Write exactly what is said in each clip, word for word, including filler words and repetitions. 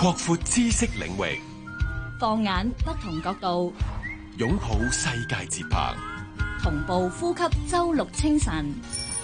擴闊知識領域， 放眼不同角度， 擁抱世界節拍， 同步呼吸周六清晨。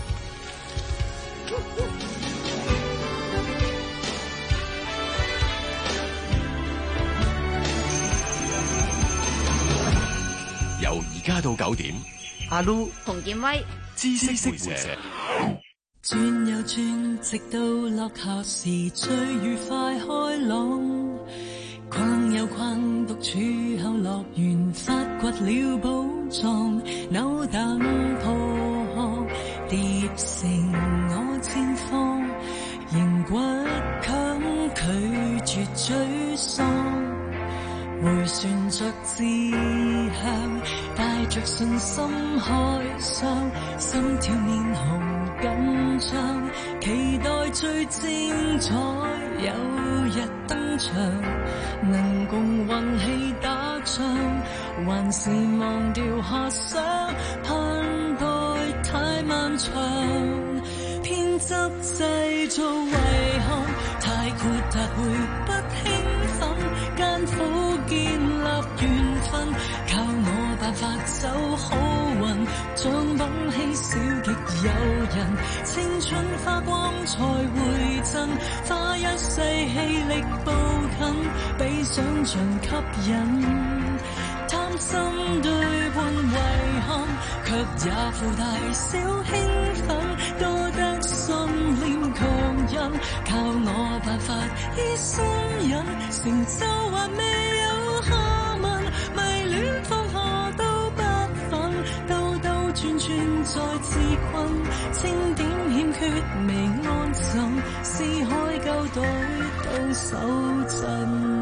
由而家到九點， 阿 Lu 洪建威， 知識會社。 轉又轉，直到落學時最愉快開朗。逛又逛，獨處後樂園發掘了寶藏。扭蛋破殼，疊成我前方。仍倔強拒絕沮喪。回旋着志向，帶着信心開箱，心跳面紅緊張，期待最精彩有日登場，能共運氣打仗，還是忘掉遐想，盼待太漫長，偏執製造遺憾，太豁達會不興奮，艱苦建立緣分，靠我辦法走好運，像捧起小極誘人，青春花光才回贈，花一世氣力步近，比想像吸引，貪心對換遺憾，卻也附帶小興奮，多得信念強韌，靠我辦法醫心癮，成就還未有下文，迷戀放下都不忿，兜兜轉轉再自困，清點欠缺未安枕，撕開舊袋到手震。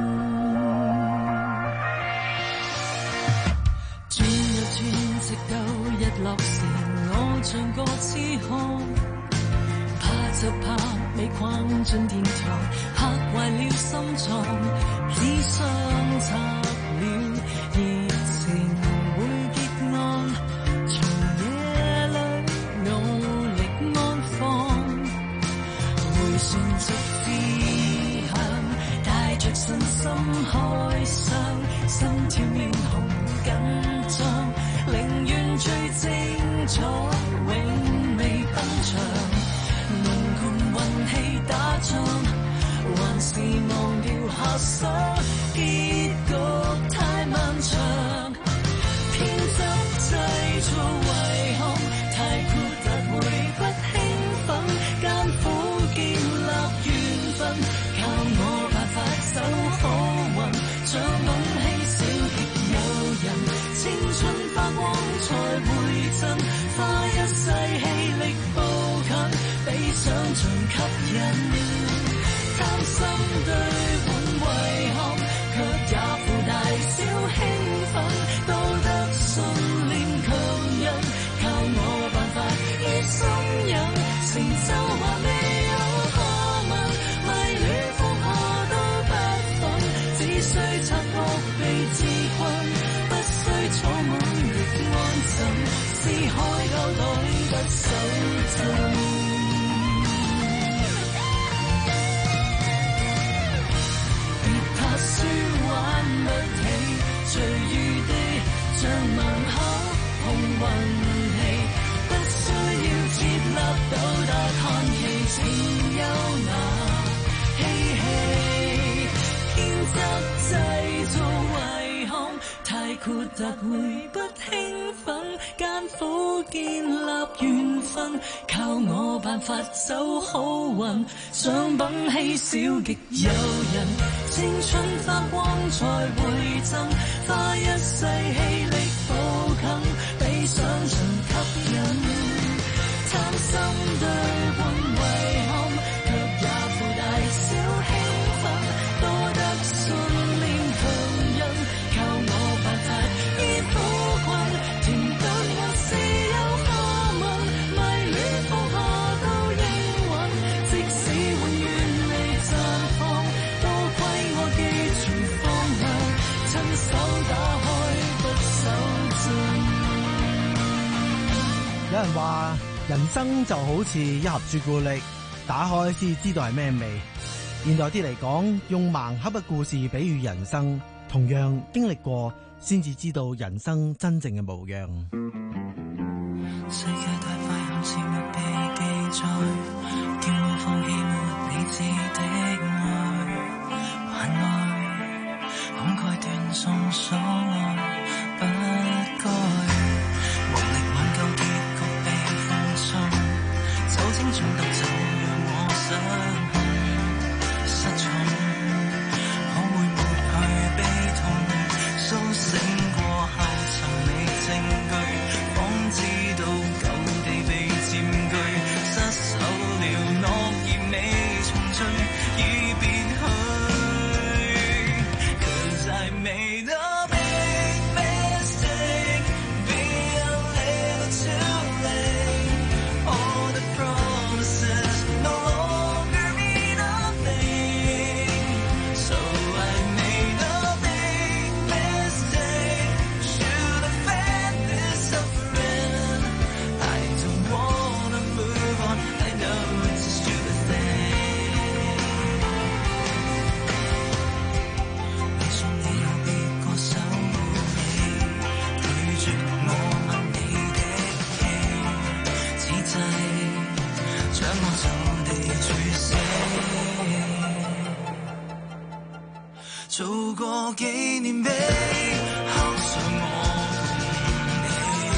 轉又轉，直到日落時，我像個痴漢，怕就怕未逛進殿堂，嚇壞了心臟，只相插了熱情會結案，從夜裏努力安放，回旋着志向，帶着信心開箱，心跳面紅緊張，寧願最精彩永未登場，能共運氣打仗，還是忘掉遐想，結局太漫長，偏執製造遺憾，太豁達會不興奮，艱苦建立緣分，靠我辦法走好運，像捧起小極誘人，青春花光才回贈，花一世氣力步近，比想像吸引，貪心對換遺憾，卻也附帶小興奮，道德信念強韌，靠我辦法醫心癮，成就還未有下文，迷戀放下都不忿，只需察覺被自困，不需坐滿亦安枕，撕開舊袋不手震。輸玩不起，隨遇地像盲盒碰運氣，不需要設立到達限期，情有那嬉戲，偏執製造遺憾，太豁達會不興奮，艱苦建立緣分，靠我辦法走好運，想捧起小極誘人，青春發光才回贈，花一世氣力步近，比想像吸引，貪心對換遺憾，卻也附帶小興奮，多得信念強韌，靠我辦法醫苦困，甜蜜還是有下文，迷戀放下都應允，即使永遠未綻放，多虧我記住方向，親手打開不手震。 有人話人生就好似一盒朱古力，打開先知道係咩味， 現代啲嚟講，用盲盒嘅故事比喻人生，同樣經歷過，先至知道人生真正嘅模樣。 世界太快，好似沒被記載，叫我放棄沒理智的愛，還愛慷慨斷送所愛，不該無力挽救結局被奉送，酒精中毒就讓我失控失重，可會抹去悲痛，甦醒過後尋覓證據，方知道舊地被佔據，失手了諾言未重聚，已別去 Cause I made a big mistake, be a little too late, all the promises no longer mean a thing, so I made a big mistake, should have fed this suffering, I don't wanna move on, I know it's a stupid thing. 你信你有別個手尾，拒絕我問你的氣，此際將我就地處死，做個紀念碑，刻上我同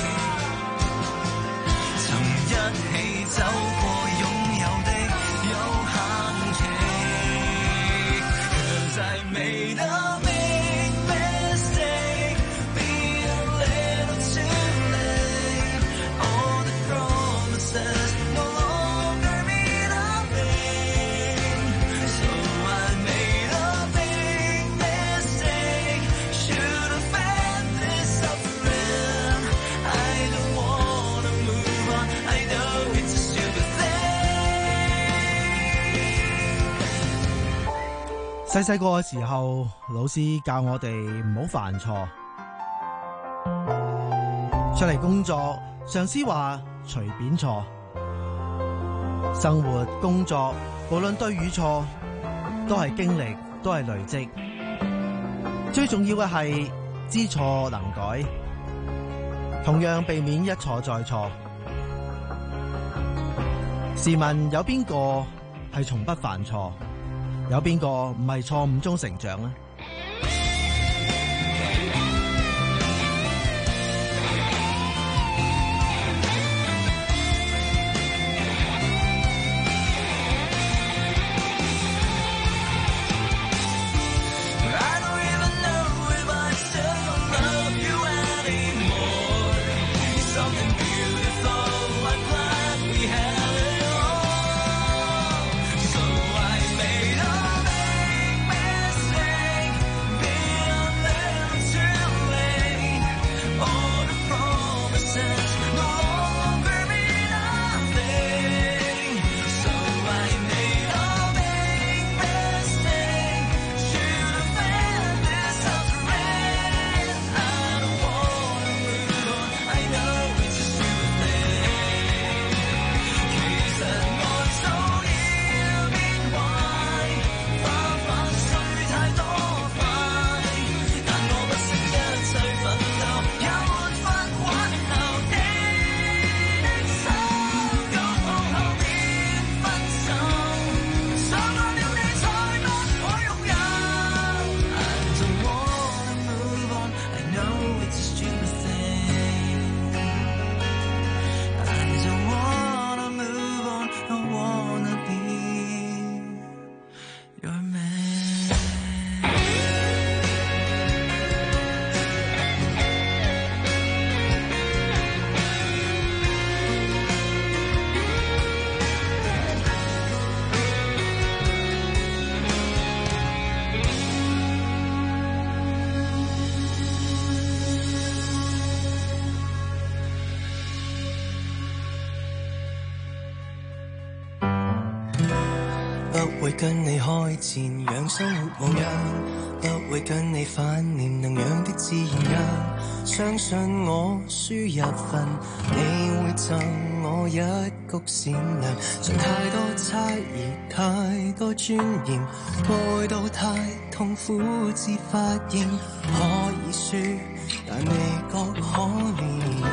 你曾一起走過擁有的有限期 Cause I made a big mistake, be a little too late, all the promises no longer mean a thing, so I made a big mistake, should have fed this suffering, I don't wanna move on, I know it's a stupid thing. 細細個嘅時候，老師教我哋唔好犯錯。出嚟工作，上司話隨便錯。生活工作，無論對與錯，都係經歷，都係累積。最重要嘅係知錯能改，同樣避免一錯再錯。試問有邊個係從不犯錯？有邊個唔係錯誤中成長呢？ 不會跟你開戰，讓生活無恙，不會跟你反面，能養的自然人。相信我輸入份，你會贈我一谷善良。像太多猜疑，太多尊嚴，愛到太痛苦至發現，可以輸，但未覺可憐。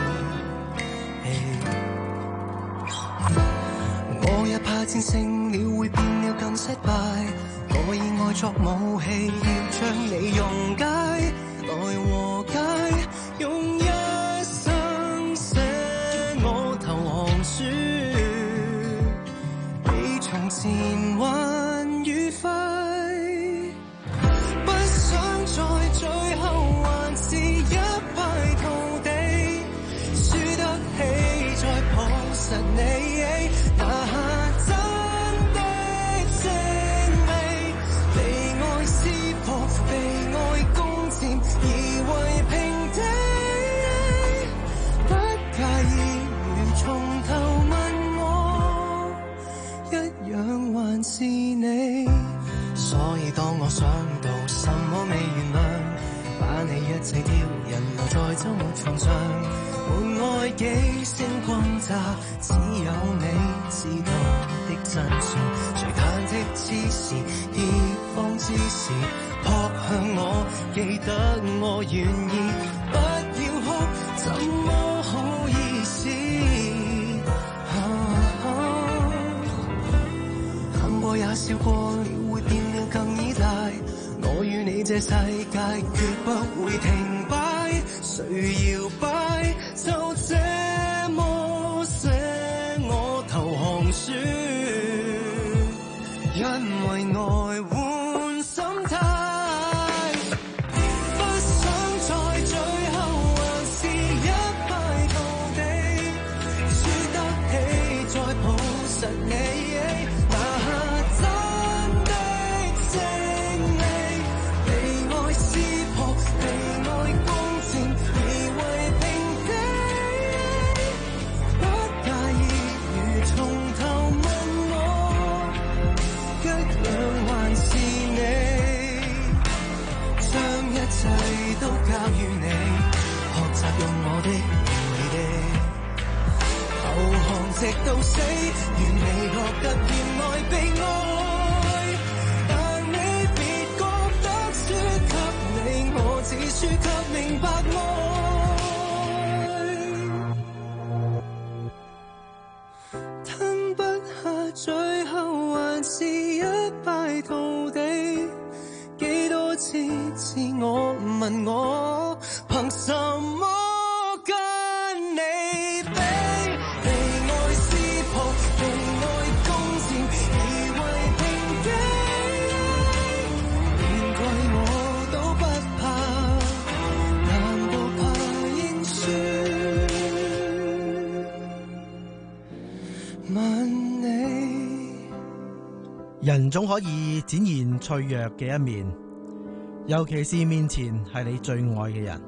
我也怕戰勝了會變了更失敗，我以愛作武器，要將你溶解，來和解，用一生寫我投降書，比從前還愉快，不想在最後還是一敗塗地，輸得起再抱實你。是你，所以當我想到什麼未原諒，把你一切丟人留在週末床上，門外幾聲轟炸，只有你知道的真相。誰忐忑之時，結放之時，撲向我，記得我願意，不要哭，怎麼好意思？也笑過了，會變了更依賴。我與你這世界決不會停擺，誰搖擺就這麼寫我投降書，因為愛換心態，不想在最後還是一敗塗地，輸得起再抱實你。都交予你，學習用我的你的投降直到死，願你覺得原來被愛，但你別覺得輸給你，我只輸給明白愛，吞不下最後還是一敗塗地。幾多次自我問我，憑什麼跟你比？被愛撕破，被愛攻佔，以為平靜，連跪我都不怕，難道怕認輸？問你， 人總可以展現脆弱嘅一面，尤其是面前係你最愛嘅人。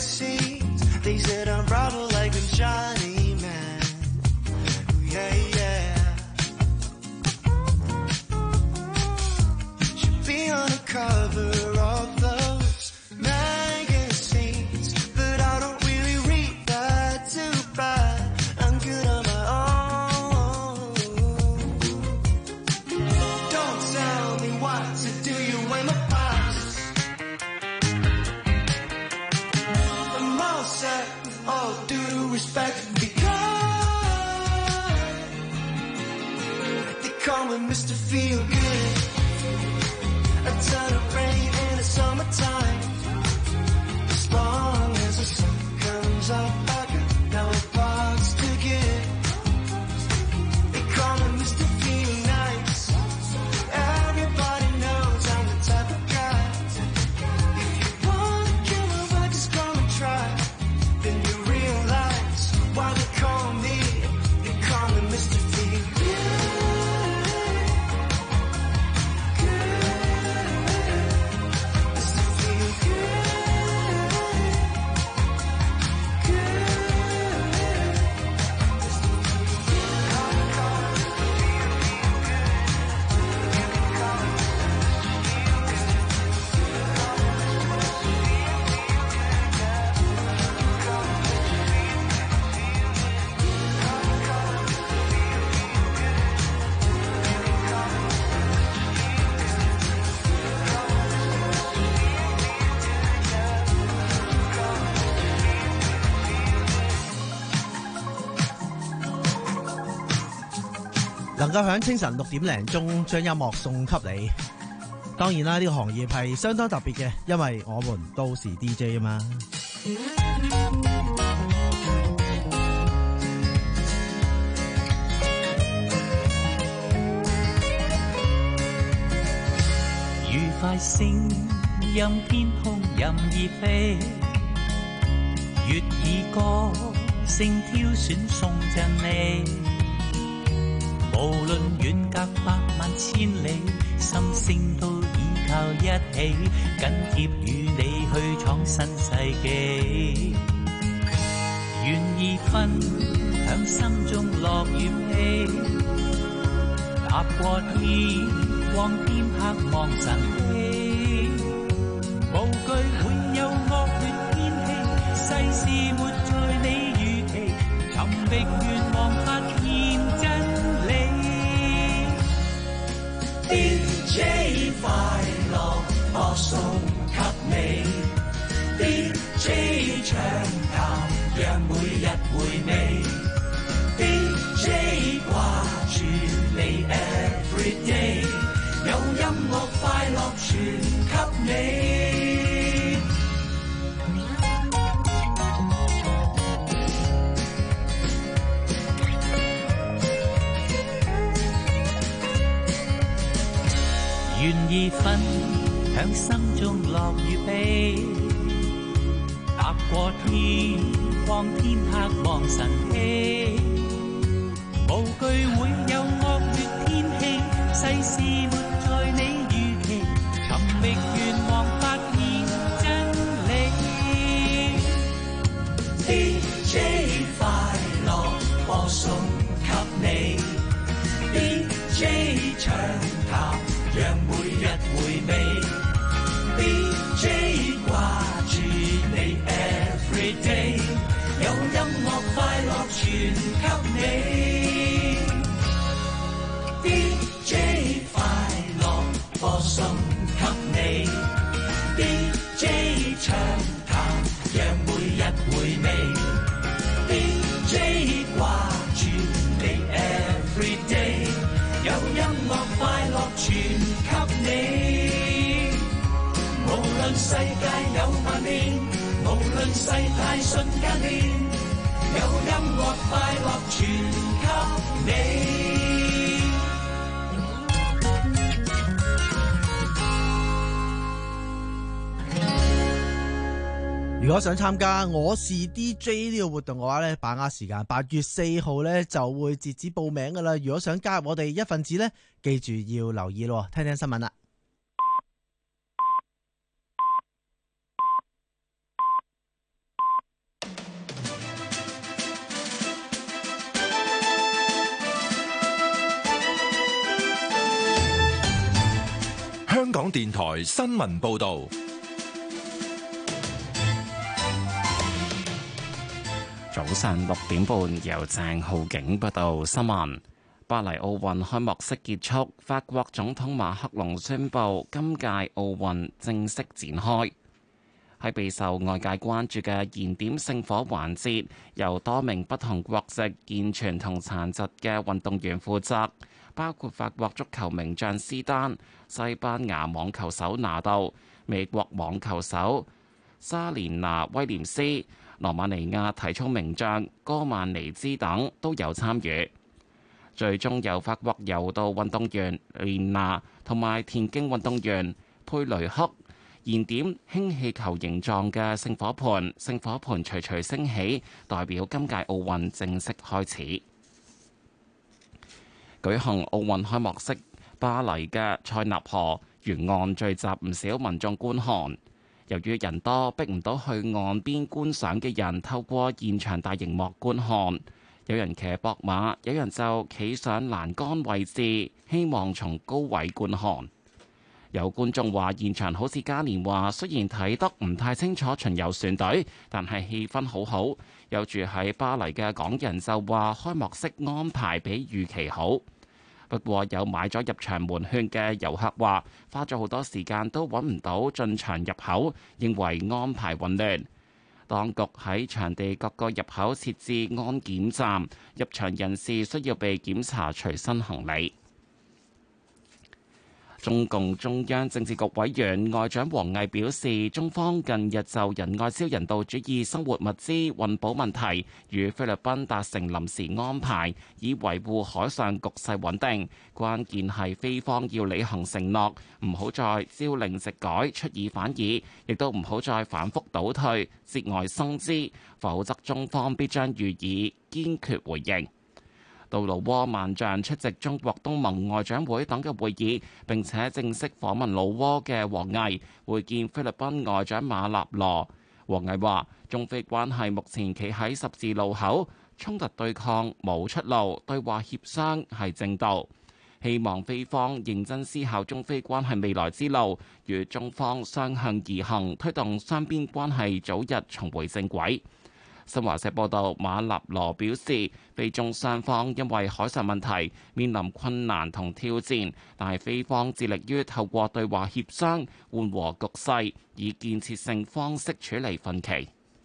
scenes. They said I'm bravo like a Johnny man. Yeah, yeah. Should be on the cover of those magazines, but I don't really read that too bad. I'm good on my own. Don't tell me what to do, you ain't my boss. I'm all set, all due respect, because they call me Mister Feel Good. A ton of rain in the summertime. As long as the sun comes up, I got no parts to give. They call me Mister Feel Nice. Everybody knows I'm the type of guy. If you wanna kill a vibe, just come and try. Then you realize why they call me. They call me Mister Feel Good. 能夠喺清晨六點零鐘將音樂送給你，當然啦，呢個行業係相當特別嘅，因為我們都是 D J 啊嘛。 愉快聲音天空任意飛，粵語歌聲挑選送贈你。無論遠隔百萬千里，心聲都依靠一起，緊貼與你去闖新世紀。願意分享心中樂與悲，踏過天光天黑望晨曦，無懼會有惡劣天氣，世事沒在你預期，尋覓願望發現真理。D J 快樂播送給你 ，D J 暢談讓每日回味 ，D J 掛住你 everyday， 有音樂快樂傳給你。願意分享心中樂與悲，踏過天光天黑望晨曦，無懼會有惡劣天氣，世事沒在你預期，尋覓願望發現真理。D J 快樂播送給你 ，D J 暢談讓每日回味 ，D J 掛住你 everyday， 有音樂快樂傳給你 ，D J 快樂播送給你 ，D J 暢談讓每日回味 ，D J 掛住你 everyday， 有音樂快樂傳給你，無論世界有萬變，無論世態瞬間變，有音樂快樂傳給你。 如果想參加我是 D J 呢個活動嘅話咧，把握時間，八月四號咧就會截止報名噶啦。如果想加入我哋一份子咧，記住要留意咯。聽聽新聞啦。 港電台新聞報道。 早上六點半，由鄭浩景報道新聞。巴黎奧運開幕式結束，法國總統馬克龍宣布今屆奧運正式展開。喺備受外界關注嘅燃點聖火環節，由多名不同國籍、健全同殘疾嘅運動員負責，包括法國足球名將斯丹、西班牙網球手拿度、美國網球手莎蓮娜威廉斯、羅馬尼亞體操名將哥曼尼茲等都有參與。最終由法國柔道運動員蓮娜同埋田徑運動員佩雷克燃點氫氣球形狀嘅聖火盤，聖火盤徐徐升起，代表今屆奧運正式開始。舉行奧運開幕式巴黎嘅塞納河沿岸聚集唔少民眾觀看。由於人多，逼唔到去岸邊觀賞嘅人，透過現場大熒幕觀看。有人騎膊馬，有人就企上欄杆位置，希望從高位觀看。有觀眾話：現場好似嘉年華，雖然睇得唔太清楚巡遊船隊，但係氣氛好好。有住喺巴黎嘅港人就話：開幕式安排比預期好。不過有買咗入場門券嘅遊客話，花咗好多時間都揾唔到進場入口，認為安排混亂。當局喺場地各個入口設置安檢站，入場人士需要被檢查隨身行李。中共中央政治局委員外長王毅表示，中方近日就仁愛礁人道主義生活物資運補問題，與菲律賓達成臨時安排，以維護海上局勢穩定。關鍵係菲方要履行承諾，唔好再朝令夕改、出爾反爾，亦都唔好再反覆倒退、節外生枝，否則中方必將予以堅決回應。杜魯窩萬象出席中國東盟外長會等嘅會議，並且正式訪問老撾嘅王毅會見菲律賓外長馬納羅。王毅話：中菲關係目前企喺十字路口，衝突對抗冇出路，對話協商係正道。希望菲方認真思考中菲關係未來之路，與中方相向而行，推動雙邊關係早日重回正軌。新華社報道，馬納羅表示，菲中雙方因為海上問題面臨困難同挑戰，但係菲方致力於透過對話協商緩和局勢，以建設性方式處理分歧。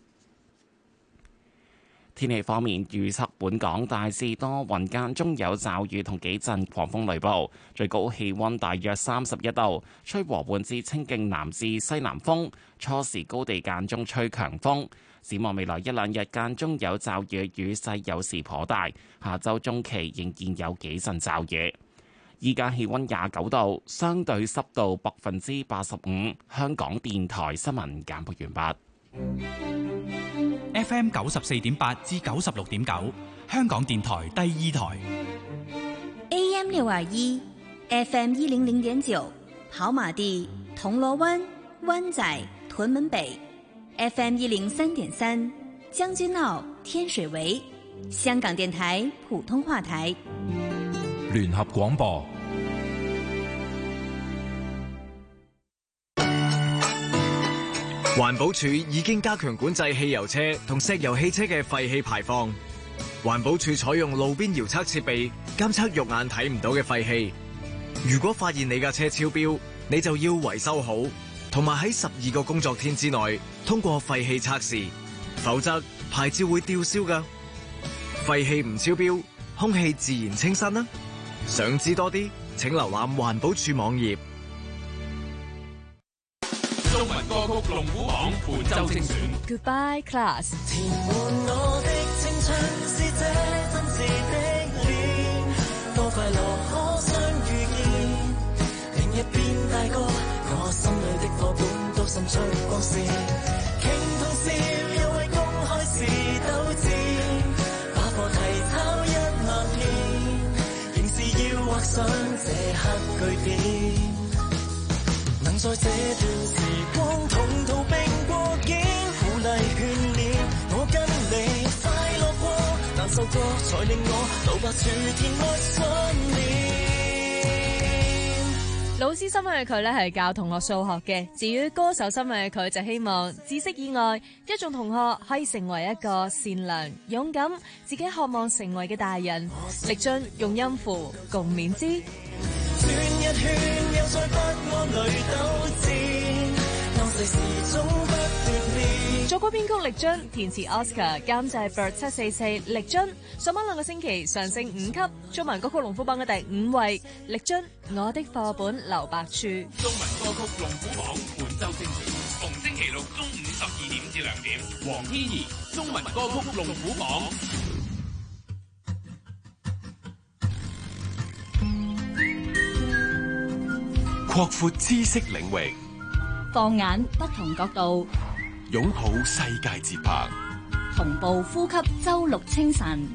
天氣方面預測，本港大致多雲間中有驟雨同幾陣狂風雷暴，最高氣溫大約三十一度，吹和緩至清勁南至西南風，初時高地間中吹強風。展望未來一兩日間中有驟雨，雨勢有時頗大。下週中期仍然有幾陣驟雨。依家氣溫廿九度，相對濕度百分之八十五。香港電台新聞簡報完畢。 F M 九十四點八至九十六點九，香港電台第二台。 A M 六二一，F M 一零零點九，跑馬地、銅鑼灣、灣仔、屯門北。F M 一零三點三，將軍澳、天水圍，香港電台普通話台。 聯合廣播。 環保署已經加強管制汽油車同石油汽車嘅廢氣排放。環保署採用路邊遙測設備監測肉眼睇唔到嘅廢氣。如果發現你架車超標，你就要維修好，同埋喺十二個工作天之內通過廢氣測試，否則牌照會吊銷㗎。廢氣唔超標，空氣自然清新啦。想知多啲，請瀏覽環保署網頁。 中文歌曲龍虎榜本周精選。 Goodbye Class。 填滿我的青春是這真摯的戀，多快樂可相遇見，明日變大個，我心裏的夥伴都滲出光線，傾通宵又為公開試鬥戰，把課題抄一萬遍，仍是要畫上這刻句點。能在這段時光同途並過境，鼓勵勸勉我跟你快樂過，難受過才令我老伯處天愛信念。 老師身份嘅佢咧係教同學數學嘅，至於歌手身份嘅佢就希望知識以外，一眾同學可以成為一個善良、勇敢、自己渴望成為嘅大人。力臻用音符共勉之。 轉一圈又再不安裏鬥戰，當世事終不斷變。 作曲編曲力臻，填詞 Oscar， 監製 Bird 七四四，力臻上班兩個星期上升五級，中文歌曲龍虎榜嘅第五位。力臻我的課本留白處。 中文歌曲龍虎榜本周精選，逢星期六中午十二點至兩點。黃天怡中文歌曲龍虎榜。 擴闊知識領域， 放眼不同角度， 擁抱世界節拍， 同步呼吸周六清晨。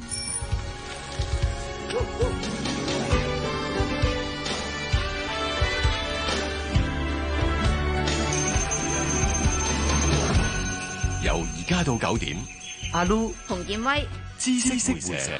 由而家到九點， 阿 Lu、 洪建威， 知識會社。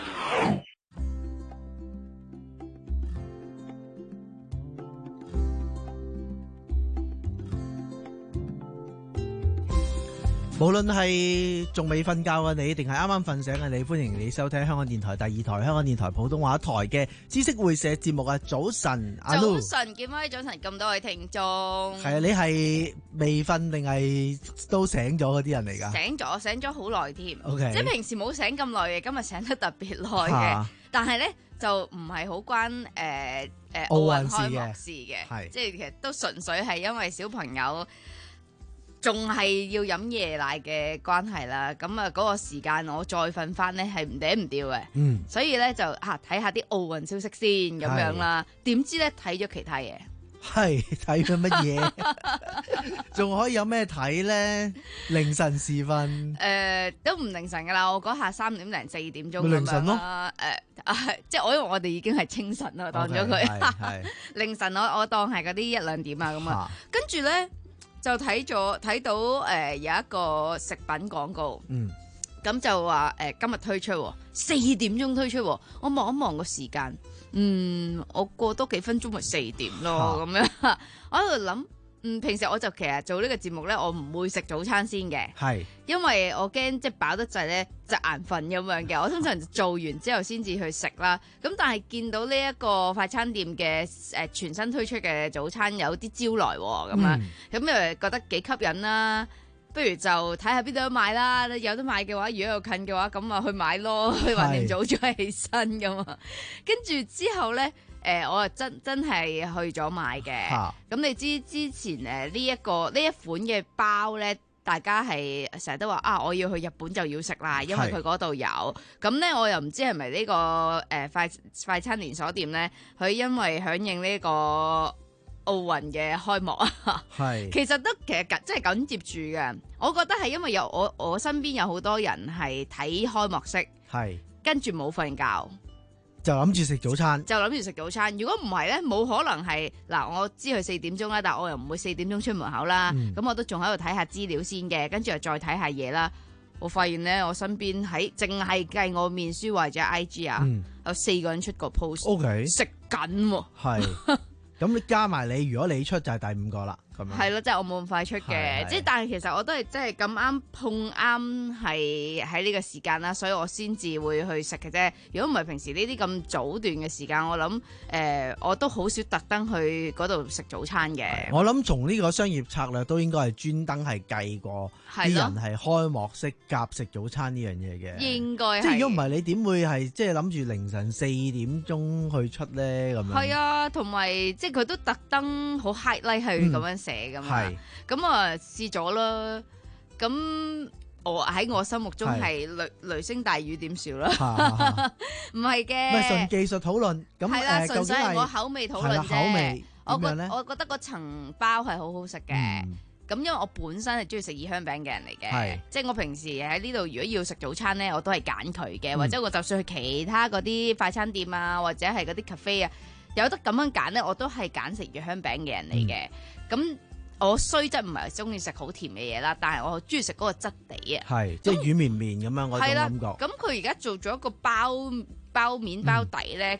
無論係仲未瞓覺嘅你，定係啱啱瞓醒嘅你，歡迎你收聽香港電台第二台、香港電台普通話台嘅知識會社節目啊！早晨，阿 Lu， 早晨，建威，早晨，咁多位聽眾。 係啊，你係未瞓定係都醒咗嗰啲人嚟㗎？ 醒咗，醒咗好耐添。 Okay， 即係平時冇醒咁耐嘅，今日醒得特別耐嘅。啊、但係咧就唔係好關誒誒奧運開幕事嘅，即係其實都純粹係因為小朋友仲係要飲夜奶嘅關係啦，咁啊嗰個時間我再瞓翻咧係唔嗲唔吊嘅，嗯，所以咧就嚇睇下啲奧運消息先咁樣啦。點知咧睇咗其他嘢， 係睇咗乜嘢？仲可以有咩睇咧？凌晨時分，誒、 呃、都唔凌晨噶啦，我嗰下三點零四點鐘凌晨咯，誒、 呃啊、即係我因為我哋已經係清晨啦，當咗佢、okay，凌晨我我當係嗰啲一兩點啊咁啊，跟住咧。就睇咗睇到誒、呃、有一個食品廣告，嗯，咁就話誒、呃、今日推出四點鐘推出，我望一望個時間，嗯，我過多幾分鐘咪四點咯，咁、啊、樣，我喺度諗，嗯，平時我就其實做呢個節目咧，我唔會食早餐先嘅，係，因為我驚即係飽得滯咧就眼瞓咁樣嘅，我通常做完之後先至去食啦。咁但係見到呢一個快餐店嘅誒、呃、全新推出嘅早餐有啲招來咁樣，咁誒覺得幾吸引啦。不如就睇下邊度有買啦，有得買嘅話，如果有近嘅話，咁啊去買咯，去橫掂早咗起身噶嘛。跟住之後咧。誒、呃，我啊真真係去咗買嘅。咁、啊、你知之前誒呢一個呢一款嘅包咧，大家係成日都話啊，我要去日本就要食啦，因為佢嗰度有。咁咧，我又唔知係咪呢個誒、呃、快快餐連鎖店咧，佢因為響應呢個奧運嘅開幕啊，係其實都其實緊真係緊接住嘅。我覺得係因為有我我身邊有好多人係睇開幕式，係跟住冇瞓覺。 就諗住食早餐， 就諗住食早餐。如果唔係咧，冇可能係嗱。我知佢四點鐘啦，但係我又唔會四點鐘出門口啦。咁、嗯、我都仲喺度睇下資料先嘅，跟住又再睇下嘢啦。我發現咧，我身邊喺淨係計我面書或者 I G 啊、嗯，有四個人出個 post， 食緊喎。係咁，你加埋你，如果你出就係第五個啦。係咯，即係我冇咁快出嘅，即係但係其實我都係即係咁啱碰啱係喺呢個時間啦，所以我先至會去食嘅啫。如果唔係平時呢啲咁早段嘅時間，我諗誒、呃、我都好少特登去嗰度食早餐嘅。我諗從呢個商業策略都應該係專登係計過啲人係開幕式夾食早餐呢樣嘢嘅。應該係，即係如果唔係你點會係即係諗住凌晨四點鐘去出咧咁樣？係啊，同埋即係佢都特登好 highlight 去咁樣寫。咁啊，咁啊試咗啦，咁我喺我心目中係雷雷聲大雨點少啦，唔係嘅，唔係純技術討論，咁係啦，純粹係我口味討論啫。口味我覺我覺得嗰層包係好好食嘅，咁、嗯、因為我本身係中意食意香餅嘅人嚟嘅，即係我平時喺呢度如果要食早餐咧，我都係揀佢嘅，或者我就算去其他嗰啲快餐店啊，或者係嗰啲 cafe 啊，有得咁樣揀咧，我都係揀食月香餅嘅人嚟嘅，咁、嗯。我雖則唔係中意食好甜嘅嘢啦，但係我中意食嗰個質地啊，係即係軟綿綿咁樣嗰種感覺。咁佢而家做咗一個包包面包底咧、嗯，其實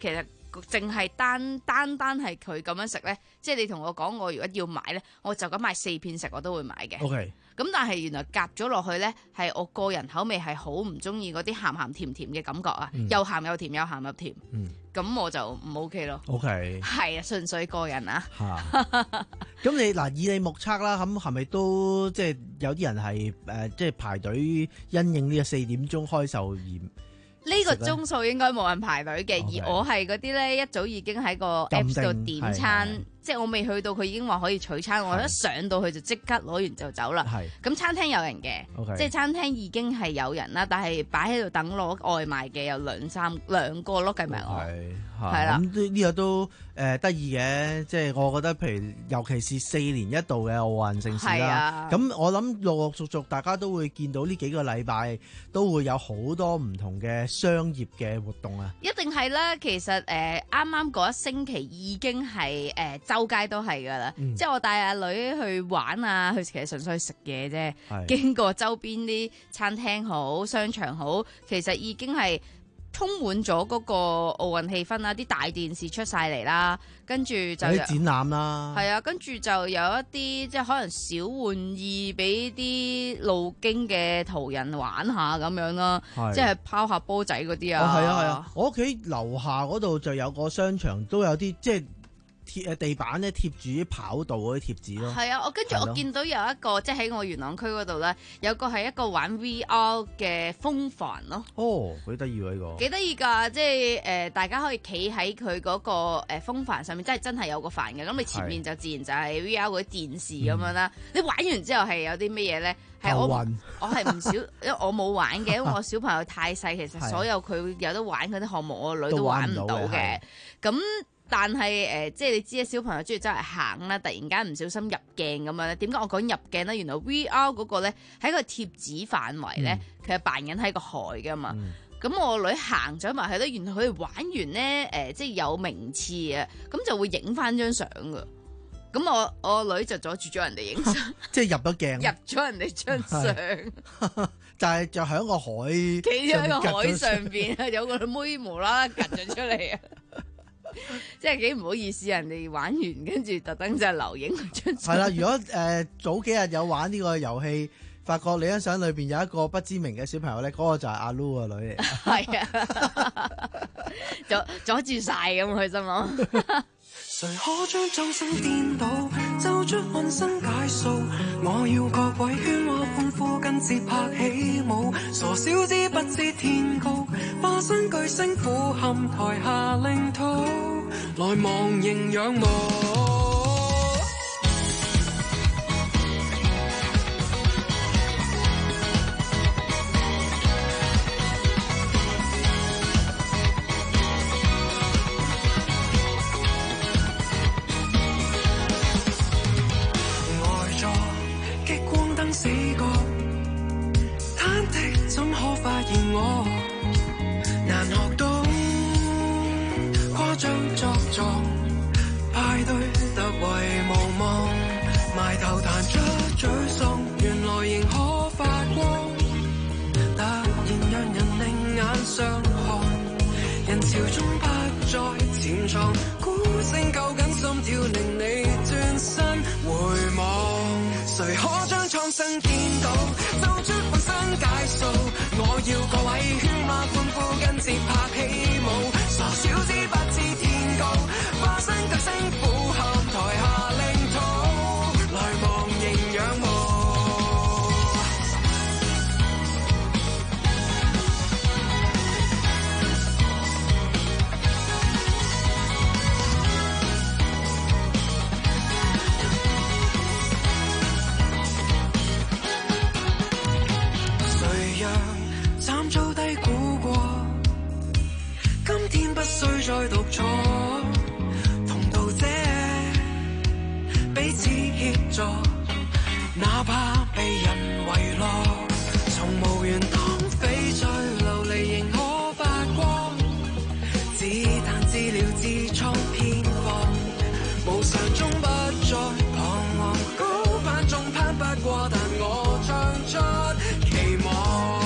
淨係單單單係佢咁樣食咧，即係你同我講，我如果要買咧，我就咁買四片食，我都會買嘅。 OK。 咁但係原來夾咗落去咧，係我個人口味係好唔中意嗰啲鹹鹹甜甜嘅感覺啊， 嗯、 又鹹又甜，又鹹又甜。咁、嗯、我就唔 OK 咯。 OK。 係啊，純粹個人啊。 咁你嗱以你目測啦，咁係咪都即係有啲人係誒、呃、即係排隊因應呢個四點鐘開售而？ 呢個鐘數應該冇人排隊嘅，okay. 而我係嗰啲咧一早已經喺個 Apps 度點餐，即係我未去到佢已經話可以取餐，我一上到去就即刻攞完就走啦。咁餐廳有人嘅，okay. 即係餐廳已經係有人啦，但係擺喺度等攞外賣嘅有兩三兩個咯，計埋我係啦。 咁呢個都誒得意嘅，即係我覺得，譬如尤其是四年一度嘅奧運盛事啦，咁、啊、我諗陸陸續續大家都會見到呢幾個禮拜都會有好多唔同嘅商業嘅活動啊！ 一定係啦，其實誒啱啱嗰一星期已經係誒、呃、周街都係噶啦，即係我帶阿女去玩啊，去其實純粹去食嘢啫，經過周邊啲餐廳好、商場好，其實已經係充滿咗嗰個奧運氣氛啦，啲大電視出晒嚟啦，跟住就有啲展覽啦， 係啊，跟住就有一啲即係可能小玩意俾啲路經嘅途人玩下咁樣啦，即係拋下波仔嗰啲啊。 哦，係啊，係啊，我屋企樓下嗰度就有個商場，都有啲即係貼誒地板咧貼住啲跑道嗰啲貼紙咯。 係啊，我跟住我見到有一個即係喺我元朗區嗰度咧，有個係一個玩 V R 嘅風帆咯。 哦，幾得意喎呢個！ 幾得意㗎，即係誒、呃、大家可以企喺佢嗰個誒風帆上面，即係真係有個帆嘅。咁你前面就自然就係 V R 嗰啲電視咁樣啦。嗯、你玩完之後係有啲乜嘢咧？係我我係唔少，因為我冇玩嘅，因為我小朋友太細，其實所有佢有得玩嗰啲項目，我個女都玩唔到嘅。咁但係誒、呃，即係你知啊，小朋友中意周圍行啦，突然間唔小心入鏡咁樣咧。點解我講入鏡咧？原來 V R 嗰個咧喺個貼紙範圍咧，佢係扮緊喺個海噶嘛。咁、嗯、我女行咗埋去咧，原來佢哋玩完咧，誒、呃，即係有名次啊，咁就會影翻張相噶。咁我我女就阻住咗人哋影相， 即係入咗鏡， 入咗人哋張相， 就係就喺個海， 企咗喺個海上邊，有個妹無啦啦趌咗出嚟啊！即係幾唔好意思，人哋玩完跟住特登就係留影張相。 係啦，如果誒、呃、早幾日有玩呢個遊戲，發覺你張相裏邊有一個不知名嘅小朋友咧，嗰、那個就係阿 Lu 個女嚟。係啊， 阻阻住晒咁佢心諗。 誰可將眾生顛倒，奏出渾身解數？我要各位喧嘩歡呼，跟節拍起舞。傻小子不知天高，化身巨星俯瞰台下領土，來忘形仰慕。死角，忐忑怎可發現我難學懂誇張作狀，派對特為無望，埋頭彈出沮喪，原來仍可發光，突然讓人另眼相看，人潮中不再潛藏，鼓聲夠緊，心跳令你轉身回望。誰可將蒼生顛倒，奏出渾身解數？我要各位喧嘩歡呼，跟節拍起舞。傻小子不知天高，化身巨星俯瞰台下領土，來忘形仰慕。慘遭低估過，今天不需再獨坐，同道者彼此協助，哪怕被人遺落，從無緣當翡翠流離仍可發光，子彈治療痔瘡偏方，無常中不再彷徨，高攀中攀不過，但我唱出期望。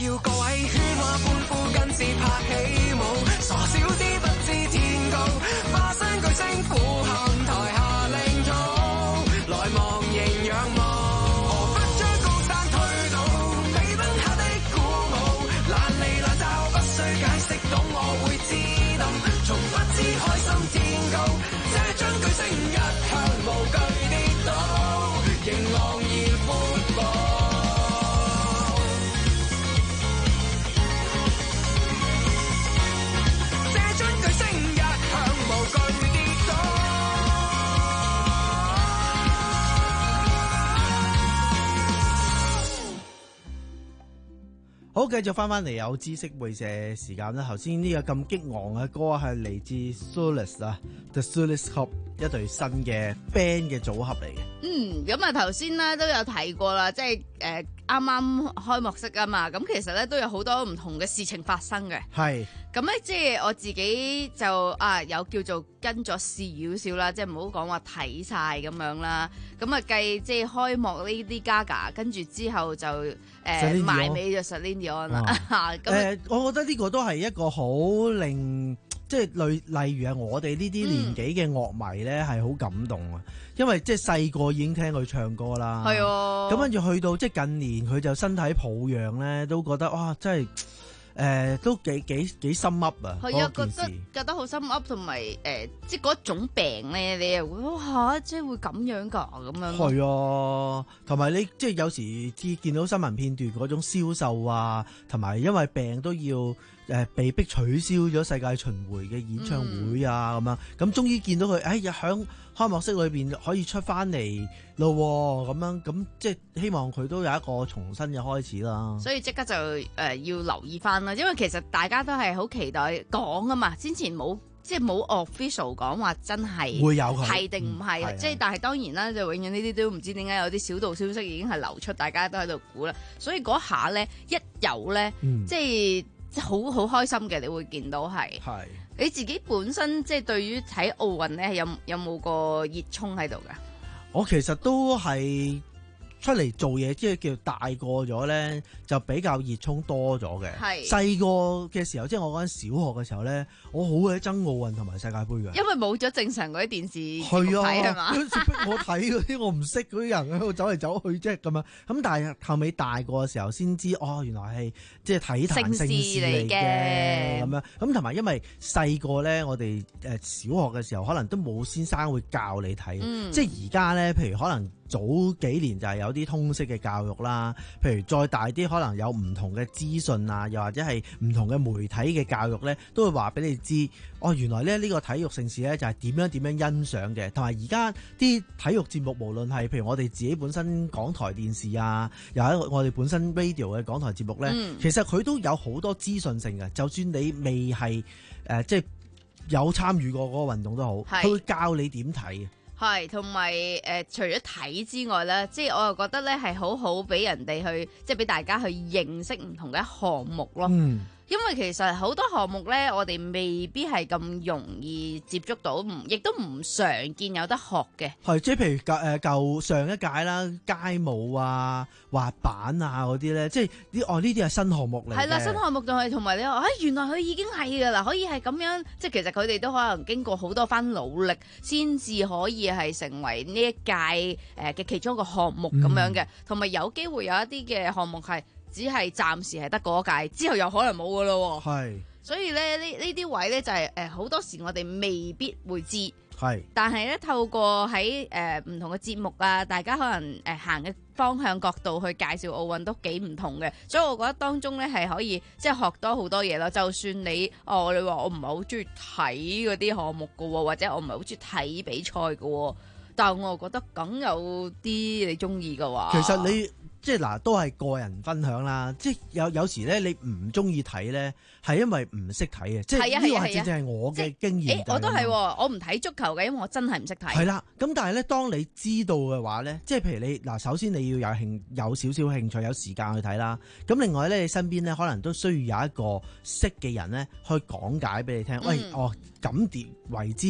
要各位喧嘩歡呼，跟節拍起舞，傻小子不知天高，化身巨星俯瞰台下領土，來望迎仰望，何不將高山推倒，美燈下的鼓舞，懶理懶罩不需解釋，懂我會知道，從不知開心天高，這張巨星一向無懼跌倒，仍昂然闊步。 好，繼續翻翻嚟有知識會社時間啦。頭先呢個咁激昂嘅歌係嚟自 Solis 啊 ，The Solis Club 一隊新嘅 band 嘅組合嚟嘅。 嗯，咁啊頭先咧都有提過啦，即係誒啱啱開幕式啊嘛，咁其實咧都有好多唔同嘅事情發生嘅。 係。 咁咧即係我自己就啊有叫做跟咗少少啦，即係唔好講話睇晒咁樣啦。咁啊計即係開幕呢啲 Gaga，跟住之後就誒、呃、埋尾就 Celine Dion 啦。咁誒、 呃，我覺得呢個都係一個好令即係例例如係我哋呢啲年紀嘅樂迷咧係好感動啊，因為即係細個已經聽佢唱歌啦。係啊。咁跟住去到即係近年佢就身體抱恙咧，都覺得哇真係。誒、呃、都幾幾幾心噏啊！ 係啊，覺得覺得好心噏，同埋誒即係嗰種病咧，你又會哇即係會咁樣㗎咁樣。係啊，同埋你即係有時見見到新聞片段嗰種銷售啊，同埋因為病都要誒、呃、被逼取消咗世界巡迴嘅演唱會啊咁、嗯、樣，咁終於見到佢誒響開幕式裏邊可以出翻嚟咯咁樣，咁即係希望佢都有一個重新嘅開始啦。 所以即刻就誒、呃、要留意翻啦，因為其實大家都係好期待講啊嘛，之前冇即係冇 official 講話真係會有佢係定唔係啊？即係但係當然啦，就永遠呢啲都唔知點解有啲小道消息已經係流出，大家都喺度估啦。所以嗰下咧一有咧、嗯，即係即係好好開心嘅，你會見到係。係。你自己本身即係對於睇奧運咧，有有冇個熱衷喺度噶？ 我其實都係出嚟做嘢，即係叫大個咗咧，就比較熱衷多咗嘅。係細個嘅時候，即係我嗰陣小學嘅時候咧，我好鬼憎奧運同埋世界盃嘅。因為冇咗正常嗰啲電視節目睇係嘛？ 我睇嗰啲我唔識嗰啲人喺度走嚟走去啫咁樣。咁但係後尾大個嘅時候先知，哦原來係即係體壇盛事嚟嘅咁樣。咁同埋因為細個咧，我哋誒小學嘅時候可能都冇先生會教你睇、嗯，即係而家咧，譬如可能早幾年就係有啲通識嘅教育啦，譬如再大啲可能有唔同嘅資訊啊，又或者係唔同嘅媒體嘅教育咧，都會話俾你知，哦原來咧呢個體育盛事咧就係點樣點樣欣賞嘅，同埋而家啲體育節目無論係譬如我哋自己本身港台電視啊，又喺我哋本身 radio 嘅港台節目咧、嗯，其實佢都有好多資訊性嘅，就算你未係誒、呃、即係有參與過嗰個運動都好，佢會教你點睇嘅。 係，同埋誒，除咗睇之外咧，即係我又覺得咧係好好俾人哋去，即係俾大家去認識唔同嘅項目咯。嗯，因為其實好多項目咧，我哋未必係咁容易接觸到，唔亦都唔常見有得學嘅。係，即係譬如舊誒舊上一屆啦，街舞啊、滑板啊嗰啲咧，即係啲哦呢啲係新項目嚟嘅。係啦，新項目就係同埋你話，啊原來佢已經係㗎啦，可以係咁樣，即係其實佢哋都可能經過好多番努力，先至可以係成為呢一屆誒嘅其中一個項目咁樣嘅，同、嗯、埋有機會有一啲嘅項目係只係暫時係得嗰屆，之後又可能冇噶咯。係，所以咧呢呢啲位咧就係誒好多時我哋未必會知。係，但係咧透過喺誒唔同嘅節目啊，大家可能誒、呃、行嘅方向角度去介紹奧運都幾唔同嘅，所以我覺得當中咧係可以即係學多好多嘢咯。就算你哦，你話我唔係好中意睇嗰啲項目噶，或者我唔係好中意睇比賽噶，但係我又覺得梗有啲你中意嘅話，其實你。即係嗱，都係個人分享啦。即係有有時咧，你唔中意睇咧，係因為唔識睇嘅。即係呢個係正正係我嘅經驗。誒，我都係，我唔睇足球嘅，因為我真係唔識睇。係啦，咁但係咧，當你知道嘅話咧，即係譬如你嗱，首先你要有興有少少興趣，有時間去睇啦。咁另外咧，你身邊咧可能都需要有一個識嘅人咧，去講解俾你聽。喂，哦，咁點為之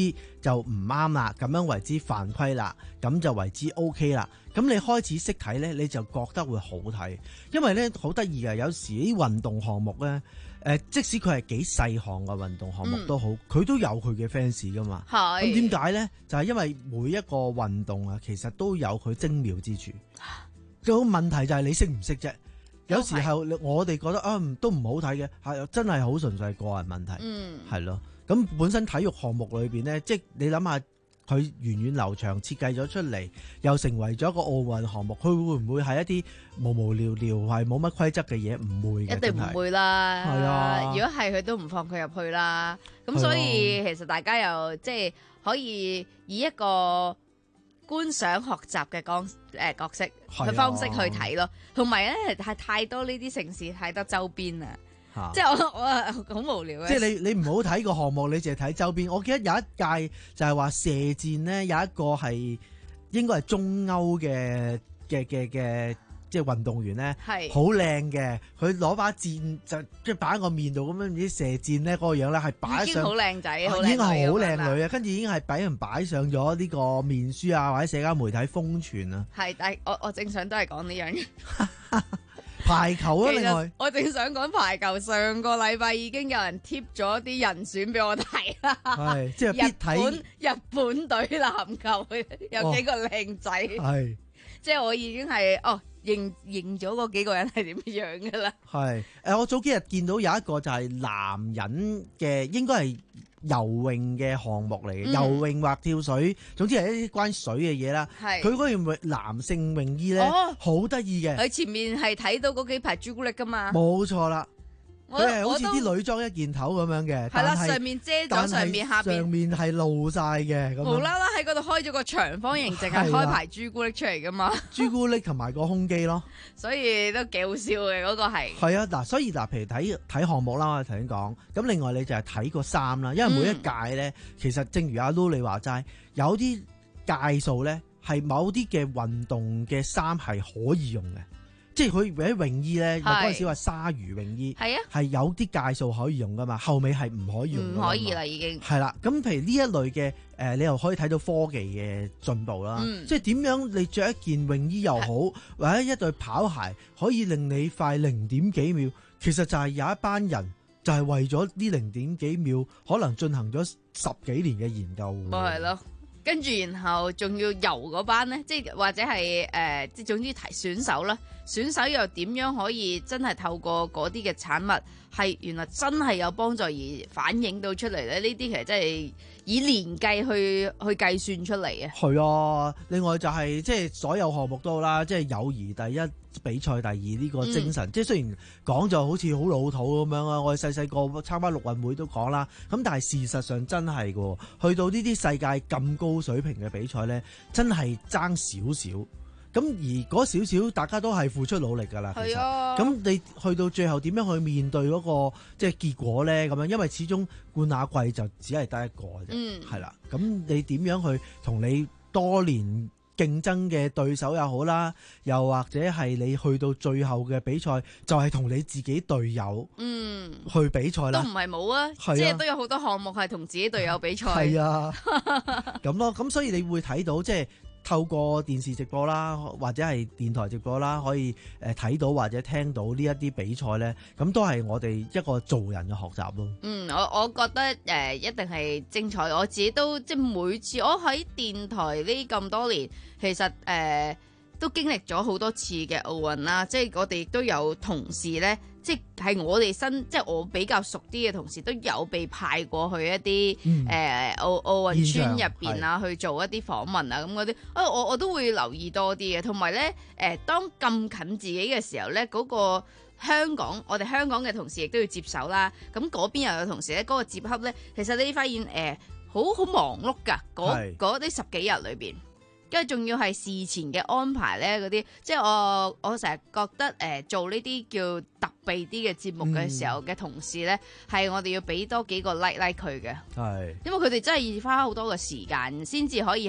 就唔啱啦，咁樣為之犯規啦，咁就為之 OK 啦。咁你開始識睇呢，你就覺得會好睇，因為呢好得意嘅，有時啲運動項目呢，誒即使佢係幾細項嘅運動項目都好，佢、嗯、都有佢嘅 fans 噶嘛。係。咁點解呢？就係、是、因為每一個運動啊，其實都有佢精妙之處。個問題就係你識唔識啫？有時候我哋覺得啊，都唔好睇嘅，係真係好純粹個人問題。嗯，係咯。咁本身體育項目裏邊呢，即係你諗下，佢源遠流長設計咗出嚟，又成為咗一個奧運項目，佢會唔會係一啲無無聊聊係冇乜規則嘅嘢？唔會嘅， 一定唔會啦。 係啊，如果係佢都唔放佢入去啦。咁所以其實大家又即係可以以一個觀賞學習嘅角誒角色嘅方式去睇咯。同埋咧係太多呢啲城市，太多周邊啊。即係我我好無聊嘅。即係你你唔好睇個項目，你淨係睇周邊。我記得有一屆就係話射箭咧，有一個係應該係中歐嘅嘅嘅嘅即係運動員咧，係好靚嘅。佢攞把箭就即係擺喺個面度咁樣，唔知射箭咧嗰個樣咧係擺上已經好靚仔，已經係好靚女啊！跟住已經係俾人擺上咗呢個面書啊，或者社交媒體瘋傳啊。係，但係我我正想都係講呢樣嘢。排球啊！另外，我正想講排球。上個禮拜已經有人貼咗啲人選俾我睇啦。係，即係必睇日本隊籃球有幾個靚仔。係、哦，即係我已經係哦認認咗嗰幾個人係點樣噶啦。係，誒，我早幾日見到有一個就係男人嘅，應該係游泳嘅項目嚟嘅，嗯、游泳或跳水，總之係一啲關於水嘅嘢啦。係，佢嗰件男性泳衣咧，好得意嘅。佢前面係睇到嗰幾排朱古力噶嘛？冇錯啦。佢係好似啲女裝一件頭咁樣嘅，係啦，上面遮咗，上面下邊上面係露晒嘅，無啦啦喺嗰度開咗個長方形，淨係開排朱古力出嚟噶嘛？朱古力同埋個胸肌咯，所以都幾好笑嘅嗰個係。係啊，嗱，所以嗱，譬如睇睇項目啦，我頭先講，咁另外你就係睇個衫啦，因為每一屆咧，嗯、其實正如阿 Lu 你話齋，有啲屆數咧係某啲嘅運動嘅衫係可以用嘅。即係佢喺泳衣咧，嗰陣時話鯊魚泳衣，係啊，係有啲屆數可以用噶嘛，後尾係唔可以用，唔可以啦已經。係啦，咁譬如呢一類嘅誒、呃，你又可以睇到科技嘅進步啦。嗯、即係點樣你着一件泳衣又好，或者一對跑鞋可以令你快零點幾秒，其實就係有一班人就係為咗呢零點幾秒，可能進行咗十幾年嘅研究。咪係咯。跟住，然後仲要游嗰班呢，即係或者係誒，即、呃、係總之提選手啦。選手又點樣可以真係透過嗰啲嘅產物，係原來真係有幫助而反映到出嚟咧？呢啲其實真係以年計去去計算出嚟嘅。係啊，另外就係、是、即係所有項目都好啦，即係友誼第一，比賽第二呢個精神。嗯、即係雖然講就好似好老土咁樣啊，我哋細細個參加陸運會都講啦。咁但係事實上真係㗎，去到呢啲世界咁高水平嘅比賽咧，真係爭少少。咁而嗰少少，大家都係付出努力㗎啦。係啊。咁你去到最後點樣去面對嗰個即係結果咧？咁樣，因為始終冠亞季就只係得一個嘅啫。嗯。係啦。咁你點樣去同你多年競爭嘅對手又好啦，又或者係你去到最後嘅比賽，就係、是、同你自己隊友嗯去比賽啦。都唔係冇啊，啊即係都有好多項目係同自己隊友比賽。係啊。咁咯，咁所以你會睇到即係。透過電視直播啦，或者係電台直播啦，可以誒睇到或者聽到呢一啲比賽咧，咁都係我哋一個做人嘅學習咯。嗯，我我覺得誒、呃、一定係精彩。我自己都即係每次我喺電台呢咁多年，其實誒、呃、都經歷咗好多次嘅奧運啦。即係我哋亦都有同事咧。即係我哋新，即係我比較熟啲嘅同事都有被派過去一啲誒奧奧運村入邊啊，去做一啲訪問啊咁嗰啲，啊我我都會留意多啲嘅。同埋咧誒，當咁近自己嘅時候咧，嗰個香港我哋香港嘅同事亦都要接手啦。咁嗰邊又有同事咧，嗰個接洽咧，其實你發現誒好好忙碌㗎，嗰嗰啲十幾日裏邊。跟住仲要係事前嘅安排咧，嗰啲即係我我成日覺得誒、呃、做呢啲叫特別啲嘅節目嘅時候嘅同事咧，係、嗯、我哋要俾多幾個 like like 佢嘅，係因為佢哋真係要花好多嘅時間先至可以係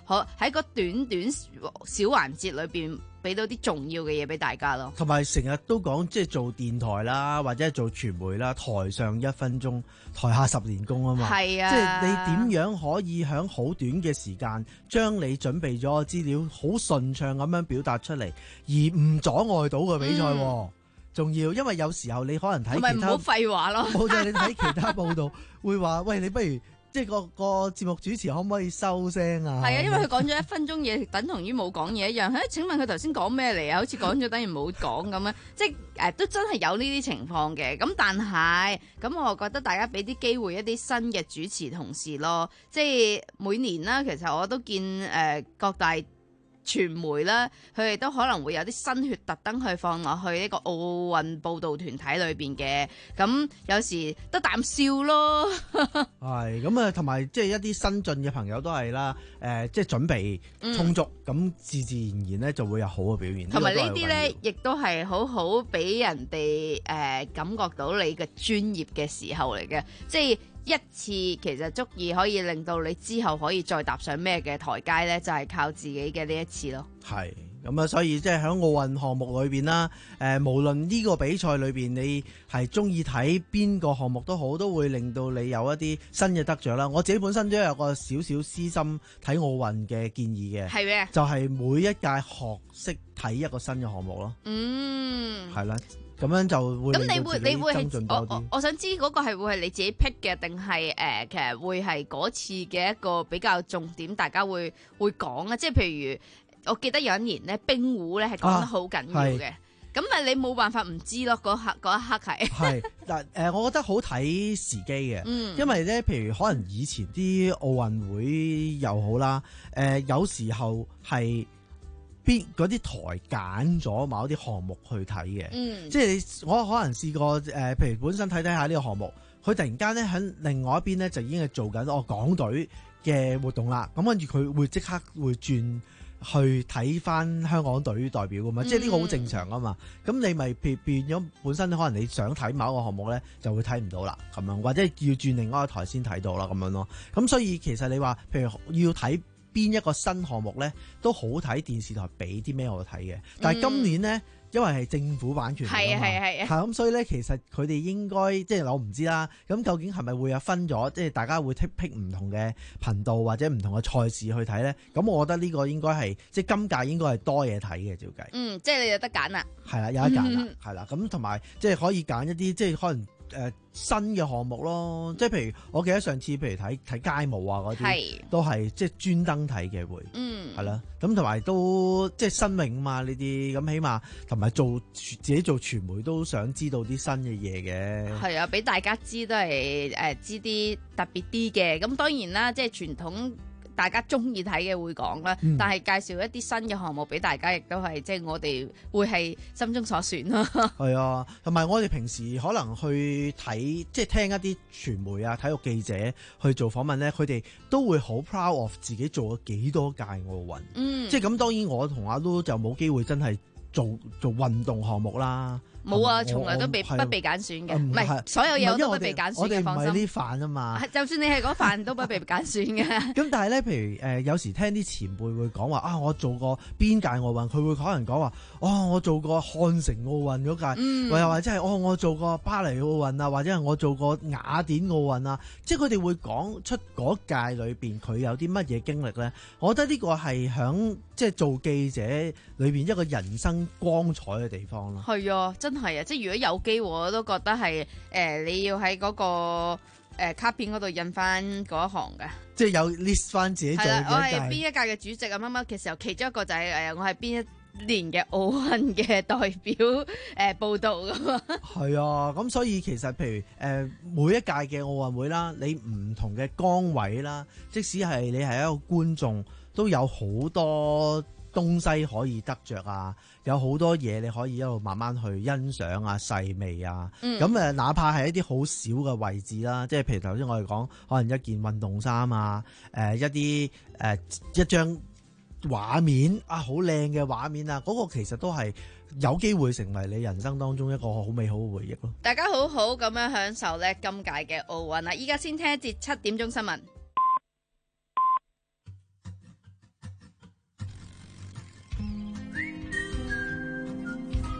可喺個短短小環節裏邊俾到啲重要嘅嘢俾大家咯。 同埋成日都講即係做電台啦，或者係做傳媒啦，台上一分鐘，台下十年功啊嘛。 係啊， 即係你點樣可以喺好短嘅時間將你準備咗嘅資料好順暢咁樣表達出嚟，而唔阻礙到個比賽。嗯仲要，因為有時候你可能睇其他， 唔好廢話咯。 冇就係你睇其他報道會話，喂，你不如即係個個節目主持可唔可以收聲啊？ 係啊，因為佢講咗一分鐘嘢，等同於冇講嘢一樣。誒，請問佢頭先講咩嚟啊？好似講咗等於冇講咁樣，即係誒都真係有呢啲情況嘅。咁但係咁，我覺得大家俾啲機會一啲新嘅主持同事咯。即係每年啦，其實我都見誒、呃、各大傳媒啦，佢哋都可能會有啲新血特登去放落去呢個奧運報導團體裏邊嘅，咁有時得啖笑咯。 係咁啊，同埋即係一啲新進嘅朋友都係啦，誒、呃，即係準備充足，咁、嗯、自自然然咧就會有好嘅表現。同埋呢啲咧， 亦都係好好俾人哋誒、呃、感覺到你嘅專業嘅時候嚟嘅，即係。一次其實足以可以令到你之後可以再踏上咩嘅台階呢？就係、是、靠自己嘅呢一次咯。 係咁啊，所以即係喺奧運項目裏邊啦，誒、呃，無論呢個比賽裏邊你係中意睇邊個項目都好，都會令到你有一啲新嘅得着啦。我自己本身都有個少少私心睇奧運嘅建議嘅，係咩？就係每一屆學識睇一個新嘅項目咯。嗯，係啦。咁樣就會咁，你會你會係我我我想知嗰個係會係你自己 pick 嘅，定係誒其實會係嗰次嘅一個比較重點，大家會會講啊？即係譬如我記得有一年咧，冰壺咧係講得好緊要嘅，咁咪、啊、你冇辦法唔知咯？嗰刻嗰一刻係係嗱誒，我覺得好睇時機嘅，嗯、因為咧，譬如可能以前啲奧運會又好啦，誒、呃、有時候係。邊嗰啲台揀咗某一啲項目去睇嘅，嗯、即係你我可能試過誒、呃，譬如本身睇睇下呢個項目，佢突然間咧喺另外一邊咧就已經係做緊哦港隊嘅活動啦，咁跟住佢會即刻會轉去睇翻香港隊代表噶嘛，嗯、即係呢個好正常啊嘛，咁你咪變變咗本身可能你想睇某一個項目咧就會睇唔到啦，咁樣或者要轉另外一個台先睇到啦，咁樣咯，咁所以其實你話譬如要睇邊一個新項目咧都好睇電視台俾啲咩我睇嘅，但係今年咧、嗯、因為係政府版權嚟㗎嘛，係啊係啊係啊，咁所以咧其實佢哋應該即係我唔知啦，咁究竟係咪會有分咗，即係大家會 take pick 唔同嘅頻道或者唔同嘅賽事去睇咧？咁我覺得呢個應該係即係今屆應該係多嘢睇嘅，照計。嗯，即係你有得揀啦。係啦，有得揀啦，係啦、嗯，咁同埋即係可以揀一啲即係可能。誒、呃、新嘅項目咯，即係譬如我記得上次，譬如睇睇街舞啊嗰啲，都係即係專登睇嘅會，嗯，係啦，咁同埋都即係新穎啊嘛呢啲，咁起碼同埋做自己做傳媒都想知道啲新嘅嘢嘅，係啊，俾大家知都係誒、呃、知啲特別啲嘅，咁當然啦，即係傳統。大家中意睇嘅會講啦，嗯、但係介紹一啲新嘅項目俾大家，亦都係即係我哋會係心中所選咯。係啊，同埋我哋平時可能去睇，即係聽一啲傳媒啊、體育記者去做訪問咧，佢哋都會好 proud of 自己做咗幾多屆奧運。嗯，即係咁，當然我同阿 Lu 就冇機會真係做做運動項目啦。冇啊，從來都被不被揀選嘅，唔係所有嘢都不被揀選嘅，放心。我哋唔係啲飯啊嘛，就算你係嗰飯都不被揀選嘅。咁但係咧，譬如誒、呃，有時聽啲前輩會講話啊，我做過邊屆奧運，佢會可能講話，哦，我做過漢城奧運嗰屆，嗯、又或者係哦，我做過巴黎奧運啊，或者係我做過雅典奧運啊，即係佢哋會講出嗰屆裏邊佢有啲乜嘢經歷咧。我覺得呢個係響即係做記者裏邊一個人生光彩嘅地方咯。係啊，真係啊！即係如果有機會，我都覺得係誒、呃，你要喺嗰、那個誒、呃、卡片嗰度印翻嗰一行嘅，即係有 list 翻自己做嘅。我係邊一屆嘅主席啊？乜乜嘅時候，其中一個就係、是、誒、呃，我係邊一年嘅奧運嘅代表誒、呃、報導噶嘛。係啊，咁所以其實譬如誒、呃、每一屆嘅奧運會啦，你唔同嘅崗位啦，即使係你係一個觀眾，都有好多東西可以得着啊，有好多嘢你可以一路慢慢去欣賞啊、細味啊。咁誒、嗯，哪怕係一啲好少嘅位置啦，即係譬如頭先我哋講，可能一件運動衫啊，誒、呃、一啲誒、呃、一張畫面啊，好靚嘅畫面啊，嗰、那個其實都係有機會成為你人生當中一個好美好嘅回憶咯。大家好好咁樣享受咧今屆嘅奧運啊！依家先聽一節七點鐘新聞。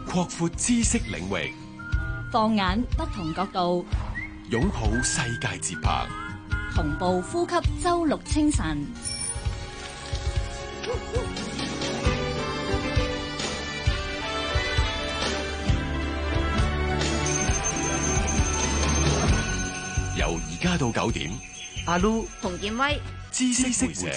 擴闊知識領域， 放眼不同角度， 擁抱世界節拍， 同步呼吸周六清晨。 由而家到九點， 阿 Lu 馮建威， 知識會社。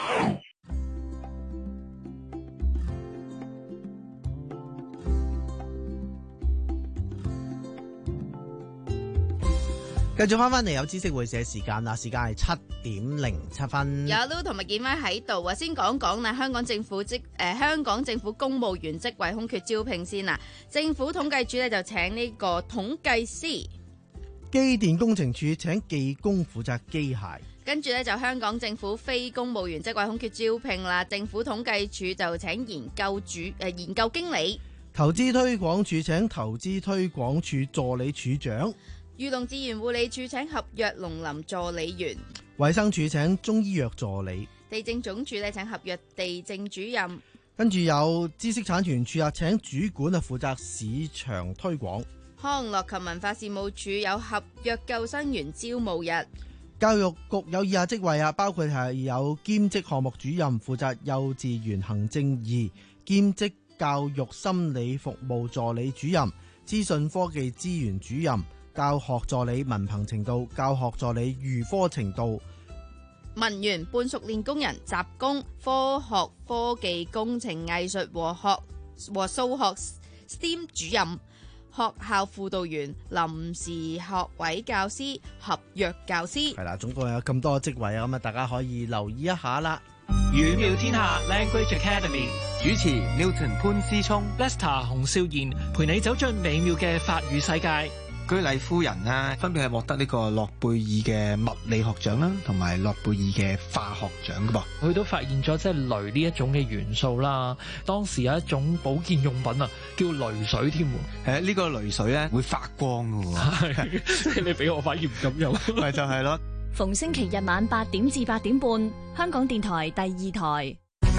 繼續翻翻嚟有知識會社時間啦，時間係七點零七分。 有 Lu 同埋建威喺度啊，先講講啦，香港政府職誒、呃、香港政府公務員職位空缺招聘先啦。政府統計處咧就請呢個統計師， 機電工程處請技工負責機械， 跟住咧就香港政府非公務員職位空缺招聘啦。政府統計處就請研究主誒、呃、研究經理， 投資推廣處請投資推廣處助理處長。 漁農自然護理署請合約農林助理員， 衛生署請中醫藥助理， 地政總署咧請合約地政主任， 跟住有知識產權處啊，請主管啊負責市場推廣。 康樂及文化事務署有合約救生員招募日， 教育局有以下職位啊，包括係有兼職項目主任負責幼稚園行政二，兼職教育心理服務助理主任，資訊科技資源主任，教學助理文憑程度，教學助理預科程度， 文員半熟練工人雜工，科學科技工程藝術和學和數學 S T E M 主任，學校輔導員，臨時學位教師，合約教師。 係啦，總共有咁多職位啊，咁啊大家可以留意一下啦。 語妙天下 Language Academy 主持 Newton 潘思聰 Lester 洪少賢陪你走進美妙嘅法語世界。 居禮夫人啦，分別係獲得呢個諾貝爾嘅物理學獎啦，同埋諾貝爾嘅化學獎噶噃。 佢都發現咗即係鐳呢一種嘅元素啦。當時有一種保健用品啊，叫鐳水添。 誒，呢個鐳水咧會發光噶喎。 係，即係你俾我反而唔敢用。 咪就係咯。 逢星期日晚八點至八點半，香港電台第二台。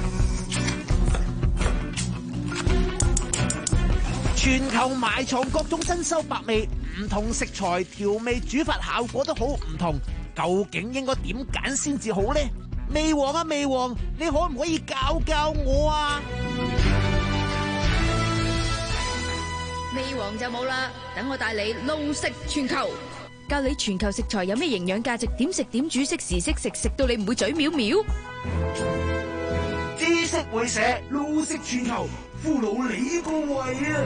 全球埋藏各種珍饈百味，唔同食材調味煮法效果都好唔同，究竟應該點揀先至好呢？味王啊味王，你可唔可以教教我啊？ 味王就冇啦，等我帶你路食全球，教你全球食材有咩營養價值，點食點煮，適時適食，食到你唔會嘴藐藐。 知識會社路食全球，俘虜你個胃啊！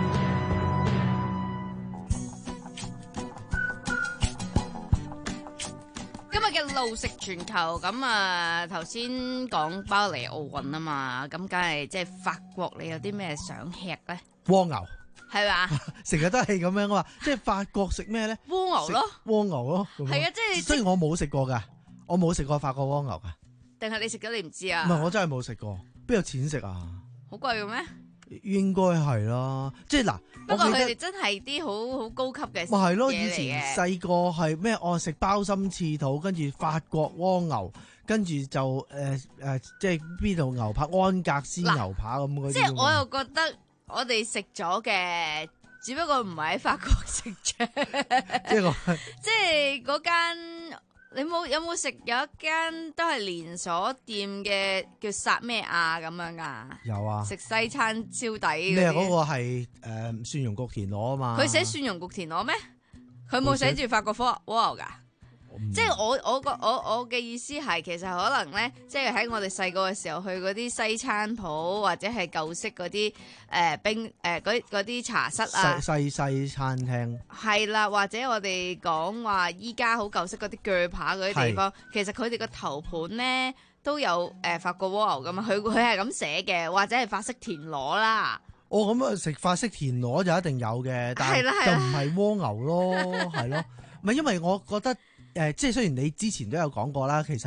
今日嘅路食全球咁啊，頭先講巴黎奧運啊嘛，咁梗係即係法國，你有啲咩想吃咧？ 蝸牛係嘛？ 成日都係咁樣啊嘛，即係法國食咩咧？ 蝸牛咯， 蝸牛咯， 係啊，即係雖然我冇食過噶，我冇食過法國蝸牛噶， 定係你食咗你唔知啊？ 唔係，我真係冇食過，邊有錢食啊？ 好貴嘅咩？ 應該係啦，即係嗱。 不過佢哋真係啲好好高級嘅嘢嚟嘅。咪係咯， 以前細個係咩？我食鮑參翅肚，跟住法國蝸牛，跟住就誒誒、呃呃，即係邊度牛扒安格斯牛扒咁嗰啲。 即係我又覺得我哋食咗嘅，只不過唔係喺法國食啫。即係即係嗰間。你冇有冇食有一間都係連鎖店嘅叫薩咩亞咁樣啊？ 有啊，食西餐燒底咩？嗰個係誒蒜蓉焗田螺啊嘛。 佢寫蒜蓉焗田螺咩？佢冇寫住法國蝸牛㗎。即係我我個我我嘅意思係，其實可能咧，即係喺我哋細個嘅時候去嗰啲西餐鋪或者係舊式嗰啲誒冰誒嗰嗰啲茶室啊， 西西餐廳係啦，或者我哋講話依家好舊式嗰啲鋸扒嗰啲地方，其實佢哋個頭盤咧都有誒、呃、法國蝸牛噶嘛，佢佢係咁寫嘅，或者係法式田螺啦。 哦，咁啊食法式田螺就一定有嘅，但係就唔係蝸牛咯，係咯，唔係因為我覺得。誒、呃，即係雖然你之前都有講過啦，其實係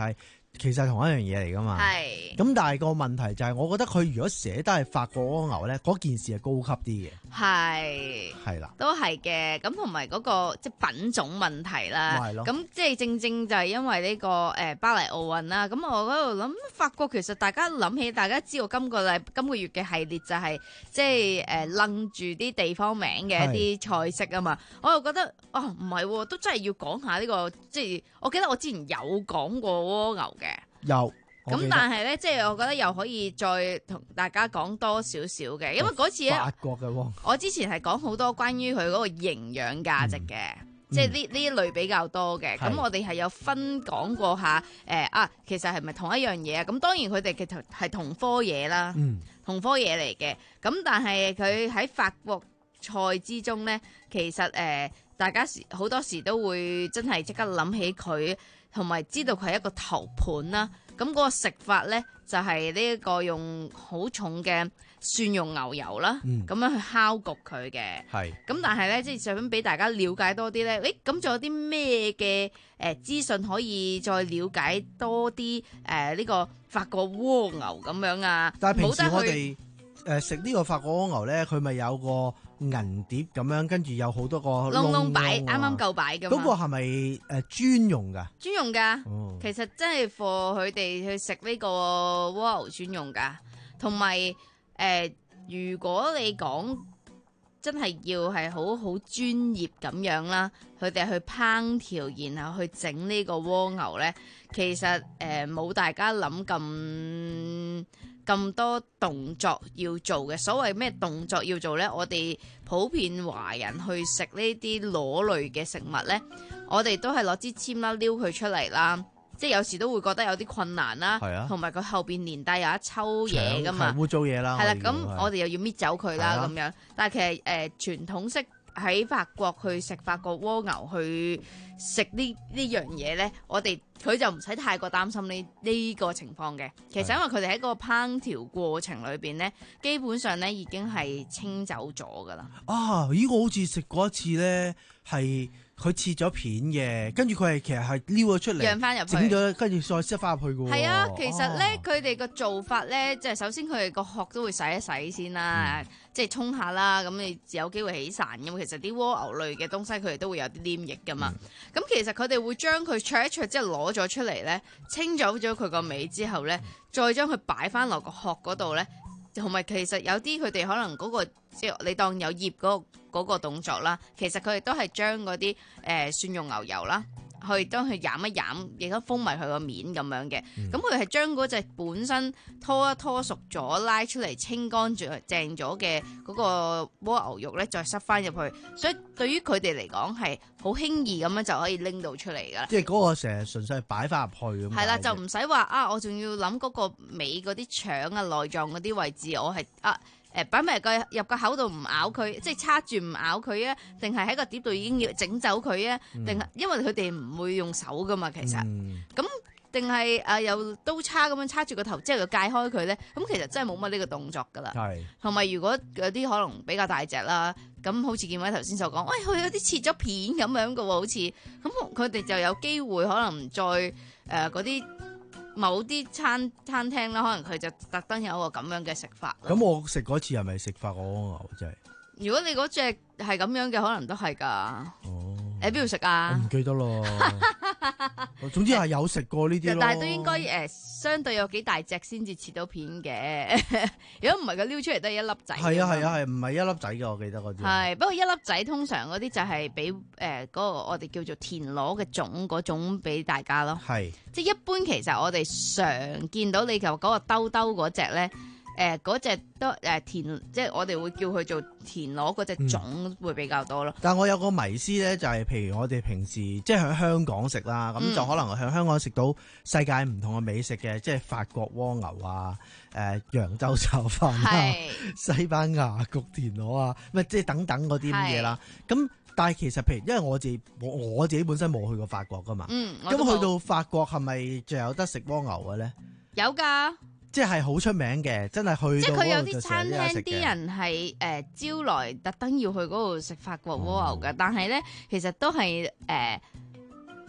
其實係同一樣嘢嚟噶嘛。 係。 咁但係個問題就係，我覺得佢如果寫得係法國蝸牛咧，嗰件事係高級啲嘅。 係。 係啦。 都係嘅。咁同埋嗰個即係品種問題啦。 係咯。 咁即係正正就係因為呢、這個誒、呃、巴黎奧運啦。咁我喺度諗法國其實大家諗起，大家知道今個禮今個月嘅系列就係、是、即係誒楞住啲地方名嘅一啲菜式啊嘛。我又覺得哦唔係，都真係要講下呢、這個即係我記得我之前有講過蝸牛嘅。 有。 咁但係咧，即係我覺得又可以再同大家講多少少嘅，因為嗰次咧， 法國嘅喎， 我之前係講好多關於佢嗰個營養價值嘅，嗯、即係呢呢一類比較多嘅。咁、嗯、我哋係有分講過下，誒、呃、啊，其實係咪同一樣嘢啊？咁當然佢哋其實係同科嘢啦，嗯、同科嘢嚟嘅。咁但係佢喺法國菜之中咧，其實誒、呃、大家時好多時都會真係即刻諗起佢，同埋知道佢係一個頭盤啦。咁嗰個食法咧，就係呢一個用好重嘅蒜蓉牛油啦，咁、嗯、樣去烤焗佢嘅。係。咁但係咧，即係想俾大家了解多啲咧，誒，咁仲有啲咩嘅誒資訊可以再了解多啲誒呢個法國蝸牛咁樣啊？ 但係平時我哋誒食呢個法國蝸牛咧，佢咪有個銀碟咁樣，跟住有好多個窿窿擺，啱啱夠擺噶嘛。 嗰個係咪誒專用噶？ 專用噶，哦、其實真係 for 佢哋去食呢個蝸牛專用噶。同埋誒，如果你講真係要係好好專業咁樣啦，佢哋去烹調，然後去整呢個蝸牛咧，其實誒冇、呃、大家諗咁。咁多動作要做嘅，所謂咩動作要做呢？我哋普遍華人去食呢啲螺類嘅食物呢，我哋都係攞支籤啦，撩佢出嚟啦，即係有時都會覺得有啲困難啦，同埋佢後邊連帶有一抽嘢噶嘛， 污糟嘢啦， 係啦，咁我哋又要搣走佢啦咁樣，但係其實誒、呃、傳統式喺法國去食法國蝸牛去食呢呢樣嘢呢，我哋佢就唔使太過擔心呢呢個情況嘅。其實因為佢哋喺個烹調過程裏邊呢，基本上呢已經係清走咗噶啦。 啊，咦！我好似食過一次呢，係佢切咗片嘅，跟住佢係其實係撩咗出嚟， 釀翻入去， 整咗，跟住再塞翻入去嘅喎。 係啊，其實呢，佢哋個做法呢，即係首先佢哋個殼都會洗一洗先啦。嗯，即係沖下啦，咁你有機會起潺咁。其實啲蝸牛類嘅東西佢哋都會有啲黏液噶嘛。咁、嗯、其實佢哋會將佢焯一焯之後攞咗出嚟咧，清走咗佢個尾之後咧，再將佢擺翻落個殼嗰度咧，同埋其實有啲佢哋可能嗰、嗰個即係你當有醃嗰嗰個動作啦，其實佢哋都係將嗰啲誒蒜蓉牛油啦。去當佢飲一飲，亦都封埋佢個面咁樣嘅。咁佢係將嗰隻本身拖一拖熟咗，拉出嚟清乾淨淨咗嘅嗰個蝸牛肉咧，再塞翻入去。所以對於佢哋嚟講係好輕易咁樣就可以拎到出嚟㗎啦。 即係嗰個成日純粹係擺翻入去咁。係啦，就唔使話啊，我仲要諗嗰個尾嗰啲腸啊、內臟嗰啲位置，我係啊。誒擺埋個入個口度唔咬佢，即係叉住唔咬佢啊？定係喺個碟度已經要整走佢啊？定係、嗯、因為佢哋唔會用手噶嘛，其實咁定係誒由刀叉咁樣叉住個頭之後就戒開佢咧？咁其實真係冇乜呢個動作噶啦。係同埋如果有啲可能比較大隻啦，咁好似建偉頭先所講，喂佢有啲切咗片咁樣噶喎，好似咁佢哋就有機會可能再誒嗰啲。呃某啲餐餐廳啦，可能佢就特登有一個咁樣嘅食法。 咁我食嗰次係咪食法國蝸牛真係？ 如果你嗰隻係咁樣嘅，可能都係㗎。哦，你喺邊度食啊？ 我唔記得咯。總之係有食過呢啲咯。 但係都應該誒、呃，相對有幾大隻先至切到片嘅。如果唔係，佢撩出嚟都係一粒仔。係啊係啊係，唔係一粒仔嘅，我記得嗰啲。係，不過一粒仔通常嗰啲就係俾誒嗰個我哋叫做田螺嘅種嗰種俾大家咯。係。即係一般其實我哋常見到你就嗰個兜兜嗰隻咧。誒嗰隻都誒、呃、田，即係我哋會叫佢做田螺嗰隻種會比較多咯、嗯。 但係我有個迷思咧，就係、是、譬如我哋平時即係喺香港食啦，咁、嗯、就可能喺香港食到世界唔同嘅美食嘅，即係法國蝸牛啊、誒、呃、揚州炒飯啊、西班牙焗田螺啊，咪即係等等嗰啲咁嘢啦。咁但係其實譬如因為我自己我我自己本身冇去過法國噶嘛，咁、嗯、去到法國係咪就有得食蝸牛嘅咧？ 有㗎。即係好出名嘅，真係去到嗰度就成日食嘅。即係佢有啲餐廳啲人係誒、呃、招來特登要去嗰度食法國蝸牛嘅、哦，但係咧其實都係誒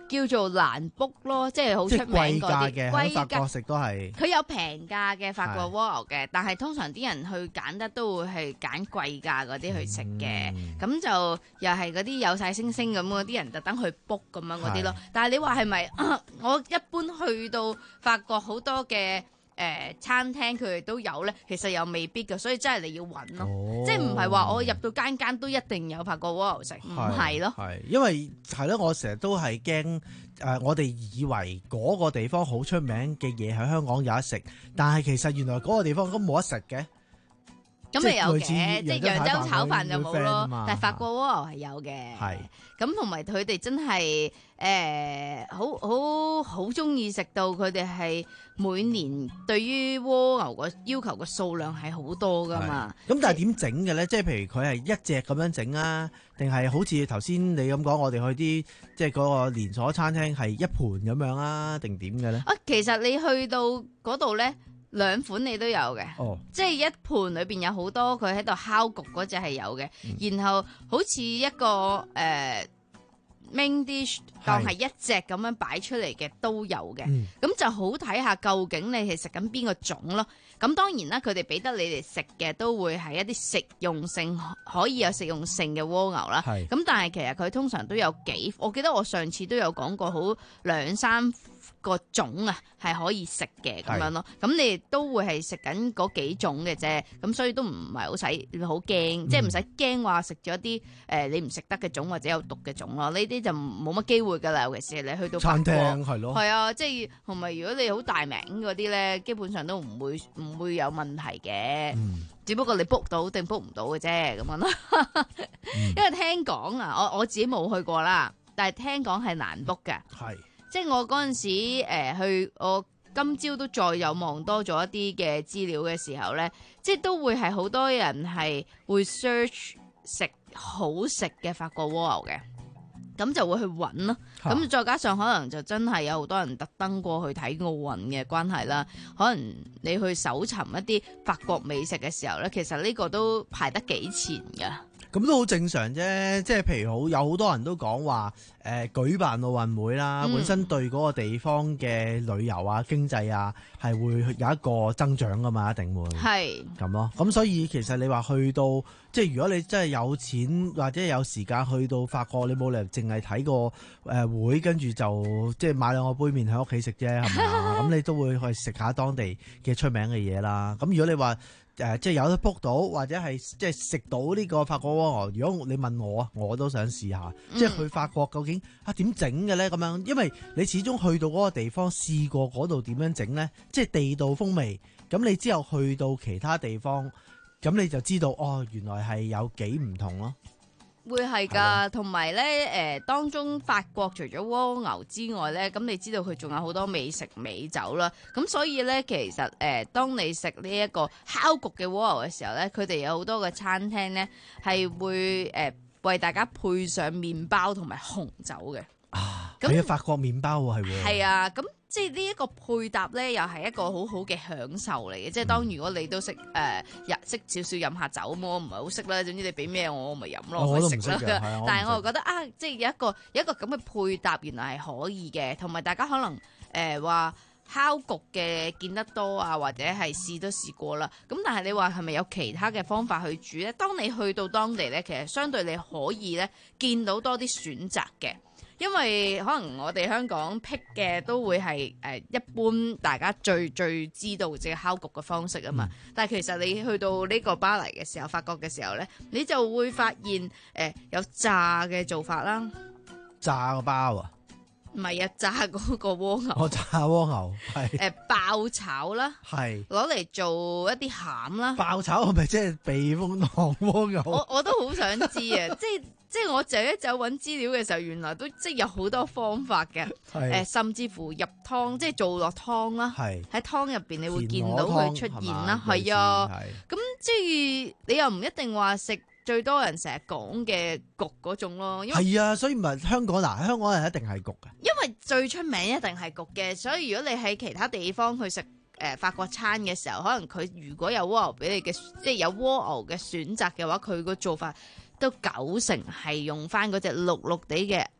叫做難 book 咯，即係好出名嗰啲貴價嘅喺法國食都係。 佢有平價嘅法國蝸牛嘅，但係通常啲人去揀得都會係揀貴價嗰啲去食嘅，咁、嗯、就又係嗰啲有晒星星咁嗰啲人特登去 book 咁樣嗰啲咯。但係你話係咪？我一般去到法國好多嘅。誒、呃、餐廳佢哋都有咧，其實又未必嘅，所以真係你要揾咯，哦、即係唔係話我入到間間都一定有法國蝸牛食，唔係咯。 係因為係咯，我成日都係驚誒，我哋以為嗰個地方好出名嘅嘢喺香港有得食，但係其實原來嗰個地方都冇得食嘅。 咁咪有嘅，即係揚州炒飯就冇咯，但係法國蝸牛係有嘅。係咁同埋佢哋真係誒好好好中意食到，佢哋係每年對於蝸牛個要求個數量係好多噶嘛。咁但係點整嘅咧？即係譬如佢係一隻咁樣整啊，定係好似頭先你咁講，我哋去啲即係嗰個連鎖餐廳係一盤咁樣啊，定點嘅咧？啊， 其實你去到嗰度咧。兩款你都有嘅， 哦、 即係一盤裏邊有好多佢喺度烤焗嗰隻係有嘅，嗯、然後好似一個誒、呃、main dish 當係一隻咁樣擺出嚟嘅都有嘅，咁、嗯、就好睇下究竟你係食緊邊個種咯。咁當然啦，佢哋俾得你哋食嘅都會係一啲食用性可以有食用性嘅蝸牛啦。咁但係其實佢通常都有幾，我記得我上次都有講過，好兩三個種啊係可以食嘅咁樣咯，咁你都會係食緊嗰幾種嘅啫，咁所以都唔係好使好驚，即係唔使驚話食咗啲誒你唔食得嘅種或者有毒嘅種咯，呢啲就冇乜機會噶啦，尤其是你去到餐廳係咯， 係啊，即係同埋如果你好大名嗰啲咧，基本上都唔會唔會有問題嘅，嗯、只不過你 book 到定 book 唔到嘅啫咁樣咯，嗯、因為聽講啊，我我自己冇去過啦，但係聽講係難 book 嘅。係。即係我嗰陣時誒、呃、去，我今朝都再有望多咗一啲嘅資料嘅時候咧，即係都會係好多人係會 search 食好食嘅法國蝸牛嘅，咁就會去揾咯。咁、啊、再加上可能就真係有好多人特登過去睇奧運嘅關係啦，可能你去搜尋一啲法國美食嘅時候咧，其實呢個都排得幾前噶。 咁都好正常啫，即係譬如好有好多人都講話誒舉辦奧運會啦，嗯、本身對嗰個地方嘅旅遊啊、經濟啊係會有一個增長噶嘛，一定會係咁咯。咁所以其實你話去到即係如果你真係有錢或者有時間去到法國，你冇理由淨係睇個誒會，跟住就即係買兩個杯麵喺屋企食啫，係咪啊？咁你都會去食下當地嘅出名嘅嘢啦。咁如果你話，誒、呃，即係有得 book 到，或者係即係食到呢個法國蝸牛。如果你問我啊，我都想試下，嗯、即係去法國究竟啊點整嘅咧？咁樣，因為你始終去到嗰個地方試過嗰度點樣整咧，即係地道風味。咁你之後去到其他地方，咁你就知道哦，原來係有幾唔同咯。 會係㗎，同埋咧誒，當中法國除咗蝸牛之外咧，咁你知道佢仲有好多美食美酒啦。咁所以咧，其實誒、呃，當你食呢一個烤焗嘅蝸牛嘅時候咧，佢哋有好多嘅餐廳咧係會誒、呃、為大家配上麵包同埋紅酒嘅。啊，咁係啊，法國麵包喎，係喎。 係啊，咁。即係呢一個配搭咧，又係一個好好嘅享受嚟嘅。即係當如果你都識誒日識少少飲下酒，咁我唔係好識啦。總之你俾咩我，我咪飲咯，我食啦。但係我又覺得啊，即係有一個有一個咁嘅配搭，原來係可以嘅。同埋大家可能誒話、呃、烤焗嘅見得多啊，或者係試都試過啦。咁但係你話係咪有其他嘅方法去煮咧？當你去到當地咧，其實相對你可以咧見到多啲選擇嘅。因為可能我哋香港辟嘅都會係誒一般大家最最知道即係烤焗嘅方式啊嘛，嗯、但係其實你去到呢個巴黎嘅時候、法國嘅時候咧，你就會發現誒、呃、有炸嘅做法啦， 炸個包啊， 唔係啊，炸嗰個蝸牛， 我炸蝸牛係誒、 呃、爆炒啦，係攞嚟做一啲餡啦， 爆炒係咪即係避風塘蝸牛？ 我我都好想知啊，即係。即係我走一走揾資料嘅時候，原來都即係有好多方法嘅，誒、呃，甚至乎入湯，即係做落湯啦，喺湯入邊你會見到佢出現啦，係啊，咁即係你又唔一定話食最多人成日講嘅焗嗰種咯，因為係啊，所以唔係香港嗱，香港人一定係焗嘅， 因為最出名一定係焗嘅，所以如果你喺其他地方去食誒、呃、法國餐嘅時候，可能佢如果有蝸牛俾你嘅，即係有蝸牛嘅選擇嘅話，佢個做法。都九成係用翻嗰隻綠綠地嘅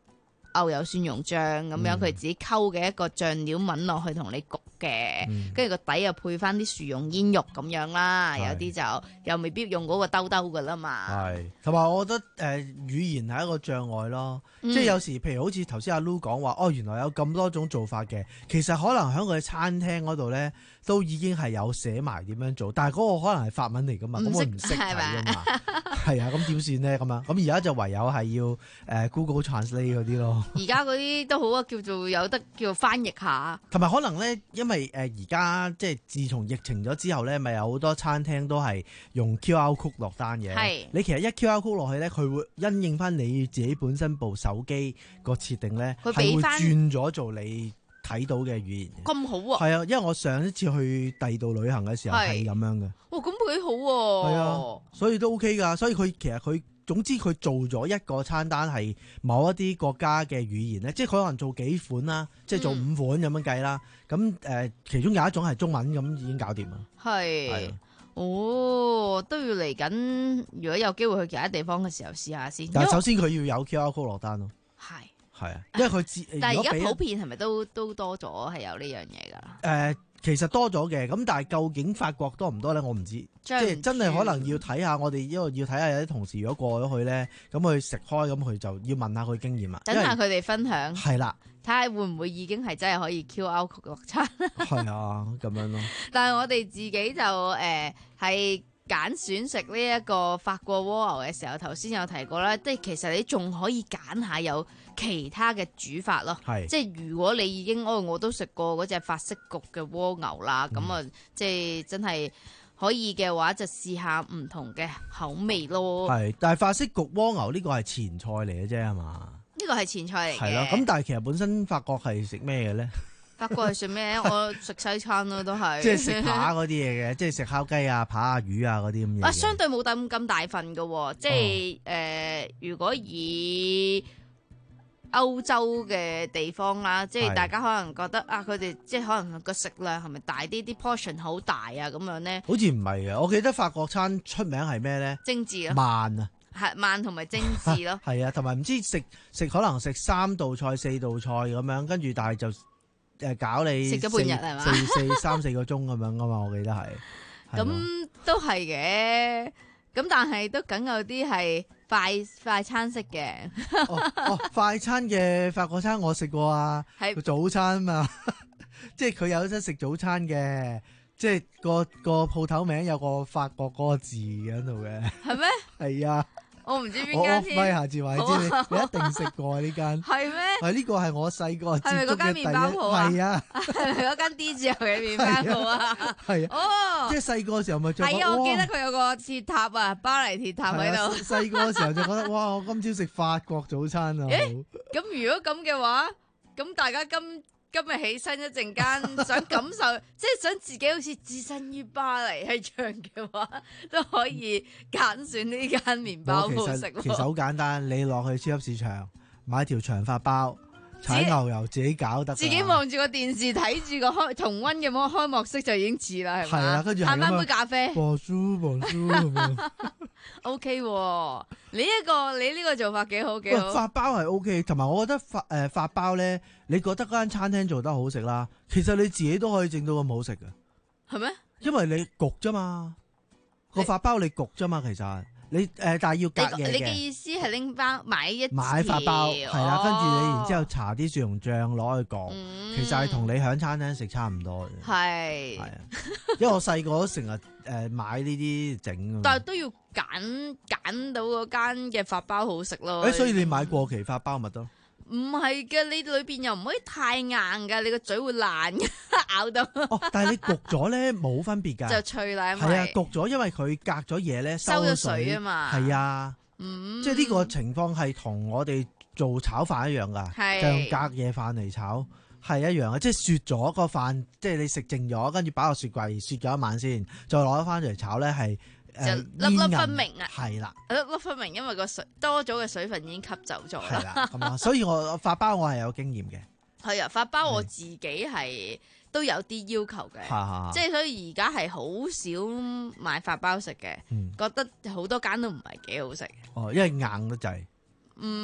牛油蒜蓉醬咁樣，佢、嗯、自己溝嘅一個醬料揾落去同你焗嘅，跟住個底又配翻啲薯蓉煙肉咁樣啦，有啲就又未必用嗰個兜兜噶啦嘛。 係，同埋我覺得誒、呃、語言係一個障礙咯，嗯、即係有時譬如好似頭先阿 Lu 講話，哦原來有咁多種做法嘅，其實可能喺佢餐廳嗰度咧都已經係有寫埋點樣做，但係嗰個可能係法文嚟噶嘛，咁我唔識睇噶嘛，係啊，咁點算咧咁啊？咁而家就唯有係要誒、呃、Google Translate 嗰啲咯。 而家嗰啲都好啊，叫做有得叫翻譯下。 同埋可能咧，因為誒而家即係自從疫情咗之後咧，咪有好多餐廳都係用 Q R code 落單嘅。係。你其實一 Q R code 落去咧，佢會因應翻你自己本身部手機個設定咧，係會轉咗做你睇到嘅語言。咁好啊！係啊，因為我上一次去第二度旅行嘅時候係咁樣嘅。 哦，咁幾好喎！係啊，所以都 OK 㗎。所以佢其實佢。總之佢做咗一個餐單係某一啲國家嘅語言咧，即係佢可能做幾款啦，即係做五款咁樣計啦。咁誒、呃，其中有一種係中文，咁已經搞掂啦。 係，哦，都要嚟緊。如果有機會去其他地方嘅時候試下先。 但係首先佢要有 Q R code 落單咯。 係係啊，因為佢自但係而家普遍係咪都都多咗係有呢樣嘢㗎？誒、 呃。其實多咗嘅，咁但係究竟法國多唔多咧？我唔知，即係真係可能要睇下我哋，因為要睇下有啲同事如果過咗去咧，咁佢食開，咁佢就要問下佢經驗啦。 等下佢哋分享。係啦， 睇下會唔會已經係真係可以 Q R code 落餐。 係啊，咁樣咯。 但係我哋自己就誒係揀選食呢一個法國蝸牛嘅時候，頭先有提過啦，即係其實你仲可以揀下有其他嘅煮法咯，即係如果你已經哦，我都食過嗰隻法式焗嘅蝸牛啦，咁啊、嗯，即係真係可以嘅話，就試下唔同嘅口味咯。 係，但係法式焗蝸牛呢個係前菜嚟嘅啫，係嘛？ 呢個係前菜嚟嘅。係咯， 咁但係其實本身法國係食咩嘅咧？ 法國係食咩？我食西餐咯，都係。 即係食扒嗰啲嘢嘅，即係食烤雞啊、扒啊、魚啊嗰啲咁嘢。啊， 相對冇咁咁大份嘅，即係誒、哦呃，如果以歐洲嘅地方啦，即係大家可能覺得啊，佢哋即係可能個食量係咪大啲？啲 portion 好大啊，咁樣咧？好似唔係嘅，我記得法國餐出名係咩咧？精緻咯，慢啊，係慢同埋精緻咯。係啊，同埋唔知食食可能食三道菜、四道菜咁樣，跟住但係就誒搞你食咗半日係嘛？四四三四個鐘咁樣噶嘛，我記得係。 咁都係嘅，咁但係都梗有啲係。快快餐式嘅哦，哦，快餐嘅法國餐我食過啊，係早餐嘛，即係佢有得食早餐嘅，即係個個鋪頭名有個法國嗰個字喺度嘅，係咩？係啊。我唔知邊間添，我下次話你知，你你一定食過呢間。係咩？係呢個係我細個接觸嘅第一。係咪嗰間麵包鋪啊？係啊。係咪嗰間 D 字頭嘅麵包鋪啊？係啊。哦。即係細個時候咪就係啊！我記得佢有個鐵塔啊，巴黎鐵塔喺度。細個時候就覺得哇！我今朝食法國早餐啊。誒，咁如果咁嘅話，咁大家今今日起身一陣間，想感受，即係想自己好似置身於巴黎一樣嘅話，都可以揀選呢間麵包鋪食。其實好簡單，你落去超級市場買條長發包，踩牛油自己搞得。自己望住個電視睇住個開重溫嘅開幕式就已經似啦，係咪？係啊，跟住嘆翻杯咖啡。播書播書咁樣。O K， 你一個你呢個做法幾好幾好。發包係 O K， 同埋我覺得發誒發包咧，你覺得嗰間餐廳做得好食啦，其實你自己都可以整到咁好食嘅。係咩？因為你焗啫嘛，個發包你焗啫嘛，其實你誒、呃，但係要隔夜嘅。你嘅意思係拎包買一買發包係啦，哦、跟住你然之後搽啲蒜蓉醬攞去焗，嗯、其實係同你喺餐廳食差唔多嘅。係係啊，因為我細個都成日誒買呢啲整。但係都要揀揀到嗰間嘅發包好食咯。誒、欸，所以你買過期發包咪得？唔係嘅，你裏邊又唔可以太硬噶，你個嘴會爛嘅，咬到。哦，但係你焗咗咧冇分別噶，就脆啦。係啊，焗咗，因為佢隔咗嘢咧，收咗水啊嘛。係啊，嗯，即係呢個情況係同我哋做炒飯一樣噶，是就用隔夜飯嚟炒係一樣嘅，即係雪咗個飯，即係你食剩咗，跟住擺落雪櫃雪咗一晚先，再攞翻嚟炒咧係。就粒粒分明啊，係啦，粒粒分明，因為個水多咗嘅水分已經吸走咗啦。係啦，咁啊，所以我發包我係有經驗嘅。係啊，發包我自己係都有啲要求嘅，即係所以而家係好少買發包食嘅，嗯、覺得好多間都唔係幾好食。哦，因為硬得滯。嗯，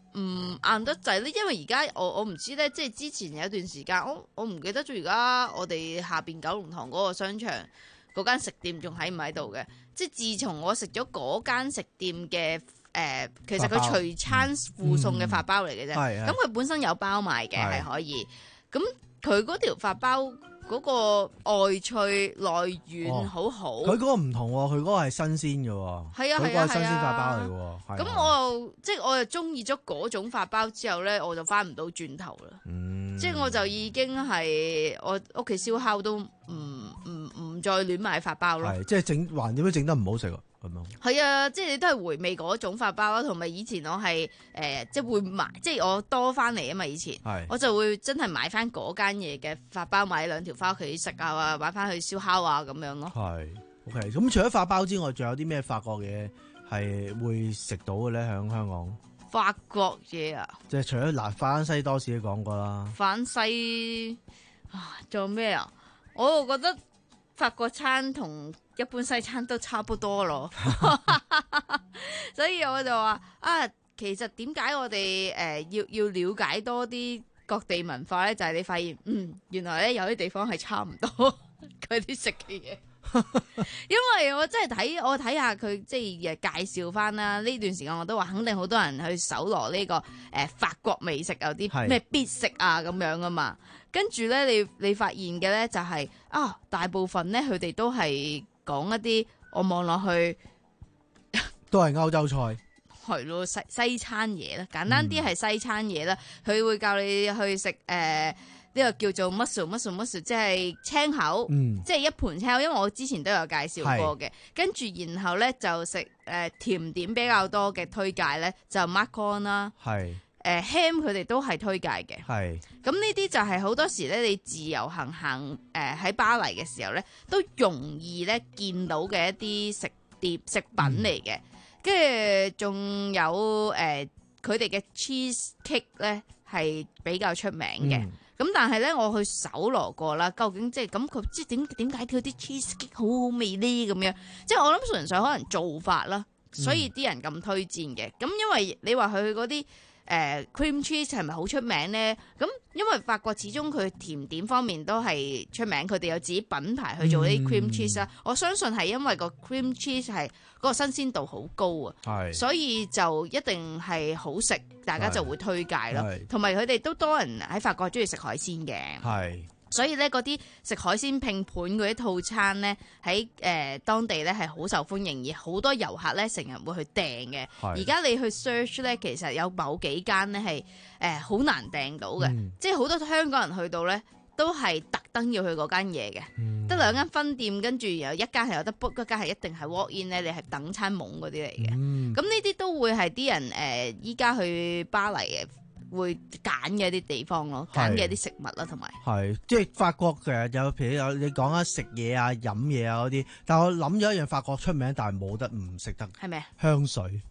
唔硬得滯咧？因為而家我我唔知咧，即係之前有一段時間，我我唔記得咗而家我哋下邊九龍塘嗰個商場嗰間食店仲喺唔喺度嘅？即係自從我食咗嗰間食店嘅誒、呃，其實佢隨餐附送嘅法包嚟嘅啫。咁佢、嗯、本身有包賣嘅，係可以。咁佢嗰條法包。嗰個外脆內軟好好， 佢嗰、哦、個唔同喎，佢嗰個係新鮮嘅喎， 係啊佢嗰個係新鮮法包嚟嘅喎。 咁、啊啊、我又即係我又中意咗嗰種法包之後咧，我就翻唔到轉頭啦。嗯、即係我就已經係我屋企燒烤都唔唔唔再亂買法包咯。 係即係整橫掂都整得唔好食啊！咁樣係啊，即係你都係回味嗰種法包啦，同埋以前我係誒、呃、即係會買，即係我多翻嚟啊嘛，以前我就會真係買翻嗰間嘢嘅法包，買兩條翻屋企食啊，買翻去燒烤啊咁樣咯。 係 OK，咁除咗法包之外，仲有啲咩法國嘢係會食到嘅咧？喺香港法國嘢啊， 即係除咗嗱法蘭西多士都講過啦， 法蘭西啊，仲有咩啊？我又覺得法國餐同一般西餐都差不多咯，所以我就話啊，其實點解我哋誒、呃、要要了解多啲各地文化咧？就係、是、你發現，嗯，原來咧有啲地方係差唔多佢啲食嘅嘢，因為我真係睇我睇下佢即係介紹翻啦。呢段時間我都話肯定好多人去搜羅呢、這個誒、呃、法國美食有啲咩必食啊咁樣啊嘛。跟住咧，你你發現嘅咧就係、是、啊，大部分咧佢哋都係講一啲我望落去都係歐洲菜， 係咯西西餐嘢啦，簡單啲係西餐嘢啦。佢、嗯、會教你去食誒呢個叫做 mussel mussel mussel， 即係青口，嗯、即係一盤青口。因為我之前都有介紹過嘅，跟住然後咧就食誒、呃、甜點比較多嘅推介咧就 macaron 啦。係。誒 ham 佢哋都係推介嘅，係咁呢啲就係好多時咧，你自由行行誒喺巴黎嘅時候咧，都容易咧見到嘅一啲食碟食品嚟嘅，跟住仲有誒佢哋嘅 cheese cake 咧係比較出名嘅，咁、嗯、但係咧我去搜羅過啦，究竟即係咁佢即係點點解佢啲 cheese cake 好好味呢？咁樣即係我諗純粹可能做法啦，所以啲人咁推薦嘅。咁、嗯、因為你話佢嗰啲。誒、呃、cream cheese 係咪好出名咧？咁因為法國始終佢甜點方面都係出名，佢哋有自己品牌去做啲 cream cheese 啦、嗯。我相信係因為個 cream cheese 係嗰個新鮮度好高啊，所以就一定係好食，大家就會推介咯。同埋佢哋都多人喺法國中意食海鮮嘅。係。所以咧，嗰啲食海鮮拼盤嗰啲套餐咧，喺誒、呃、當地咧係好受歡迎，而好多遊客咧成日會去訂嘅。而家你去 search 咧，其實有某幾間咧係誒好難訂到嘅，嗯、即係好多香港人去到咧都係特登要去嗰間嘢嘅，得、嗯、兩間分店，跟住有一間係有得 book，一間係一定係 walk in 咧，你係等餐懵嗰啲嚟嘅。咁呢啲都會係啲人誒依家去巴黎嘅。會揀嘅一啲地方咯，揀嘅一啲食物啦，同埋係即係法國其實有譬如有你講啊食嘢啊飲嘢啊嗰啲，但係我諗咗一樣法國出名但係冇得唔食得係咩？香水。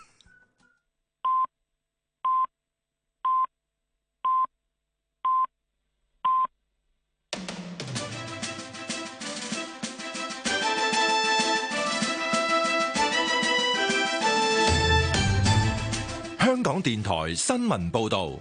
香港電台新聞報道，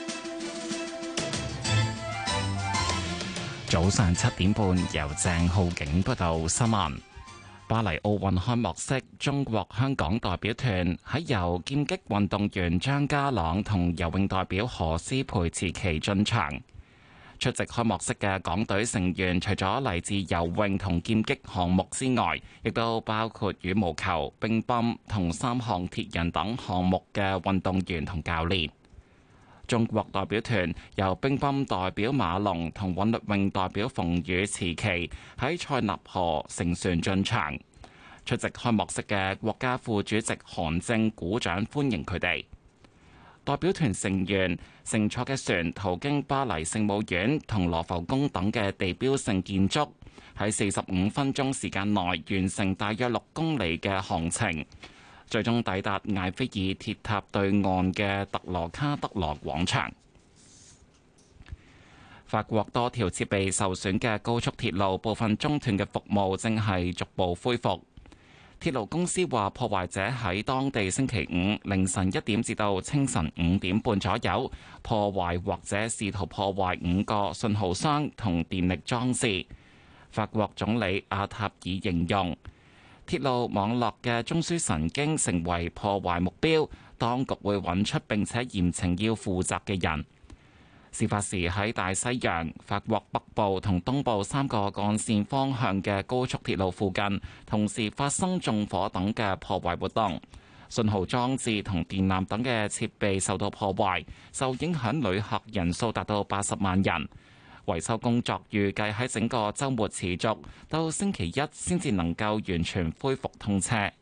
早上七點半由鄭浩景報道新聞。巴黎奧運開幕式，中國香港代表團喺由劍擊運動員張家朗同游泳代表何詩蓓持旗進場。出席開幕式嘅港隊成員，除咗嚟自游泳同劍擊項目之外，亦都包括羽毛球、乒乓同三項鐵人等項目嘅運動員同教練。中國代表團由乒乓代表馬龍同韻律泳代表馮宇持旗喺塞納河乘船進場。出席開幕式嘅國家副主席韓正鼓掌歡迎佢哋。代表團成員乘坐嘅船途經巴黎聖母院同羅浮宮等嘅地標性建築，喺四十五分鐘時間內完成大約六公里嘅航程，最終抵達艾菲爾鐵塔對岸嘅特羅卡德羅廣場。法國多條設備受損嘅高速鐵路部分中斷嘅服務正係逐步恢復。 鐵路公司話，破壞者喺當地星期五凌晨一點至到清晨五點半左右破壞或者試圖破壞五個信號箱同電力裝置。法國總理阿塔爾形容鐵路網絡嘅中樞神經成為破壞目標，當局會揾出並且嚴懲要負責嘅人。事發時喺大西洋、法國北部同東部三個幹線方向嘅高速鐵路附近，同時發生縱火等嘅破壞活動，信號裝置同電纜等嘅設備受到破壞，受影響旅客人數達到八十萬人。維修工作預計喺整個週末持續，到星期一先至能夠完全恢復通車。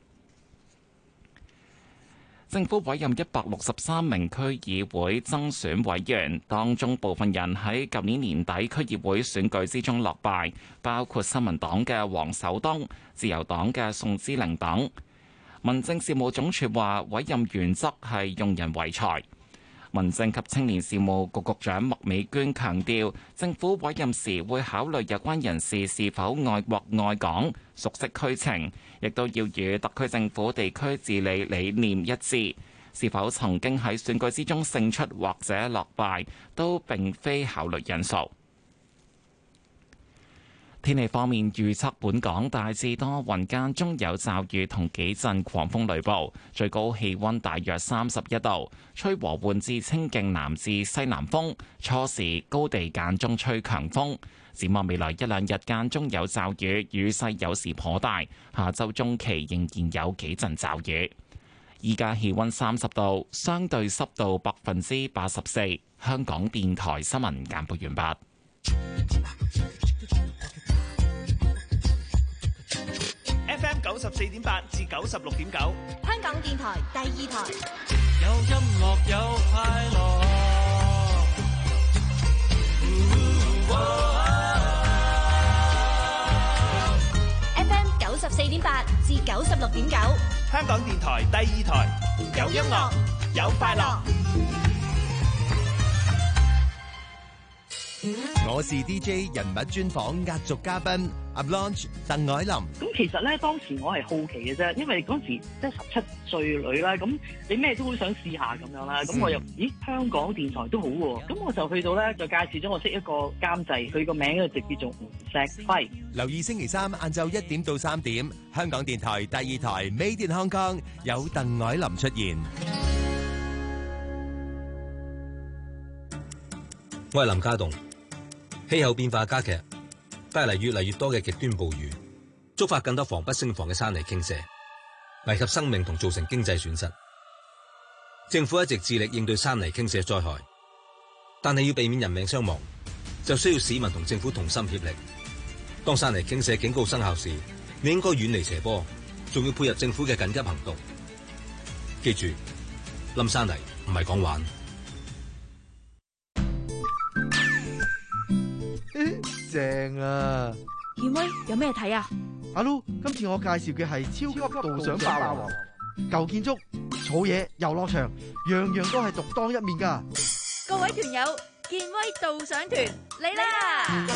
政府委任一百六十三名區議會增選委員，當中部分人喺舊年年底區議會選舉之中落敗，包括新民黨嘅黃守東、自由黨嘅宋之玲等。民政事務總署話，委任原則係用人唯才。民政及青年事務局局長麥美娟強調，政府委任時會考慮有關人士是否愛國愛港、熟悉區情，亦都要與特區政府地區治理理念一致。是否曾經喺選舉之中勝出或者落敗，都並非考慮因素。天氣方面預測，本港大致多雲，間中有驟雨同幾陣狂風雷暴，最高氣溫大約三十一度，吹和緩至清勁南至西南風，初時高地間中吹強風。展望未來一兩日間中有驟雨，雨勢有時頗大，下週中期仍然有幾陣驟雨。依家氣溫三十度，相對濕度百分之八十四。香港電台新聞簡報完畢。 F M 九十四點八至九十六點九， 香港電台第二台。 有音樂有快樂。 F M 九十四點八至九十六點九， 香港電台第二台。有音樂有快樂。 我是 D J 人物專訪壓軸嘉賓 Avalanche 鄧藹霖。 咁其實咧，當時我係好奇嘅啫，因為嗰時即係十七歲女啦，咁你咩都好想試下咁樣啦。咁我又咦香港電台都好喎，咁我就去到咧就介紹咗我識一個監製，佢個名咧就叫做吳石輝。 留意星期三晏晝一點到三點，香港電台第二台 Made in Hong Kong 有鄧藹霖出現。 我係林家棟。氣候變化加劇，帶嚟越嚟越多嘅極端暴雨，觸發更多防不勝防嘅山泥傾瀉，危及生命同造成經濟損失。政府一直致力應對山泥傾瀉災害，但係要避免人命傷亡，就需要市民同政府同心協力。當山泥傾瀉警告生效時，你應該遠離斜坡，仲要配合政府嘅緊急行動。記住，冧山泥唔係講玩。 正啊！ 賢威有咩睇啊？ 阿 Lu，今次我介紹嘅係超級導賞霸王，舊建築、草野、遊樂場，樣樣都係獨當一面噶。 各位團友，健威導賞團嚟啦！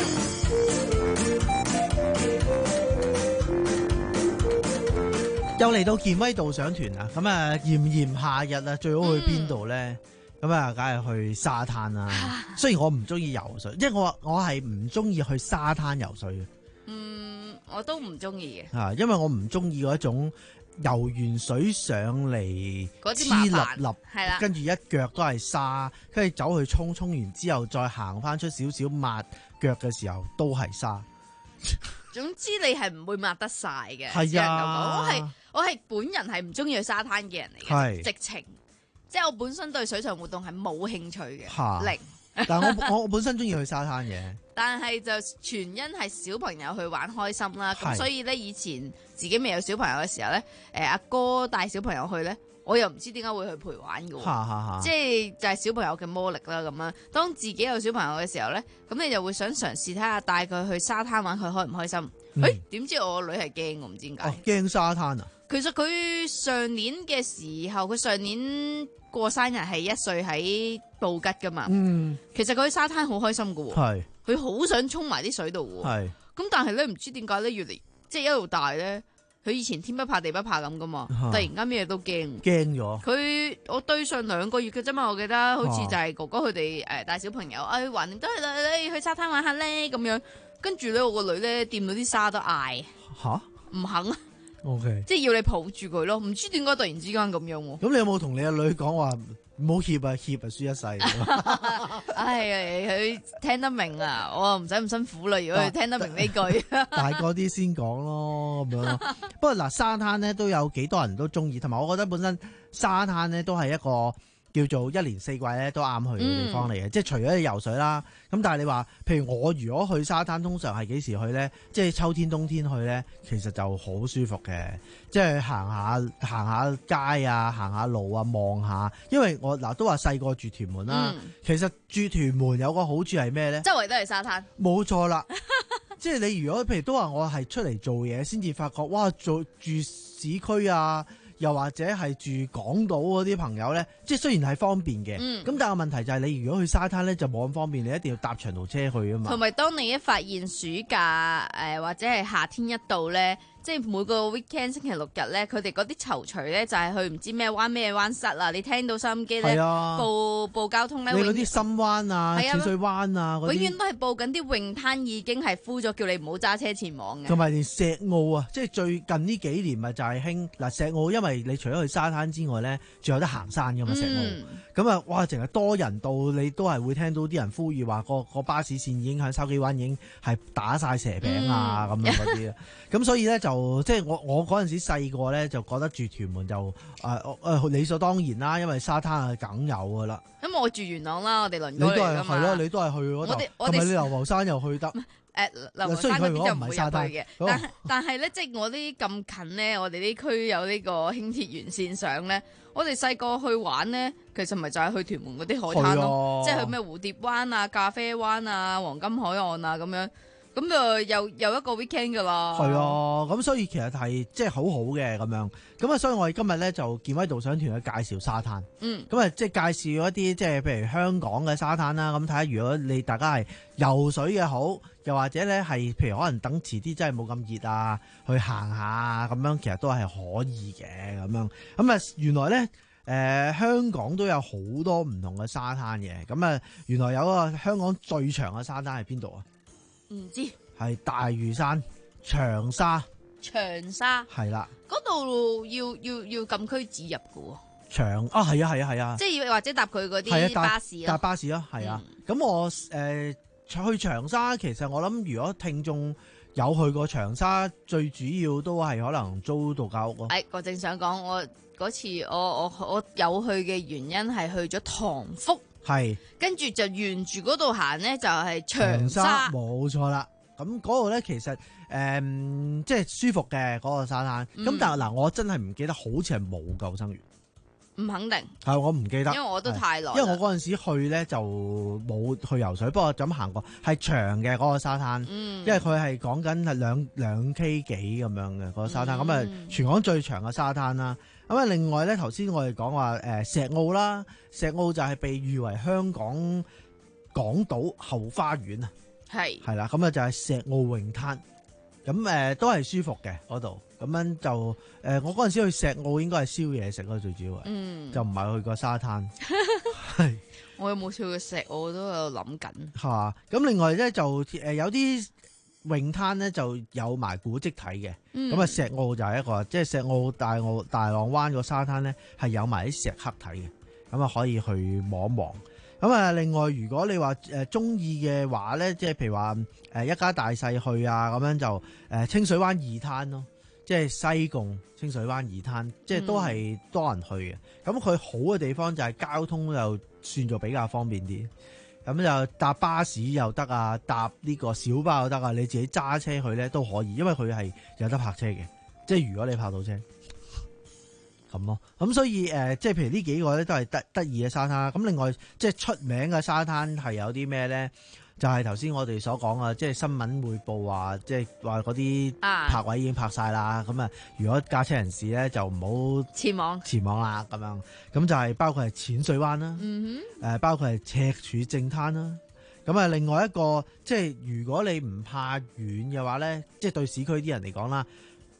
又嚟到健威導賞團啦！咁啊，炎炎夏日啊，最好去邊度咧？咁啊，梗係去沙灘啦。雖然我唔中意游水，因為我我係唔中意去沙灘游水嘅。 嗯，我都唔中意嘅。 啊，因為我唔中意嗰種游完水上嚟黐立立， 係啦， 跟住一腳都係沙，跟住走去沖沖完之後再行翻出少少抹腳嘅時候都係沙。 總之你係唔會抹得晒嘅。 係啊， 我係我係本人係唔中意去沙灘嘅人嚟嘅，直情。即係我本身對水上活動係冇興趣嘅，零。 但係我我本身中意去沙灘嘅。 但係就全因係小朋友去玩開心啦，咁所以咧以前自己未有小朋友嘅時候咧，誒阿哥帶小朋友去咧，我又唔知點解會去陪玩嘅喎，即係就係小朋友嘅魔力啦咁樣。當自己有小朋友嘅時候咧，咁你就會想嘗試睇下帶佢去沙灘玩，佢開唔開心？誒、嗯，點知我個女係驚，我唔知點解。 驚、哦、沙灘啊！ 其實佢上年嘅時候，佢上年過生日係一歲喺布吉噶嘛。嗯，其實佢喺沙灘好開心噶喎。係，佢好想衝埋啲水度喎。係，咁但係咧唔知點解咧，越嚟即係一路大咧， 佢以前天不怕地不怕咁噶嘛， 啊突然間咩都驚， 驚咗。 佢我對上兩個月嘅啫嘛，我記得好似就係哥哥佢哋誒帶小朋友，哎橫掂都係啦，你去沙灘玩下咧咁樣，跟住咧我個女咧掂到啲沙都嗌吓， 唔肯啊 ，OK， 即係要你抱住佢咯，唔知點解突然之間咁樣喎。 咁你有冇同你阿女講話唔好怯啊，怯啊輸一世？ 唉，佢聽得明啊，我唔使咁辛苦啦。如果佢聽得明呢句， 大個啲先講咯，咁樣咯。不過嗱，沙灘咧都有幾多人都中意，同埋我覺得本身沙灘咧都係一個叫做一年四季咧都啱去嘅地方嚟嘅，嗯、即係除咗你游水啦。咁但係你話，譬如我如果去沙灘，通常係幾時去咧？即係秋天、冬天去咧，其實就好舒服嘅。即係行下行下街啊，行下路啊，望下。因為我嗱都話細個住屯門啦，嗯、其實住屯門有個好處係咩咧？ 周圍都係沙灘。冇錯啦。即係你如果譬如都話我係出嚟做嘢，先至發覺哇，做住市區啊。又或者係住港島嗰啲朋友咧，即係雖然係方便嘅，咁、嗯、但係問題就係你如果去沙灘咧就冇咁方便，你一定要搭長途車去啊嘛。 同埋當你一發現暑假誒、呃、或者係夏天一到咧，即係每個 weekend 星期六日咧，佢哋嗰啲躊躇咧就係去唔知咩灣咩灣塞啦。你聽到收音機咧、啊、報報交通咧， 你嗰啲深灣啊、淺水灣啊嗰啲， 永遠都係報緊啲泳灘已經係敷咗，叫你唔好揸車前往嘅。 同埋連石澳啊，即係最近呢幾年咪就係興嗱石澳，因為你除咗去沙灘之外咧，仲有得行山噶嘛石澳。咁啊、嗯，哇！淨係多人到，你都係會聽到啲人呼籲話，個個巴士線已經喺筲箕灣已經係打晒蛇餅啊咁、嗯、樣嗰啲。咁所以咧就即係我我嗰陣時細個咧就覺得住屯門就誒誒、呃呃、理所當然啦，因為沙灘係梗有噶啦。 咁我住元朗啦，我哋鄰居你都係係咯，你都係去嗰度，同埋你流浮山又去得。 誒流浮山嗰邊就唔會入去嘅， 但係但係咧，即係我啲咁近咧，我哋啲區有呢個輕鐵沿線上咧，我哋細個去玩咧，其實咪就係去屯門嗰啲海灘咯，即係去咩蝴蝶灣啊、咖啡灣啊、黃金海岸啊咁樣。咁就又又一個 weekend 噶啦， 係啊，咁所以其實係即係好好嘅咁樣，咁啊，所以我哋今日咧就健威導賞團去介紹沙灘，嗯，咁啊即係介紹一啲即係譬如香港嘅沙灘啦，咁睇下如果你大家係游水嘅好，又或者咧係譬如可能等遲啲真係冇咁熱啊，去行下咁樣，其實都係可以嘅咁樣，咁啊原來咧誒、呃、香港都有好多唔同嘅沙灘嘅，咁啊原來有個香港最長嘅沙灘係邊度啊？ 唔知係大嶼山長沙， 長沙係啦， 嗰度要要要禁區指入嘅喎。 長啊，係啊係啊係啊， 即係要或者搭佢嗰啲巴士咯， 搭巴士咯，係啊。咁、嗯、我誒、呃、去長沙，其實我諗如果聽眾有去過長沙，最主要都係可能租度假屋咯。 誒，我正想講，我嗰次我我我有去嘅原因係去咗塘福。係，跟住就沿住嗰度行咧，就係長沙， 冇錯啦。咁嗰度咧，其實誒、嗯，即係舒服嘅嗰、嗰個沙灘。咁、嗯、但係嗱，我真係唔記得，好似係冇救生員， 唔肯定。 係我唔記得， 因為我都太耐。 因為我嗰陣時去咧就冇去游水，不過咁行過係長嘅嗰個沙灘。嗯、因為佢係講緊係兩兩 K 幾咁樣嘅嗰個沙灘，咁啊、嗯、全港最長嘅沙灘啦。咁啊，另外咧，頭先我哋講話誒石澳啦，石澳就係被譽為香港港島後花園啊，係係啦，咁啊就係石澳泳灘，咁誒、呃、都係舒服嘅嗰度，咁樣就誒、呃、我嗰陣時去石澳應該係燒嘢食咯，最主要係，嗯、就唔係去過沙灘，係我有冇去過石澳我都有諗緊， 係嘛？咁另外咧就誒有啲泳灘咧就有埋古蹟睇嘅，咁啊、嗯、石澳就係一個，即係石澳大澳大浪灣個沙灘咧係有埋啲石刻睇嘅，咁啊可以去望一望。咁啊另外如果你話誒中意嘅話咧，即係譬如話誒一家大細去啊，咁樣就誒清水灣二灘咯，即係西貢清水灣二灘，即係都係多人去嘅。咁佢、嗯、好嘅地方就係交通又算做比較方便啲。咁就搭巴士又得啊，搭呢個小巴又得啊，你自己揸車去咧都可以，因為佢係有得泊車嘅，即係如果你泊到車咁咯。咁所以誒、呃，即係譬如呢幾個咧都係得得意嘅沙灘。咁另外即係出名嘅沙灘係有啲咩咧？就係頭先我哋所講啊，即係新聞匯報話，即係話嗰啲泊位已經泊晒啦。咁啊，如果駕車人士咧就唔好前往前往啦。咁樣咁就係包括係淺水灣啦， 嗯哼， 誒包括係赤柱正灘啦。咁啊，另外一個即係如果你唔怕遠嘅話咧，即係對市區啲人嚟講啦，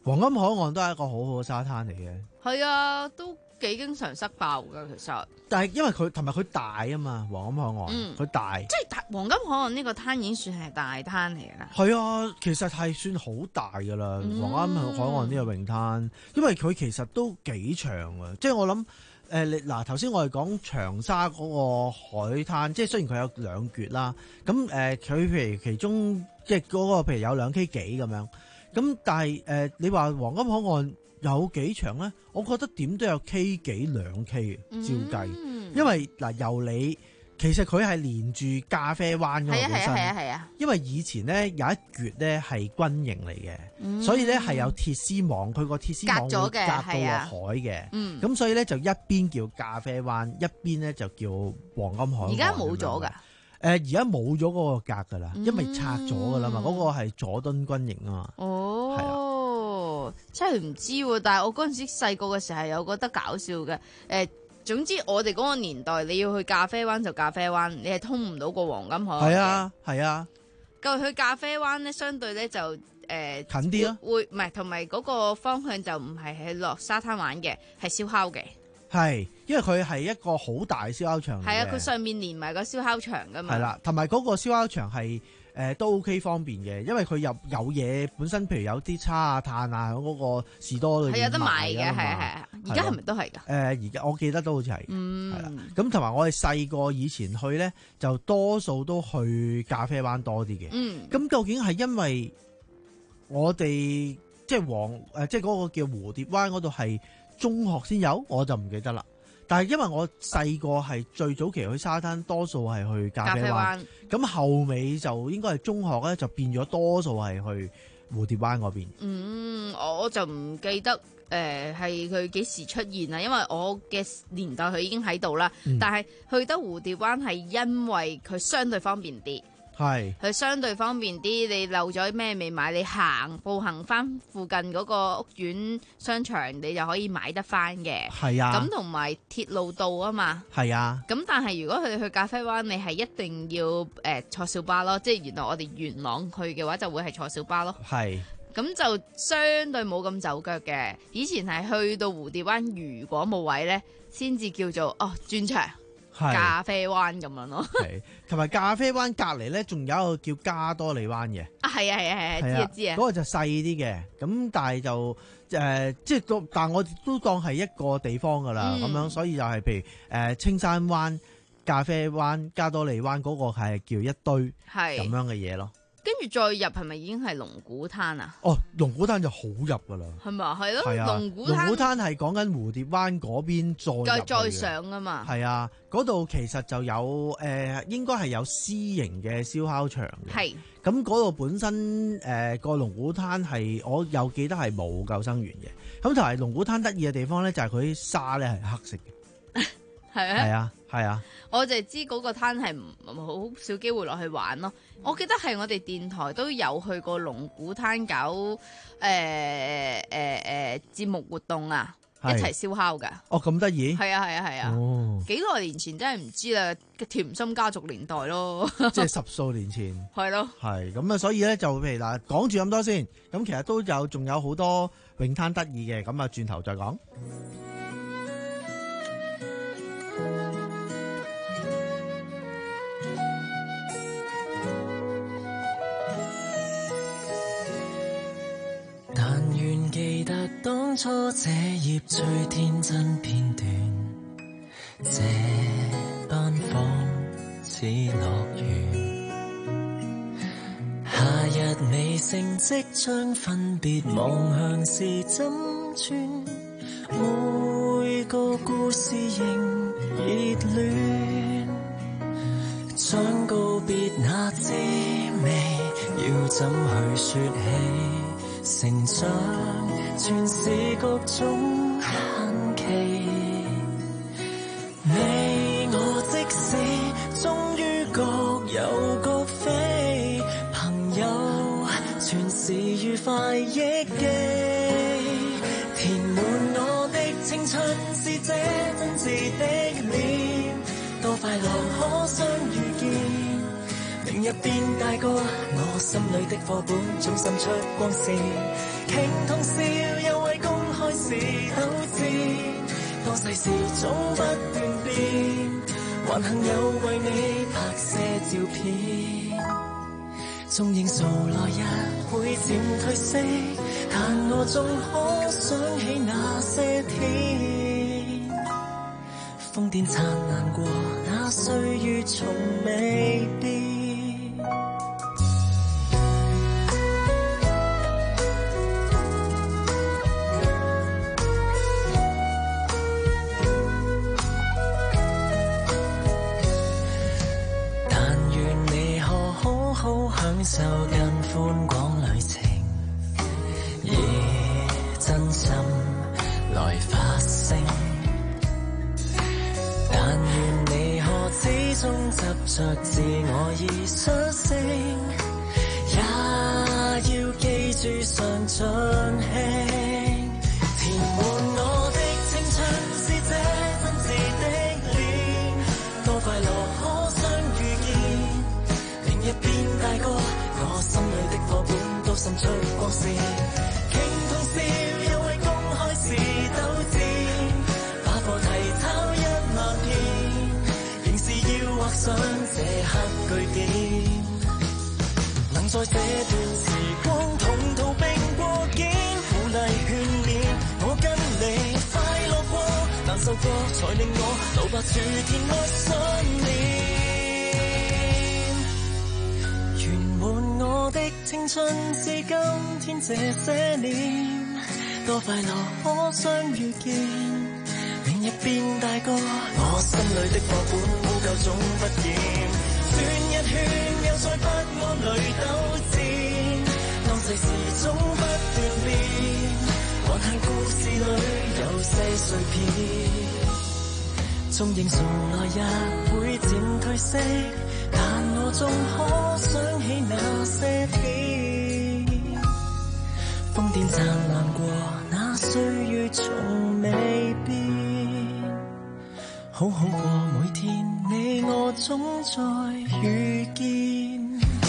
黃金海岸都係一個好好嘅沙灘嚟嘅。 係啊，都幾經常塞爆㗎其實。 但係因為佢同埋佢大啊嘛，黃金海岸佢、嗯、大， 即係黃金海岸呢個灘已經算係大灘嚟㗎啦。 係啊，其實係算好大㗎啦，嗯、黃金海岸呢個泳灘，因為佢其實都幾長啊，即係我諗。誒你嗱頭先我哋講長沙嗰個海灘，即係雖然佢有兩橛啦，咁誒佢譬如其中即係嗰個譬如有兩 K 幾咁樣，咁但係誒、呃、你話黃金海岸有幾長咧？我覺得點都有 K 幾兩 K 嘅照計，嗯、因為嗱、呃、由你。其實佢係連住咖啡灣嗰個本身， 係啊係啊係啊， 因為以前咧有一橛咧係軍營嚟嘅， 嗯、 所以咧係有鐵絲網，佢個鐵絲網會隔到落海嘅，咁、嗯、所以咧就一邊叫咖啡灣，一邊咧就叫黃金海岸。而家冇咗㗎，誒而家冇咗嗰個格㗎啦，因為拆咗㗎啦嘛，嗰、嗯、個係佐敦軍營啊嘛。哦，係啊， 真係唔知喎，但係我嗰陣時細個嘅時候有覺得搞笑嘅，誒、呃。總之我哋嗰個年代，你要去咖啡灣就咖啡灣，你係通唔到過黃金海岸嘅。係啊，係啊。咁去咖啡灣咧，相對咧就誒、呃、近啲咯。會唔係同埋嗰個方向就唔係喺落沙灘玩嘅，係燒烤嘅。係，因為佢係一個好大燒烤場嚟嘅。係啊，佢上面連埋個燒烤場㗎嘛。係啦，同埋嗰個燒烤場係。誒、呃、都 OK 方便嘅，因為佢有有嘢本身，譬如有啲叉啊、炭啊，喺嗰個士多裏邊係有得賣嘅，係啊係啊。而家係咪都係㗎？誒而家我記得都好似係，係啦、嗯。咁同埋我哋細個以前去咧，就多數都去咖啡灣多啲嘅。嗯。咁究竟係因為我哋即係黃誒，即係嗰個叫蝴蝶灣嗰度係中學先有，我就唔記得啦。但係因為我細個係最早期去沙灘，多數係去咖啡灣。咁後尾就應該係中學咧，就變咗多數係去蝴蝶灣嗰邊。嗯，我就唔記得誒係佢幾時出現啦，因為我嘅年代佢已經喺度啦。嗯、但係去得蝴蝶灣係因為佢相對方便啲。係，佢相對方便啲，你漏咗咩未買，你行步行翻附近嗰個屋苑商場，你就可以買得翻嘅。係啊，咁同埋鐵路到啊嘛。係啊，咁但係如果佢哋去咖啡灣，你係一定要誒、呃、坐小巴咯，即係原來我哋元朗去嘅話，就會係坐小巴咯。係，咁就相對冇咁走腳嘅。以前係去到蝴蝶灣，如果冇位咧，先至叫做哦轉場。咖啡灣咁樣咯，同埋咖啡灣隔離咧，仲有一個叫加多利灣嘅。啊，係啊，係啊，係啊，知啊，知啊。嗰個就細啲嘅，咁但係就誒、呃，即係都，但我都當係一個地方噶啦，咁、嗯、樣，所以就係譬如誒、呃、青山灣、咖啡灣、加多利灣嗰個係叫一堆咁樣嘅嘢咯。跟住再入係咪已經係龍鼓灘啊？哦，龍鼓灘就好入噶啦，係咪？係咯，龍鼓灘龍鼓灘係講緊蝴蝶灣嗰邊再再再上啊嘛。係啊，嗰度其實就有誒、呃，應該係有私營嘅燒烤場嘅。係咁嗰度本身誒個龍鼓灘係我有記得係冇救生員嘅。咁同埋龍鼓灘得意嘅地方咧，就係佢啲沙咧係黑色嘅。係啊，係啊，係啊！我就知嗰個灘係唔好少機會落去玩咯。我記得係我哋電台都有去過龍鼓灘搞誒誒誒節目活動啊，一齊燒烤噶。哦，咁得意！係啊，係啊，係啊！哦，幾耐年前真係唔知啦，甜心家族年代咯，即係十數年前。係咯，係咁啊！所以咧就譬如嗱，講住咁多先，咁其實都有仲有好多泳灘得意嘅，咁啊轉頭再講。 但願記得當初這頁最天真片段，這班房似樂園。夏日尾聲即將分別，望向是針穿，每個故事仍熱戀，將告別那滋味，要怎去說起？成長全是各種限期，你我即使終於各有各飛，朋友全是愉快憶記，填滿我的青春是這真摯的臉，多快樂可相遇見，明日日變大個，我心裏的課本總滲出光線，傾通宵又為公開試鬥戰，當世事總不斷變，還幸有為你拍些照片。縱認數來日會漸褪色，但我總可想起那些天，瘋癲燦爛過，那歲月從未變。享受更寬廣旅程，以真心來發聲。但願你可始終執着自我而出聲，也要記住常盡興，填滿我的青春是這真摯的臉，多快樂可相遇見，明日變大個，我心裏的課本都滲出光線，傾通宵又為公開試鬥戰，把課題抄一萬遍，仍是要畫上這刻句點，能在這段時光同途並過肩，鼓勵勸勉我跟你快樂過，難受過才令我留白住填愛信念。我的青春是今天這些年，多快樂可相遇見，明日變大個，我心裏的課本污垢總不厭，轉一圈又再不安裏鬥戰，當世事總不斷變，還幸故事裏有些碎片，縱認從來日會漸褪色，但我總可想起那些天，瘋癲燦爛過，那歲月從未變，好好過每天，你我總在遇見。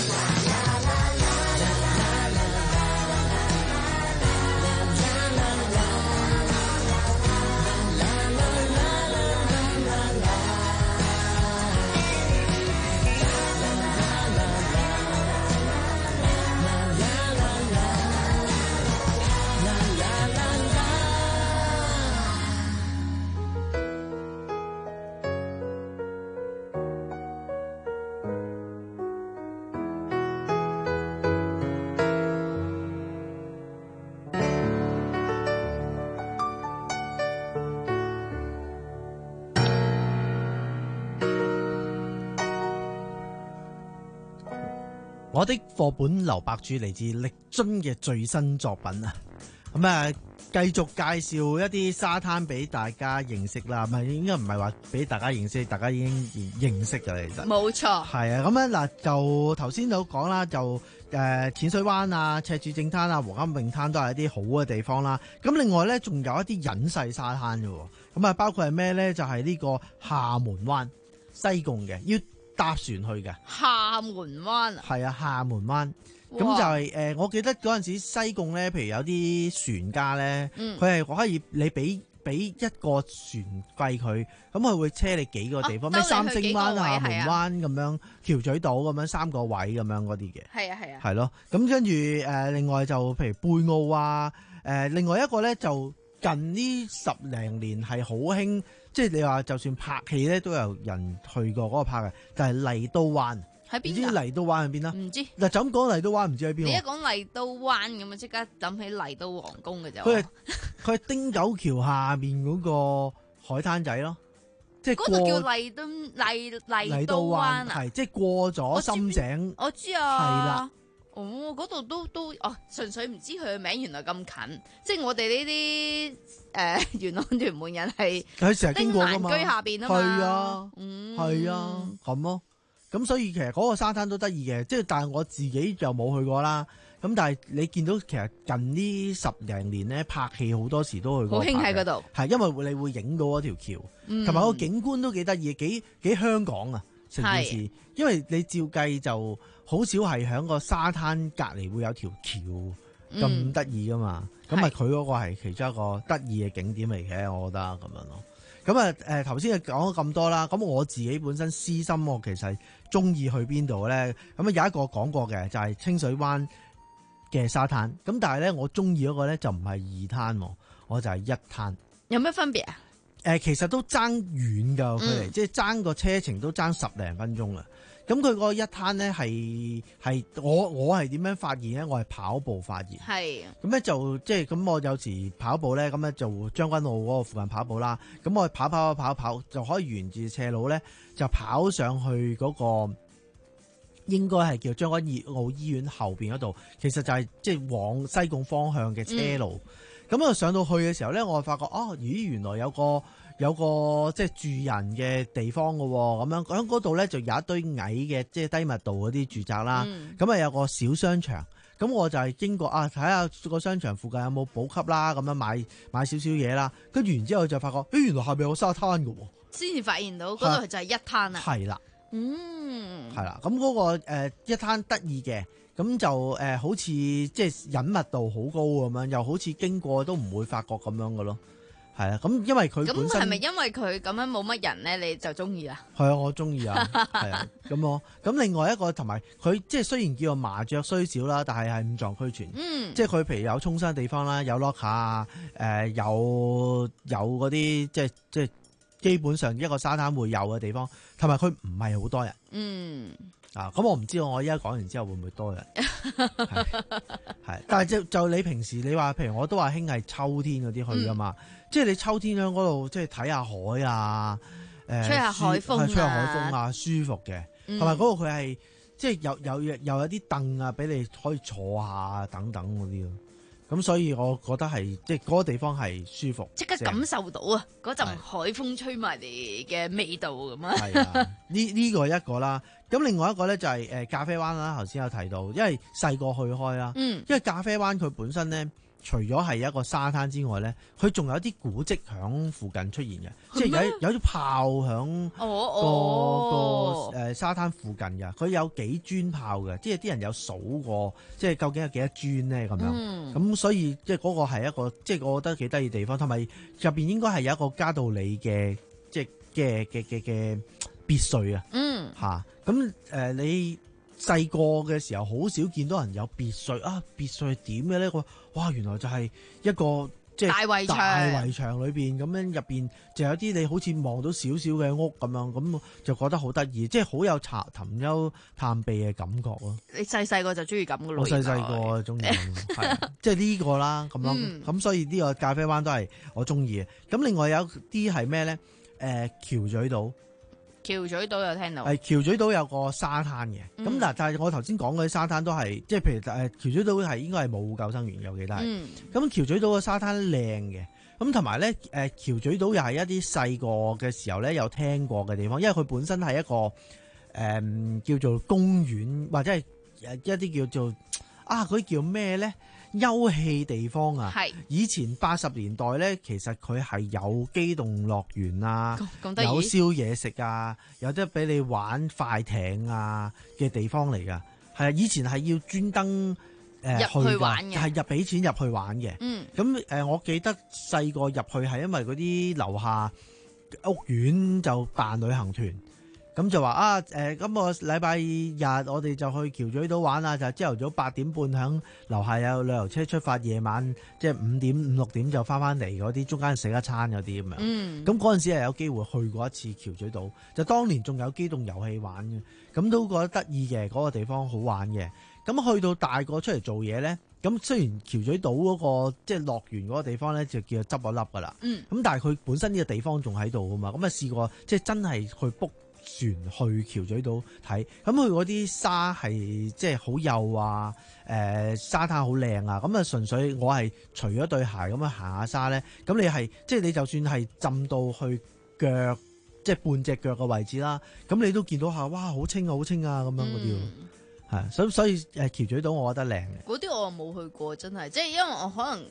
我的課本劉白柱嚟自力臻嘅最新作品啊！咁啊，繼續介紹一啲沙灘俾大家認識啦。唔係，應該唔係話俾大家認識，大家已經認識㗎啦。其實冇錯， 係啊。咁樣嗱，就頭先都講啦，就誒、呃、淺水灣啊、赤柱正灘啊、黃金泳灘都係一啲好嘅地方啦。咁另外咧，仲有一啲隱世沙灘嘅喎。咁啊，包括係咩咧？就係、是、呢個廈門灣，西貢嘅，要搭船去嘅。 廈門灣啊， 係啊，廈門灣。咁就係、是、誒、呃，我記得嗰陣時西貢咧，譬如有啲船家咧，佢係、嗯、可以你俾俾一個船費佢，咁佢會車你幾個地方，咩、啊、三星灣、廈門灣咁樣，橋咀島咁樣三個位咁樣嗰啲嘅。係啊係啊。係咯，咁跟住誒，另外就譬如貝澳啊，誒、呃，另外一個咧就近呢十零年係好興，即係你話就算拍戲咧都有人去過嗰個拍嘅，就係、是、麗都灣。喺邊？你知麗都灣喺邊啊？唔知。嗱，就咁講麗都灣，唔知喺邊。 你一講麗都灣咁啊，即刻諗起麗都皇宮嘅就。 佢係佢係汀九橋下面嗰個海灘仔咯，即係嗰度叫麗都麗麗都灣啊， 係即係過咗深井。 我知啊。係啦。哦，嗰度都都哦，純粹唔知佢嘅名原來咁近，即係我哋呢啲誒元朗屯門人係。佢成日經過㗎嘛。丁蘭居下邊啊嘛。係啊。嗯。係啊，咁咯。咁所以其實嗰個沙灘都得意嘅，即係但係我自己就冇去過啦。咁但係你見到其實近呢十零年咧拍戲好多時都去過。好興喺嗰度。係因為你會影到嗰條橋，同埋個景觀都幾得意，幾幾香港啊！ 成件事，因為你照計就好少係喺個沙灘隔離會有條橋咁得意噶嘛，咁啊佢嗰個係其中一個得意嘅景點嚟嘅，我覺得咁樣咯。咁啊誒頭先講咗咁多啦，咁我自己本身私心我其實中意去邊度咧？咁啊有一個講過嘅就係、是、清水灣嘅沙灘，咁但係咧我中意嗰個咧就唔係二灘，我就係一灘。 有咩分別啊？ 誒、呃、其實都爭遠㗎距離， 嗯、 即係爭個車程都爭十零分鐘啊！咁佢個一灘咧係係我我係點樣發現咧？我係跑步發現。係。咁咧就即係咁，我有時跑步咧，咁咧就將軍澳嗰個附近跑步啦。咁我跑跑跑跑跑，就可以沿住斜路咧，就跑上去嗰、嗰個應該係叫將軍澳醫院後邊嗰度。其實就係即係往西貢方向嘅車路。咁、嗯、我上到去嘅時候咧，我就發覺哦，咦，原來有個有個即係住人嘅地方嘅喎，咁樣喺嗰度咧就有一堆矮嘅即係低密度嗰啲住宅啦。咁啊、嗯、有個小商場，咁我就係經過啊睇下個商場附近有冇補給啦，咁樣買買少少嘢啦。跟住然之後就發覺，誒原來下邊有個沙灘嘅喎， 先至發現到嗰度就係一灘啊。 係啦， 嗯， 係啦，咁嗰、嗰個、呃、一灘得意嘅。咁就誒、呃、好似即係隱密度好高咁樣，又好似經過都唔會發覺咁樣嘅咯，係啊。咁因為佢本身咁係咪因為佢咁樣冇乜人咧，你就中意啊？ 係啊，我中意啊，係啊。咁咯，咁另外一個同埋佢即係雖然叫做麻雀雖少啦，但係係五臟俱全。嗯，即係佢譬如有沖身地方啦，有 locker 啊、呃，誒有有嗰啲即係即係基本上一個沙灘會有嘅地方，同埋佢唔係好多人。嗯。啊，咁我唔知道我依家講完之後會唔會多人？係，但係就就你平時你話，譬如我都話興係秋天嗰啲去噶嘛，嗯、即係你秋天喺嗰度即係睇下海啊，誒、呃， 吹下海風啊， 吹下海風啊，舒服嘅，同埋嗰度佢係即係有有又有啲凳啊，俾你可以坐下等等嗰啲咯。咁所以我覺得係即係嗰個地方係舒服， 即刻感受到啊嗰陣海風吹埋嚟嘅味道咁啊！ 係啊，呢呢個一個啦。咁另外一個咧就係誒咖啡灣啦，頭先有提到，因為細個去開啦，嗯，因為咖啡灣佢本身咧，除咗係一個沙灘之外咧，佢仲有啲古蹟響附近出現嘅，即係有有啲炮響個個誒沙灘附近嘅，佢有幾磚炮嘅，即係啲人有數過，即係究竟有幾多磚咧咁樣，咁、嗯、所以即係嗰個係一個即係我覺得幾得意地方，同埋入邊應該係有一個嘉道理嘅即係嘅嘅嘅嘅別墅啊，嗯嚇，咁誒你。細個嘅時候好少見到人有別墅啊！別墅係點嘅呢？哇！原來就係一個即係大圍牆，大圍牆裏邊咁樣入邊就有啲你好似望到少少嘅屋咁樣，咁就覺得好得意，即係好有尋尋幽探秘嘅感覺咯。 你細細個就中意咁嘅咯？ 我細細個中意，係即係呢個啦咁樣，咁、嗯、所以呢個咖啡灣都係我中意嘅。咁另外有啲係咩咧？誒、呃，橋咀島。 橋咀島有聽到， 係橋咀島有個沙灘嘅，咁嗱、嗯，但係我頭先講嗰啲沙灘都係，即係譬如誒橋咀島係應該係冇救生員嘅，我記得係。咁、嗯、橋咀島個沙灘靚嘅，咁同埋咧誒橋咀島又係一啲細個嘅時候咧有聽過嘅地方，因為佢本身係一個誒、呃、叫做公園或者係一啲叫做啊嗰啲叫咩咧？休憩地方啊，係以前八十年代咧，其實佢係有機動樂園啊，有宵夜食啊，有得俾你玩快艇啊嘅地方嚟噶。係啊，以前係要專登誒去玩嘅，係入俾錢入去玩嘅。嗯，咁誒、呃，我記得細個入去係因為嗰啲樓下屋苑就辦旅行團。咁就話啊，誒、呃，今個禮拜日我哋就去橋咀島玩啦，就朝頭早八點半響樓下有旅遊車出發，夜晚即係五點五六點就翻翻嚟嗰啲，中間食一餐嗰啲咁樣。嗯，咁嗰陣時係有機會去過一次橋咀島，就當年仲有機動遊戲玩嘅，咁都覺得得意嘅，嗰、那個地方好玩嘅。咁去到大個出嚟做嘢咧，咁雖然橋咀島嗰、那個即係樂園嗰個地方咧就叫做執咗笠噶啦，嗯，咁但係佢本身呢個地方仲喺度噶嘛，咁啊試過即係真係去 book。船去橋咀島睇，咁佢嗰啲沙係即係好幼啊，誒、呃、沙灘好靚啊，咁啊純粹我係除咗對鞋咁樣行下沙咧，咁你係即係你就算係浸到去腳，即係半隻腳嘅位置啦，咁你都見到下，哇好清啊好清啊咁樣嗰啲，係、嗯，所以所以誒橋咀島我覺得靚嘅。 嗰啲我冇去過，真係，即係因為我可能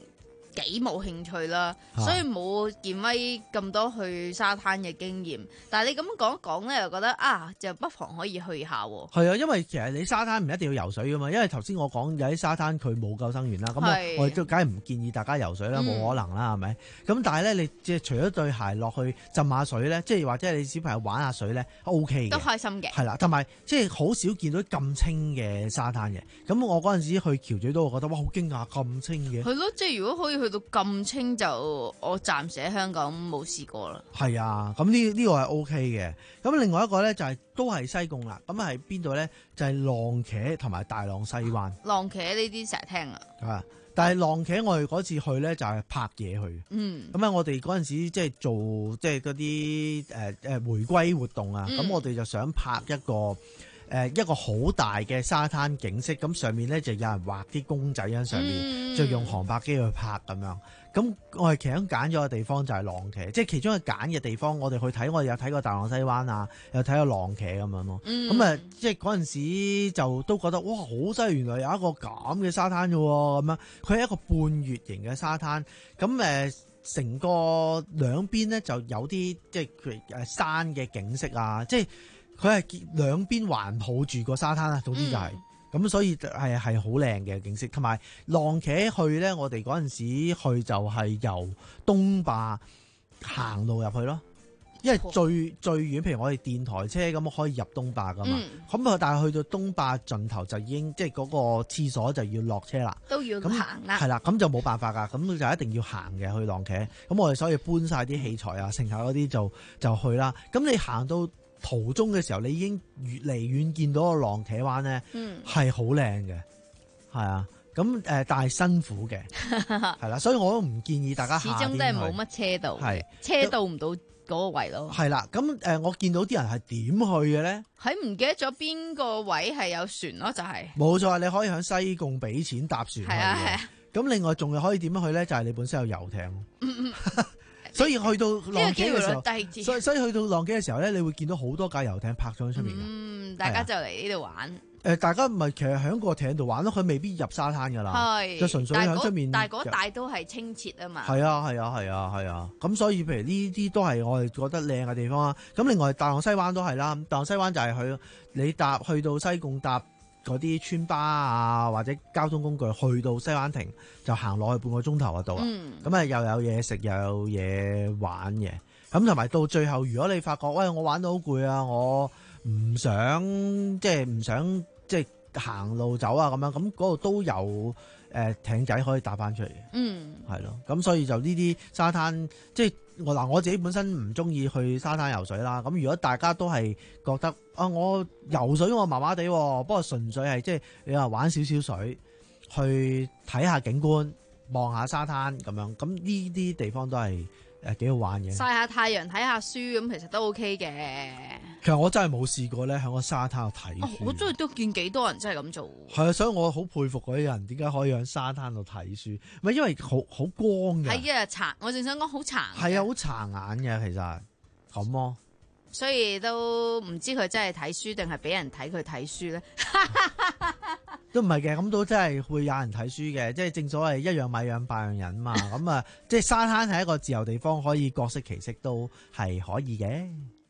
幾冇興趣啦， 啊所以冇健威咁多去沙灘嘅經驗。但係你咁講一講咧，又覺得啊，就不妨可以去下喎。 係啊，因為其實你沙灘唔一定要游水噶嘛，因為頭先我講有啲沙灘佢冇救生員啦，咁係我我亦都梗係唔建議大家游水啦，冇、 嗯可能啦，係咪？咁但係咧，你即係除咗對鞋落去浸下水咧，即係或者你小朋友玩下水咧，O K 嘅， 都開心嘅。 係啦，同埋即係好少見到咁清嘅沙灘嘅。咁我嗰陣時去橋咀都會覺得哇，好驚訝咁清嘅。 係咯，即係如果可以去到咁清，就我暫時喺香港冇試過啦。 係啊，咁呢呢個係 O K 嘅。咁另外一個咧就係、都係西貢啦。咁係邊度咧？就係、浪茄同埋大浪西灣。 浪茄呢啲成日聽啊。 啊！但係浪茄我哋嗰次去咧就係、拍嘢去。 嗯。 咁啊，我哋嗰陣時即係做即係嗰啲誒誒回歸活動啊。咁、 嗯、 我哋就想拍一個誒、呃、一個好大嘅沙灘景色。咁上面咧就有人畫啲公仔喺上面， 嗯、 就用航拍機去拍咁樣。咁我哋其中揀咗個地方就係浪茄，即係其中一個揀嘅地方。我哋去睇，我哋有睇過大浪西灣啊，有睇過浪茄咁樣咯。咁啊、嗯，即係嗰陣時就都覺得哇，好犀利！原來有一個咁嘅沙灘嘅喎，咁樣佢係一個半月形嘅沙灘。咁誒，成個兩邊咧就有啲即係誒山嘅景色啊，即係佢係兩邊環抱住個沙灘啊。總之就係、是。嗯咁所以係係好靚嘅景色，同埋浪茄去咧，我哋嗰陣時去就係由東壩行路入去咯，因為最最遠，譬如我哋電台車咁可以入東壩噶嘛，咁啊、嗯、但係去到東壩盡頭就已經即係嗰個廁所就要落車啦， 都要行啦， 係啦，咁就冇辦法噶，咁就一定要行嘅去浪茄，咁我哋所以搬晒啲器材啊，剩下嗰啲就就去啦，咁你行到途中嘅時候，你已經越嚟遠見到個浪茄灣咧，係好靚嘅，係啊，咁誒、呃，但係辛苦嘅，係啦，所以我都唔建議大家夏天去。 始終都係冇乜車道，係車到唔到嗰個位咯。係啦，咁誒、呃，我見到啲人係點去嘅咧？ 喺唔記得咗邊個位係有船咯，就係、是。 冇錯，你可以喺西貢俾錢搭船去嘅。係啊係啊。咁另外仲係可以點樣去咧？就係、是、你本身有遊艇。嗯嗯。所以去到浪茄嘅時候，所以所以去到浪茄嘅時候咧，你會見到好多架遊艇泊咗喺出面嘅。 嗯，大家就嚟呢度玩。誒、 呃，大家唔係其實喺個艇度玩咯，佢未必入沙灘噶啦，係就純粹喺出面。 但係嗰帶都係清澈啊嘛。係啊係啊係啊係啊，咁、啊啊、所以譬如呢啲都係我哋覺得靚嘅地方啊。咁另外大浪西灣都係啦，大浪西灣就係去你搭去到西貢搭嗰啲村巴啊，或者交通工具去到西灣亭就行落去半個鐘頭就到啦。咁啊、嗯、又有嘢食又有嘢玩嘅。咁同埋到最後，如果你發覺喂我玩到好攰啊，我唔想即係唔想即係行路走啊咁樣，咁嗰度都有誒、呃、艇仔可以搭翻出嚟嘅。嗯，係咯。咁所以就呢啲沙灘即係。我嗱我自己本身唔中意去沙灘游水啦，咁如果大家都係覺得啊，我游水我麻麻地，不過純粹係即係你話玩少少水，去睇下景觀，望下沙灘咁樣，咁呢啲地方都係誒幾好玩嘅。 曬下太陽，睇下書咁，其實都 OK 嘅。 其實我真係冇試過咧，喺個沙灘度睇書。 哦、我中意都見幾多人真係咁做。係啊，所以我好佩服嗰啲人點解可以喺沙灘度睇書，唔係因為好好光嘅。 係啊，殘！我正想講好殘。係啊，好殘眼嘅其實咁咯。 所以都唔知佢真係睇書定係俾人睇佢睇書咧。 都唔係嘅，咁都真係會有人睇書嘅，即係正所謂一樣米養百樣人嘛。咁啊，即係沙灘係一個自由地方，可以各色其色都係可以嘅。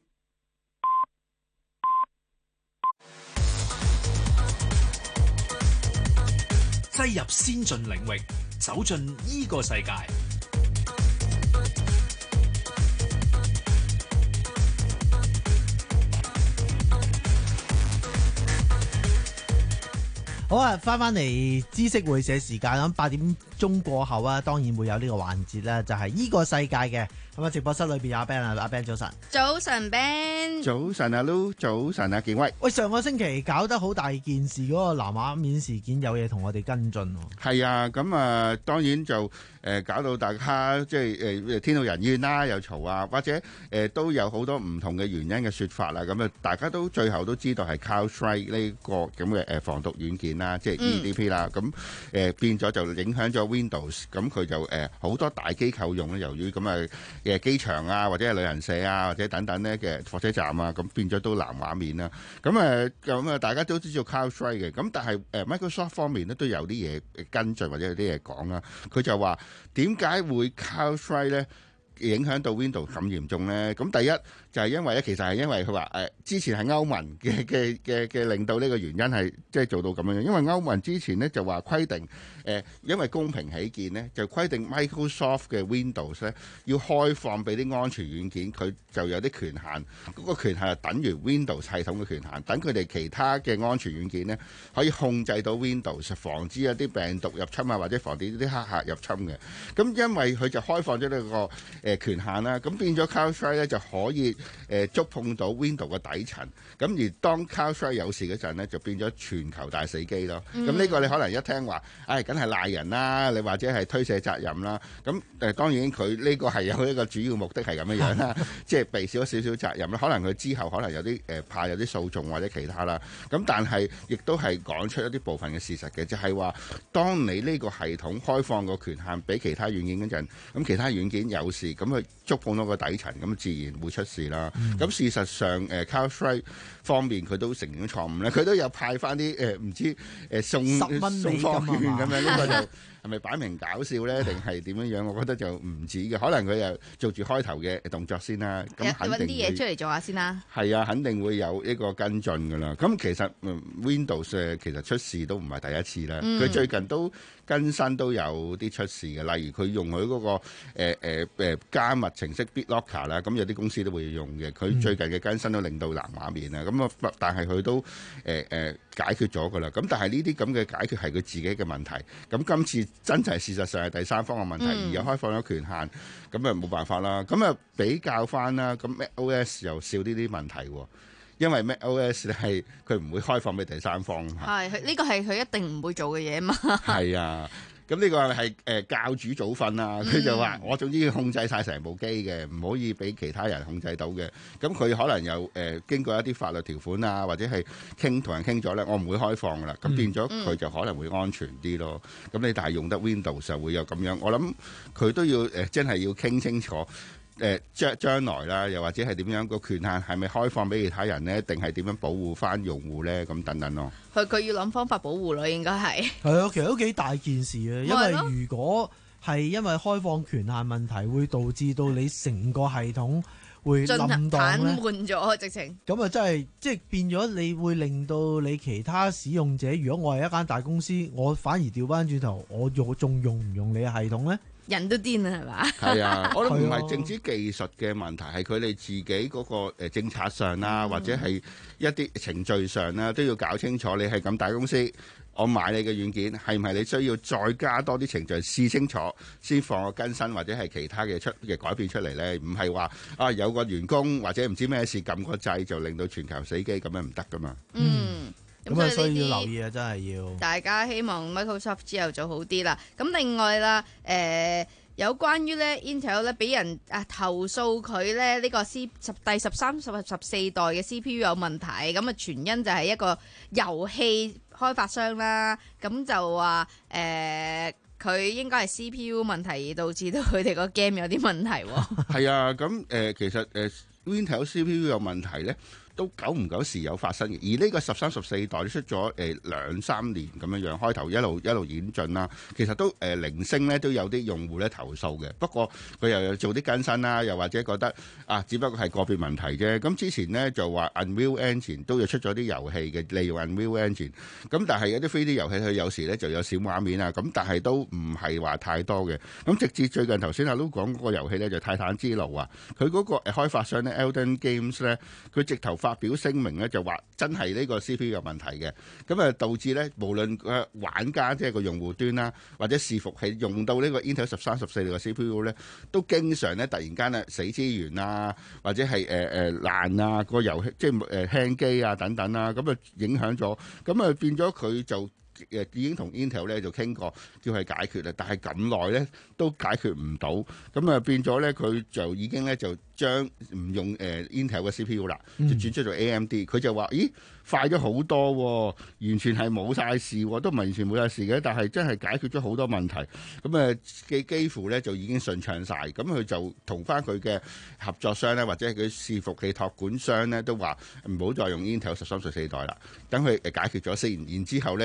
擠入先進領域，走進呢個世界。 好啊，翻翻嚟知識會社時間，咁八點鐘過後啊，當然會有呢個環節啦，就係、是、呢個世界嘅。咁啊，直播室裏邊有阿 Ben 啊，阿 Ben 早晨， 早晨 Ben， 早晨阿 Lu，早晨阿健威。 喂，上個星期搞得好大件事，嗰、那個藍畫面事件有嘢同我哋跟進。 係啊，咁啊，當然就誒、呃、搞到大家即係誒、呃、天怒人怨啦，又嘈啊，或者誒、呃、都有好多唔同嘅原因嘅説法啦。咁啊，大家都最後都知道係 CrowdStrike 呢個咁嘅誒防毒軟件啦，即係 E D P 啦。咁誒、嗯呃、變咗就影響咗 Windows，咁佢就誒好、呃、多大機構用咧，由於咁啊。嘅機場啊，或者係旅行社啊，或者等等咧嘅火車站啊，咁變咗都藍畫面啦。咁誒咁啊，大家都知道 CrowdStrike 嘅。咁但係誒 Microsoft 方面咧都有啲嘢跟進或者有啲嘢講啦。佢就話點解會 CrowdStrike 咧影響到 Windows 咁嚴重咧？咁第一就係、是、因為咧，其實係因為佢話誒之前係歐盟嘅嘅嘅嘅令到呢個原因係即係做到咁樣樣，因為歐盟之前咧就話規定誒、呃，因為公平起見咧，就規定 Microsoft 嘅 Windows 咧要開放俾啲安全軟件，佢就有啲權限，嗰、那個權限係等於 Windows 系統嘅權限，等佢哋其他嘅安全軟件咧可以控制到 Windows， 防止一啲病毒入侵啊，或者防止啲黑客入侵嘅。咁因為佢就開放咗呢、這個誒、呃、權限啦，咁變咗 CrowdStrike 咧就可以。誒觸碰到 Windows 嘅底層，咁而當 CrowdStrike 有事嗰陣咧，就變咗全球大死機咯。咁呢、嗯、個你可能一聽話，唉、哎，梗係賴人啦，你或者係推卸責任啦。咁誒當然佢呢個係有一個主要目的係咁樣樣啦，即係避少少少責任啦。可能佢之後可能有啲誒、呃、怕有啲訴訟或者其他啦。咁但係亦都係講出一啲部分嘅事實嘅，就係、是、話當你呢個系統開放個權限俾其他軟件嗰陣，咁其他軟件有事，咁佢觸碰到個底層，咁自然會出事啦。咁、嗯、事實上，誒 CrowdStrike 方面佢都承認錯誤咧，佢都有派翻啲誒唔知誒、呃、送送貨券咁樣，呢個就係咪擺明搞笑咧，定係點樣樣？我覺得就唔止嘅，可能佢又做住開頭嘅動作先啦。咁肯定揾啲嘢出嚟做下先啦。係啊，肯定會有一個跟進㗎啦。咁其實 Windows 其實出事都唔係第一次啦，佢、嗯、最近都更新都有啲出事嘅，例如佢用佢嗰、那個誒誒誒加密程式 BitLocker 啦，咁有啲公司都會用嘅。佢最近嘅更新都令到藍畫面啊，咁啊，但係佢都誒誒、呃呃、解決咗㗎啦。咁但係呢啲咁嘅解決係佢自己嘅問題。咁今次真係事實上係第三方嘅問題，嗯、而又開放咗權限，咁啊冇辦法啦。咁啊比較翻啦，咁 macOS 又少呢啲問題喎。因為 macOS 咧係佢唔會開放俾第三方， 係呢、呢個係佢一定唔會做嘅嘢嘛。係啊，咁呢個係誒教主早訓啊，佢就話我總之要控制晒成部機嘅，唔可以俾其他人控制到嘅。咁佢可能有誒、呃、經過一啲法律條款啊，或者係傾同人傾咗咧，我唔會開放噶啦。咁變咗佢就可能會安全啲咯。咁你但係用得 Windows 就會有咁樣，我諗佢都要誒、呃、真係要傾清楚。誒將將來啦，又或者係點樣個權限係咪開放俾其他人呢？定係點樣保護翻用戶呢？咁等等咯。 佢佢要諗方法保護咯，應該係。 係啊，其實都幾大件事啊，因為如果係因為開放權限問題，會導致到你成個系統會冧檔咧， 癱瘓咗直情。 咁啊，真係即係變咗，你會令到你其他使用者，如果我係一間大公司，我反而調翻轉頭，我用仲用唔用你嘅系統呢？ 人都癲啊，係嘛？ 係啊，我諗唔係淨止技術嘅問題，係佢哋自己嗰個政策上啦，或者係一啲程序上啦，都要搞清楚。你係咁大公司，我買你嘅軟件，係唔係你需要再加多啲程序試清楚，先放個更新或者係其他嘅出嘅改變出嚟咧？唔係話啊有個員工或者唔知咩事撳個掣就令到全球死機，咁樣唔得噶嘛。 嗯。 咁啊，所以要留意啊，真係要。 大家希望 Microsoft 之後做好啲啦。咁另外啦，誒、呃、有關於咧 Intel 咧俾人啊投訴佢咧呢個 C 十第十三十十四代嘅 C P U 有問題，咁啊全因就係一個遊戲開發商啦。咁就話誒佢應該係 C P U 問題而導致到佢哋個 game 有啲問題喎。係啊，咁誒、呃、其實誒、呃、Intel C P U 有問題咧，都久唔久時有發生嘅，而呢個十三十四代出咗誒兩三年咁樣樣，開頭一路一路演進啦，其實都誒、呃、零星咧都有啲用戶咧投訴嘅，不過佢又有做啲更新啦，又或者覺得啊，只不過係個別問題啫。咁之前呢，就話 Unreal Engine 都有出咗啲遊戲嘅，利用 Unreal Engine，咁但係有啲 three D 遊戲佢有時咧就有小畫面啊，咁但係都唔係話太多嘅。咁直至最近頭先阿 Loo 講嗰個遊戲咧就泰坦之怒啊，佢嗰個開發商咧 Elden Games 咧，佢直頭發表聲明咧就話真係呢個 C P U 有問題嘅，咁啊導致咧無論個玩家即係個用戶端啦，或者伺服器用到呢個 Intel 十三十四嘅 C P U 咧，都經常咧突然間咧死資源啊，或者係誒誒爛啊個遊戲即係誒輕機啊等等啦，咁啊影響咗，咁啊變咗佢就誒已經同 Intel 咧就傾過，叫佢解決啦，但係咁耐咧都解決唔到，咁啊變咗咧佢就已經咧就將唔用誒 Intel 嘅 C P U 啦，就轉出做 A M D，佢就話咦快咗好多喎，完全係冇晒事喎，都唔係完全冇晒事嘅，但係真係解決咗好多問題，咁啊幾幾乎咧就已經順暢晒，咁佢就同翻佢嘅合作商咧，或者係佢伺服器託管商咧，都話唔好再用 Intel 十三十四代啦，等佢誒解決咗先，然之後咧就先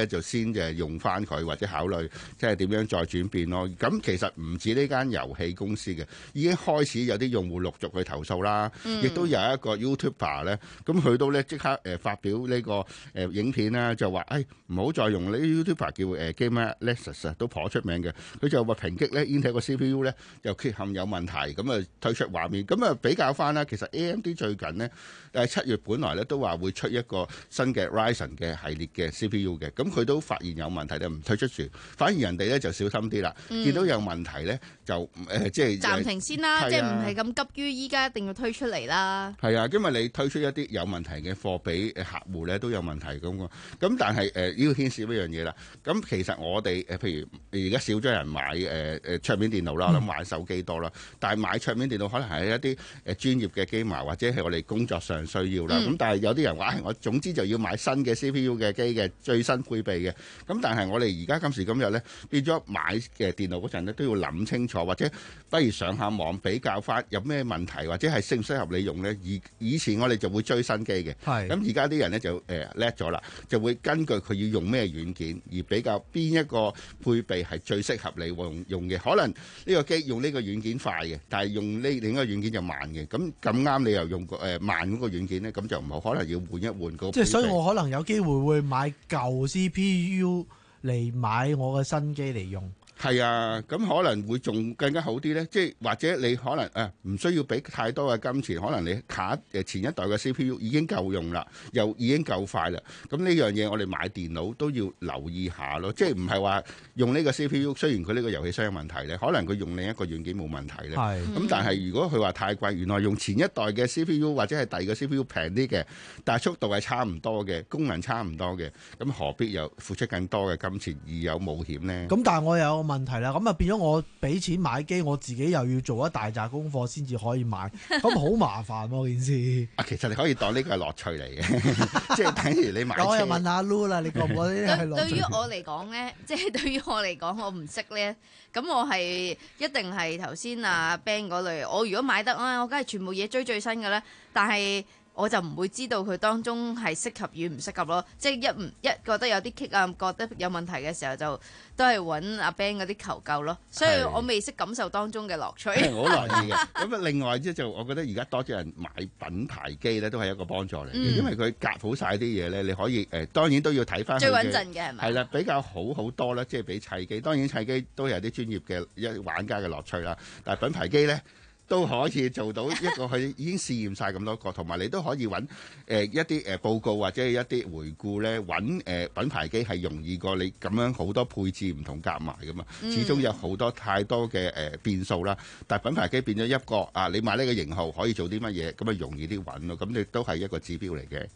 先就用翻佢，或者考慮即係點樣再轉變咯。咁其實唔止呢間遊戲公司嘅，已經開始有啲用戶陸續去投訴啦，亦、嗯、都有一個 YouTuber 咧，咁佢都咧即刻誒發表呢個誒影片啦，就話誒唔好再用呢 YouTuber 叫誒 Gamer Nexus 啊，都頗出名嘅。佢就話抨擊咧 Intel 個 C P U 咧有缺陷有問題，咁啊推出畫面，咁啊比較翻啦。其實 A M D 最近呢，誒七月本來咧都話會出一個新嘅 Ryzen 嘅系列嘅 C P U 嘅，咁佢都發現有問題就唔推出住，反而人哋咧就小心啲啦，嗯、見到有問題咧就誒、呃、即係暫停先啦，啊、即係唔係咁急於依家一定要推出嚟啦。係啊，因為你推出一啲有問題嘅貨俾誒客戶咧都有問題咁喎，咁但係誒要牽涉一樣嘢啦。咁其實我哋誒譬如而家少咗人買誒誒桌面電腦啦，我諗玩手機多啦，嗯、但係買桌面電腦可能係一啲誒專業嘅機麻或者係我哋工作上需要啦。咁、嗯、但係有啲人話、哎、我總之就要買新嘅 C P U 嘅機嘅最新配備嘅。咁但係我哋而家今時今日咧變咗買嘅電腦嗰陣咧都要諗清楚，或者不如上下網比較翻有咩問題，或者係適唔適合你用咧。而以前我哋就會追新機嘅，咁而家啲人咧就誒叻咗啦，就會根據佢要用咩軟件而比較邊一個配備係最適合你用用嘅。可能呢個機用呢個軟件快嘅，但係用呢另一個軟件就慢嘅。咁咁啱你又用個誒慢嗰個軟件咧，咁就唔好，可能要換一換個。 即係所以我可能有機會會買舊 C P U 嚟買我嘅新機嚟用。 係啊，咁可能會仲更加好啲咧，即係或者你可能誒唔需要俾太多嘅金錢，可能你卡誒前一代嘅 C P U 已經夠用啦，又已經夠快啦。咁呢樣嘢我哋買電腦都要留意下咯，即係唔係話用呢個 C P U，雖然佢呢個遊戲商有問題咧，可能佢用另一個軟件冇問題咧。係。咁但係如果佢話太貴，原來用前一代嘅 C P U 或者係第二個 C P U 平啲嘅，但係速度係差唔多嘅，功能差唔多嘅，咁何必又付出更多嘅金錢而有冒險呢？ 咁但係我有個問題啦，咁啊變咗我俾錢買機，我自己又要做一大紮功課先至可以買，咁好麻煩喎件事。 啊，其實你可以當呢個係樂趣嚟嘅，即係等於你買車。 我又問下 Lu 啦，你覺唔覺得呢啲係樂趣？ 對於我嚟講咧，即係對於我嚟講，我唔識咧，咁我係一定係頭先阿 Ben 嗰類。我如果買得啊，我梗係全部嘢追最新嘅咧，但係我就唔會知道佢當中係適合與唔適合咯。即係一唔一覺得有啲棘啊，覺得有問題嘅時候，就都係揾阿 Ben 嗰啲求救咯。所以我未識感受當中嘅樂趣。 好樂意嘅。咁啊，另外即就我覺得而家多咗人買品牌機咧，都係一個幫助嚟嘅，嗯、因為佢夾好晒啲嘢咧，你可以誒、呃，當然都要睇翻最穩陣嘅係咪？係啦，比較好好多啦，即係比砌機。當然砌機都有啲專業嘅一玩家嘅樂趣啦，但係品牌機咧，都可以做到一個佢已經試驗晒咁多個，同埋你都可以揾誒、呃、一啲誒報告或者係一啲回顧咧，揾誒、呃、品牌機係容易過你咁樣好多配置唔同夾埋噶嘛。始終有好多太多嘅誒、呃、變數啦。但係品牌機變咗一個啊，你買呢個型號可以做啲乜嘢，咁啊容易啲揾咯。咁你都係一個指標嚟嘅。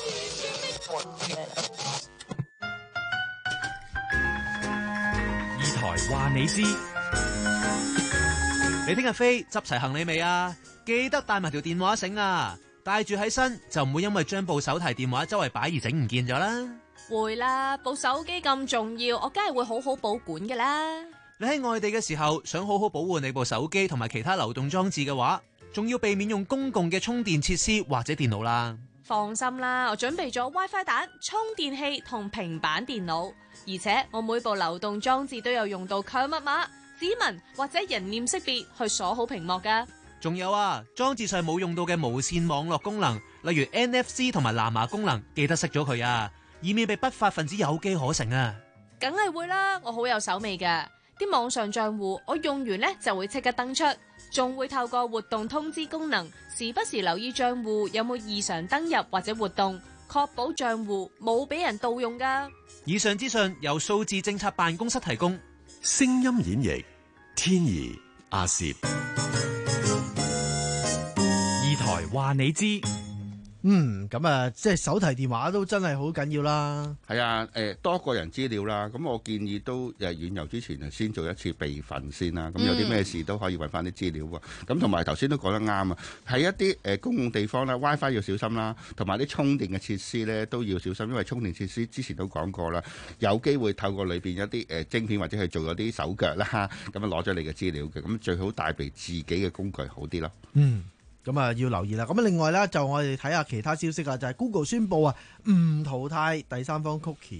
二台話你知。你聽日飛執齊行李未啊？記得帶埋條電話繩啊！帶住喺身就唔會因為將部手提電話周圍擺而整唔見咗啦。 會啦，部手機咁重要，我梗係會好好保管㗎啦。 你喺外地嘅時候想好好保護你部手機同埋其他流動裝置嘅話，仲要避免用公共嘅充電設施或者電腦啦。 放心啦，我準備咗 WiFi 蛋、充電器同平板電腦，而且我每部流動裝置都有用到強密碼、指紋或者人臉識別去鎖好屏幕噶。 仲有啊，裝置上冇用到嘅無線網絡功能，例如 N F C 同埋藍牙功能，記得熄咗佢啊，以免被不法分子有機可乘啊。 梗係會啦，我好有手尾噶，啲網上賬戶我用完呢就會即刻登出，仲會透過活動通知功能，時不時留意賬戶有冇異常登入或者活動，確保賬戶冇俾人盜用噶。 以上資訊由數字政策辦公室提供。 聲音演繹天怡阿攝， 二台話你知。 嗯，咁啊，即係手提電話都真係好緊要啦。 係啊，誒、呃、多個人資料啦，咁我建議都誒遠遊之前啊，先做一次備份先啦。咁有啲咩事都可以揾翻啲資料喎。咁同埋頭先都講得啱啊，喺一啲誒公共地方咧 ，WiFi 要小心啦，同埋啲充電嘅設施咧都要小心，因為充電設施之前都講過啦，有機會透過裏邊一啲誒晶片或者係做咗啲手腳啦，咁啊攞咗你嘅資料嘅，咁最好帶備自己嘅工具好啲咯。 嗯。咁啊，要留意啦。咁啊，另外咧，就我哋睇下其他消息啊，就係、是、Google 宣布啊，唔淘汰第三方 cookie。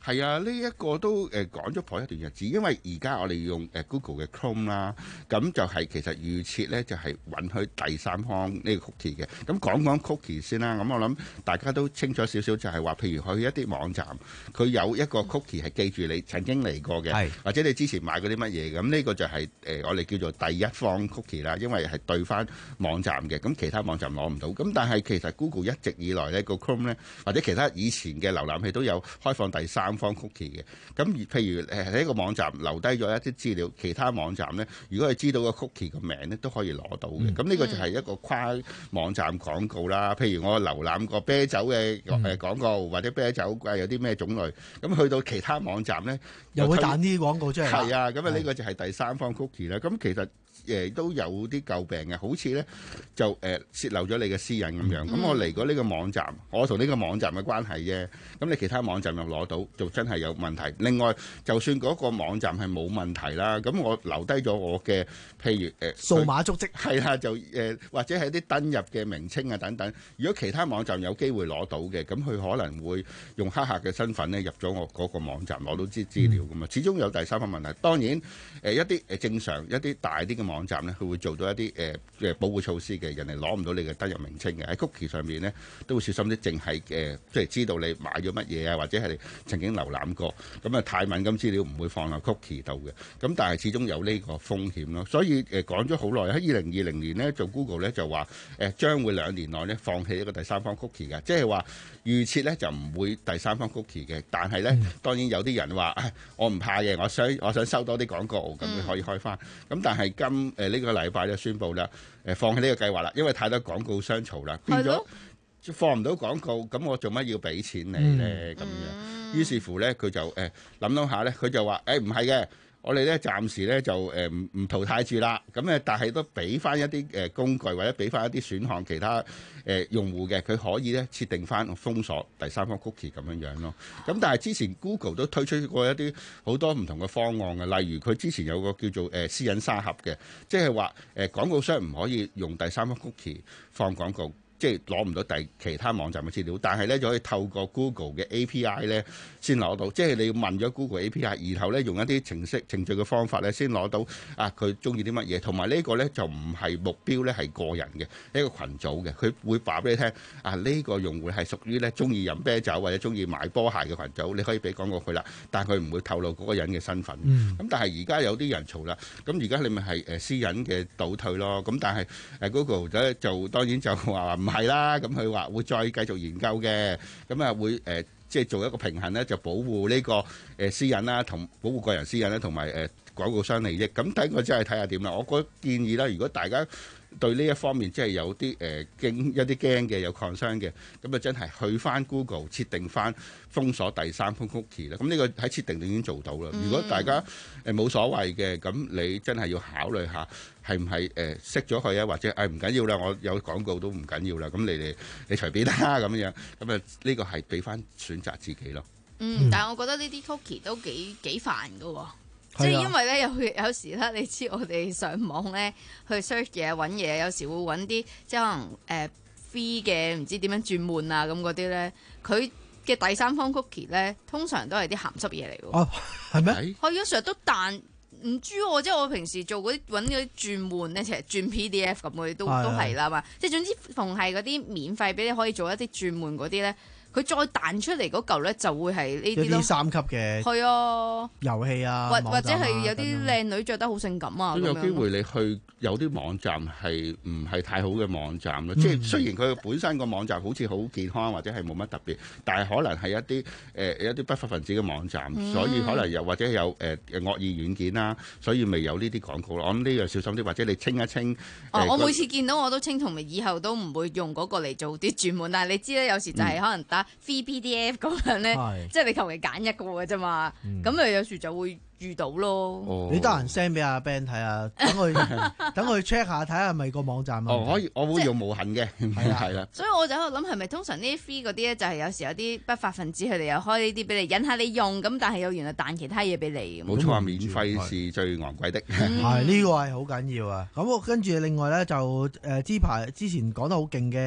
係啊，呢、這、一個都誒講咗頗一段日子，因為而家我哋用誒 Google 嘅 Chrome 啦，咁就係其實預設咧就係允許第三方呢個 cookie 嘅。咁講講 cookie 先啦，咁我諗大家都清楚少少，就係話，譬如去一啲網站，佢有一個 cookie 係記住你曾經嚟過嘅，或者你之前買過啲乜嘢，咁呢個就係、是、誒、呃、我哋叫做第一方 cookie 啦，因為係對翻網站嘅，咁其他網站攞唔到。咁但係其實 Google 一直以來呢個 Chrome 咧，或者其他以前嘅瀏覽器都有開放第三方 cookie 嘅。咁譬如誒喺一個網站留低咗一啲資料，其他網站咧，如果係知道個 cookie 個名咧，都可以攞到嘅。咁呢、嗯、個就係一個跨網站廣告啦。譬如我瀏覽過啤酒嘅誒廣告，嗯、或者啤酒誒有啲咩種類，咁去到其他網站咧， 又會彈啲廣告出嚟。 係啊，咁啊呢個就係第三方 cookie 啦。咁其實誒都有啲詬病嘅，好似咧就誒泄漏咗你嘅私隱咁樣。咁、嗯、我嚟過呢個網站，我同呢個網站嘅關係啫。咁你其他網站又攞到，就真係有問題。另外，就算嗰個網站係冇問題啦，咁我留低咗我嘅譬如誒數碼足跡， 係啦，就誒或者係啲登入嘅名稱啊等等。如果其他網站有機會攞到嘅，咁佢可能會用黑客嘅身份咧入咗我嗰個網站攞到啲資料咁啊。始終有第三方問題。當然誒一啲誒正常一啲大啲嘅網站咧，佢會做到一啲誒嘅保護措施嘅，人哋攞唔到你嘅登入名稱嘅。喺 cookie 上面咧都會小心啲，淨係誒即係知道你買咗乜嘢啊，或者係你曾經瀏覽過。咁啊太敏感資料唔會放落 cookie 度嘅。咁但係始終有呢個風險咯。所以誒講咗好耐，喺二零二零年咧做 Google 咧就話誒將會兩年內咧放棄一個第三方 cookie 嘅，即係話預設咧就唔會第三方 cookie 嘅。但係咧、嗯、當然有啲人話我唔怕嘅，我想我想收多啲廣告，咁你可以開翻。咁、嗯、但係今誒呢個禮拜就宣布啦，誒放棄呢個計劃啦，因為太多廣告商嘈啦，變咗放唔到廣告，咁我做乜要俾錢你咧？咁、嗯、樣，於是乎咧佢就誒諗諗下咧，佢就話誒唔係嘅。我哋咧暫時咧就誒唔唔淘汰住啦，咁誒但係都俾翻一啲誒工具或者俾翻一啲選項，其他誒用戶嘅佢可以咧設定翻封鎖第三方 cookie 咁樣樣咯。咁但係之前 Google 都推出過一啲好多唔同嘅方案嘅，例如佢之前有個叫做誒私隱沙盒嘅，即係話誒廣告商唔可以用第三方 cookie 放廣告。即係攞唔到第其他網站嘅資料，但係咧就可以透過 Google 嘅 A P I 咧先攞到。即係你要問咗 Google A P I，然後咧用一啲程式程序嘅方法咧先攞到啊佢中意啲乜嘢。同埋呢個咧就唔係目標咧係個人嘅，係一個群組嘅。佢會話俾你聽啊呢、呢個用戶係屬於咧中意飲啤酒或者中意買波鞋嘅群組，你可以俾廣告佢啦。但係佢唔會透露嗰個人嘅身份。咁、嗯、但係而家有啲人嘈啦，咁而家你咪係誒私隱嘅倒退咯。咁但係誒 Google 咧就當然就話唔係啦，咁佢話會再繼續研究嘅，咁啊會誒、呃、即係做一個平衡咧，就保護呢個誒私隱啦，同保護個人私隱啦，同埋誒廣告商利益。咁睇我真係睇下點啦。我覺得建議啦，如果大家對呢一方面即係有啲誒驚一啲驚嘅，有 concern 嘅，咁啊真係去翻 Google 設定翻封鎖第三方 cookie 啦。咁呢個喺設定已經做到啦。如果大家誒冇所謂嘅，咁你真係要考慮下係唔係誒熄咗佢啊，或者誒唔緊要啦，我有廣告都唔緊要啦。咁你哋你隨便啦咁樣。咁啊呢個係俾翻選擇自己咯。 嗯，但係我覺得呢啲 cookie 都幾幾煩㗎喎。即係因為咧，有有時咧，你知我哋上網咧去 search 嘢揾嘢，有時會揾啲即係可能誒、呃、free 嘅，唔知點樣轉換啊咁嗰啲咧，佢嘅第三方 cookie 咧，通常都係啲鹹濕嘢嚟㗎。 哦，係咩？ 係有時都彈唔知喎，即係我平時做嗰啲揾嗰啲轉換咧，其實轉 P D F 咁嗰啲都都係啦嘛。即係總之逢係嗰啲免費俾你可以做一啲轉換嗰啲咧。佢再彈出嚟嗰嚿咧，就會係呢啲咯。三級嘅係啊，遊戲啊，或或者係有啲靚女着得好性感啊。都有機會你去有啲網站係唔係太好嘅網站咯。嗯、即係雖然佢本身個網站好似好健康或者係冇乜特別，但係可能係一啲誒、呃、一啲不法分子嘅網站，嗯、所以可能又或者有誒、呃、惡意軟件啦，所以未有呢啲廣告咯。我諗呢樣小心啲，或者你清一清。 哦，呃、我每次見到我都清，同埋以後都唔會用嗰個嚟做啲轉換。但係你知咧，有時就係可能打 free P D F 咁樣咧，即係你求其揀一個嘅啫嘛，咁誒、嗯、有時就會遇到咯。 哦、你得閒 send 俾阿 Ben 睇下，等佢等佢 check 下睇下係咪個網站啊？ 哦，可以，我會用無痕嘅，係啦。 所以我就喺度諗，係咪通常呢啲 free 嗰啲咧，就係有時有啲不法分子佢哋又開呢啲俾你引下你用，咁但係又原來彈其他嘢俾你。 冇錯啊，免費是最昂貴的。 係呢、嗯呢個係好緊要啊！咁我跟住另外咧就誒，支、呃、排之前講得好勁嘅。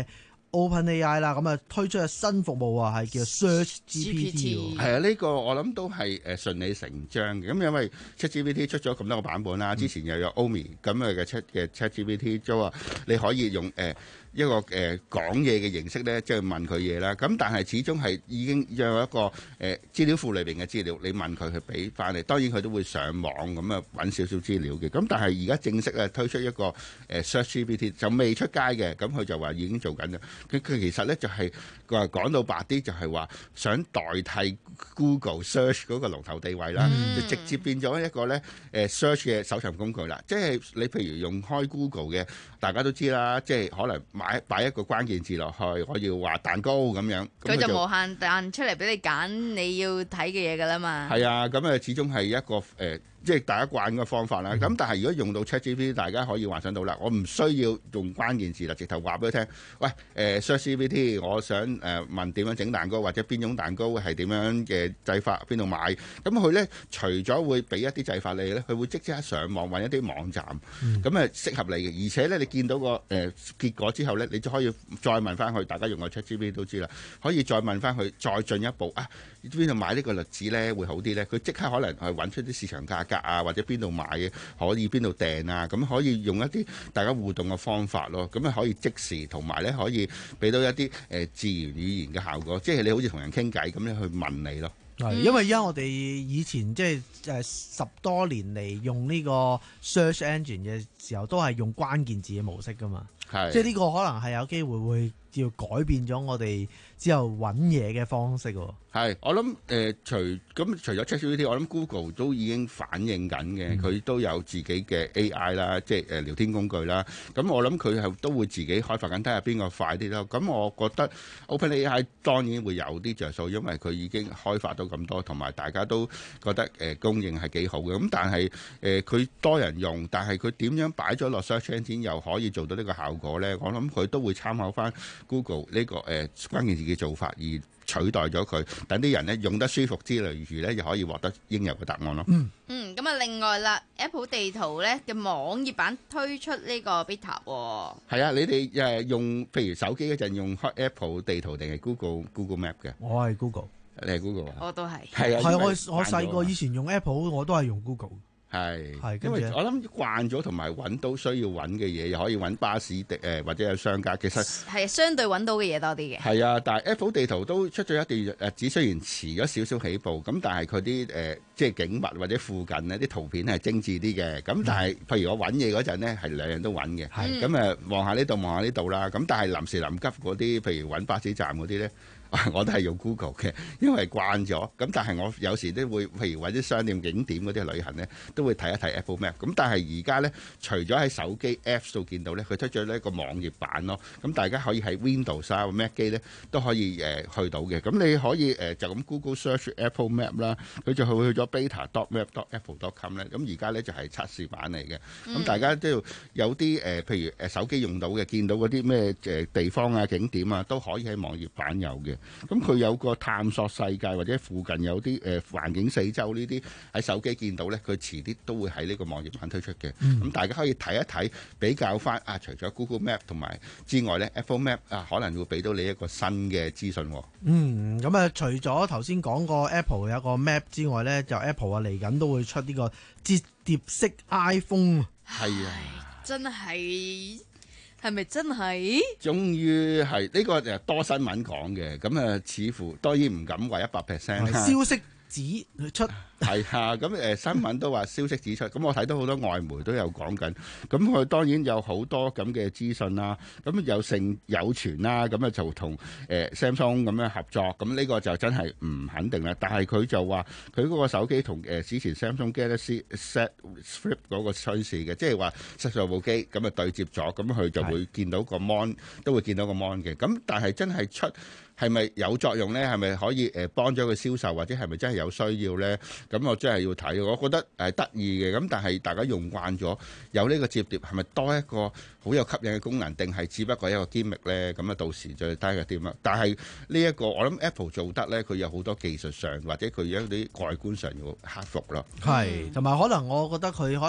OpenAI 啦，咁啊推出嘅新服務啊，係叫 Search G P T。 係啊，呢個我諗都係誒順理成章嘅。咁因為 ChatGPT 出咗咁多個版本啦，之前又有 Omi 咁嘅 Chat 嘅 ChatGPT，即係話你可以用誒。呃一個誒、呃、講嘢嘅形式咧，即係問佢嘢啦。咁但係始終係已經有一個誒、呃、資料庫裏邊嘅資料，你問佢，佢俾翻你。當然佢都會上網咁啊揾少少資料嘅。咁但係而家正式咧推出一個誒、呃、Search G P T 就未出街嘅，咁佢就話已經做緊啦。佢佢其實咧就係話講到白啲，就係話想代替 Google Search 嗰個龍頭地位啦，嗯、就直接變咗一個咧誒、呃、Search 嘅搜尋工具啦。即係你譬如用開 Google 嘅，大家都知啦，即係可能。買擺一個關鍵字落去，我要話蛋糕咁樣， 佢就無限彈出嚟俾你揀你要睇嘅嘢㗎啦嘛。 係啊，咁啊始終係一個誒。呃即係大家慣嘅方法啦，咁、嗯、但係如果用到 ChatGPT， 大家可以幻想到啦，我唔需要用關鍵字啦，直頭話俾佢聽，喂誒、呃、ChatGPT， 我想誒、呃、問點樣整蛋糕，或者邊種蛋糕係點樣嘅製法，邊度買？咁佢咧除咗會俾一啲製法你咧，佢會即刻上網揾一啲網站，咁誒、嗯、適合你嘅，而且咧你見到個誒、呃、結果之後咧，你就可以再問翻佢，大家用過 ChatGPT 都知啦，可以再問翻佢，再進一步啊，邊度買呢個栗子咧會好啲咧？佢即刻可能係揾出啲市場價格啊，或者邊度買嘅，可以邊度訂啊，咁可以用一啲大家互動嘅方法咯，咁啊可以即時同埋咧可以俾到一啲誒、呃、自然語言嘅效果，即係你好似同人傾偈咁樣去問你咯。 係，因為而家我哋以前即係誒十多年嚟用呢個 search engine 嘅時候，都係用關鍵字嘅模式噶嘛， 係， 即係呢個可能係有機會會要改變咗我哋之後揾嘢嘅方式喎。 係，我諗誒、呃、除咁除咗 ChatGPT， 我諗 Google 都已經反映緊嘅，佢、嗯、都有自己嘅 A I 啦，即係誒聊天工具啦。咁我諗佢係都會自己開發緊，睇下邊個快啲咯。咁我覺得 OpenAI 當然會有啲着數，因為佢已經開發到咁多，同埋大家都覺得誒、呃、供應係幾好嘅。咁但係誒佢多人用，但係佢點樣擺咗落 Search Engine 又可以做到呢個效果咧？我諗佢都會參考翻 Google 呢、這個誒、呃、關鍵字嘅做法而取代咗佢，等啲人咧用得舒服之類如咧，就可以獲得應有嘅答案咯。 嗯， 嗯，咁啊，另外啦 ，Apple 地圖咧嘅網頁版推出呢個 beta 喎。係啊，你哋誒用譬如手機嗰陣用開 Apple 地圖定係 Google Google Map 嘅？ 我係 Google， 你係 Google 啊？ 我都係。 係啊， 係我我細個以前用 Apple 我都係用 Google。 係， 係， 因為我諗慣咗同埋揾到需要揾嘅嘢，又可以揾巴士的誒，或者有商家，其實係相對揾到嘅嘢多啲嘅。 係啊，但係 Apple 地圖都出咗一段誒，只雖然遲咗少少起步，咁但係佢啲誒即係景物或者附近呢啲圖片係精緻啲嘅。咁但係譬如我揾嘢嗰陣呢，係兩樣都揾嘅。係咁誒，望下呢度望下呢度啦。咁但係臨時臨急嗰啲，譬如揾巴士站嗰啲呢。我都係用 Google 嘅，因為慣咗。咁但係我有時都會，譬如揾啲商店景點嗰啲旅行呢，都會睇一睇 Apple Map。咁但係而家呢，除咗喺手機 Apps 度見到呢，佢出咗呢一個網頁版咯。咁大家可以喺 Windows 啊、Mac 機呢都可以誒、呃、去到嘅。咁你可以誒、呃、就咁 Google Search Apple Map 啦，佢就去去咗 beta dot map dot apple dot com 咧。咁而家呢就係、是、測試版嚟嘅。咁、嗯、大家都要有啲誒、呃，譬如誒手機用到嘅，見到嗰啲咩誒地方啊、景點啊，都可以喺網頁版有嘅。咁佢有個探索世界或者附近有啲誒、呃、環境四周呢啲喺手機見到咧，佢遲啲都會喺呢個網頁版推出嘅。咁、嗯、大家可以睇一睇，比較翻啊，除咗 Google Map 同埋之外咧 ，Apple Map 啊可能會俾到你一個新嘅資訊。 嗯，咁啊，除咗頭先講過 Apple 有個 Map 之外咧，就 Apple 啊嚟緊都會出呢個摺疊式 iPhone。 係啊， 真係。係咪真係？ 終於係呢、這個就多新聞講嘅，咁啊似乎當然唔敢話一百 percent。 消息指出係啊，咁誒新聞都話消息指出，咁我睇到好多外媒都有講緊，咁佢當然有好多咁嘅資訊啦，咁有成有傳啦，咁啊就同誒 Samsung 咁樣合作，咁呢個就真係唔肯定啦。但係佢就話佢嗰個手機同誒之前 Samsung Galaxy Z Flip 嗰個趨勢嘅，即係話實在部機咁啊對接咗，咁佢就會見到個 mon 都會見到個 mon 嘅，咁但係真係出。係咪有作用咧？係咪可以誒幫咗佢銷售，或者係咪真係有需要咧？咁我真係要睇。我覺得誒得意嘅，咁但係大家用慣咗有呢個摺疊，係咪多一個好有吸引嘅功能，定係只不過一個 gimmick 咧？咁啊到時再睇下點啦。但係呢一個我諗 Apple 做得咧，佢有好多技術上或者佢有啲外觀上要克服咯。 係，同埋可能我覺得佢可能。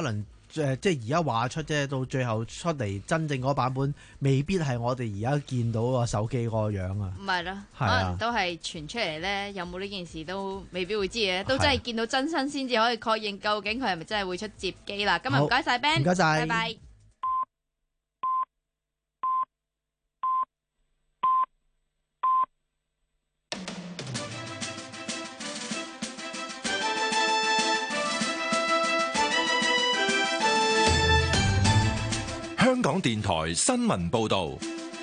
誒即係而家話出啫，到最後出嚟真正嗰版本，未必係我哋而家見到個手機嗰個樣啊。 唔係咯，可能都係傳出嚟咧，有冇呢件事都未必會知嘅，都真係見到真身先至可以確認究竟佢係咪真係會出摺機啦。今日唔該晒 Ben， 唔該晒， 拜拜。 香港電台新聞報導。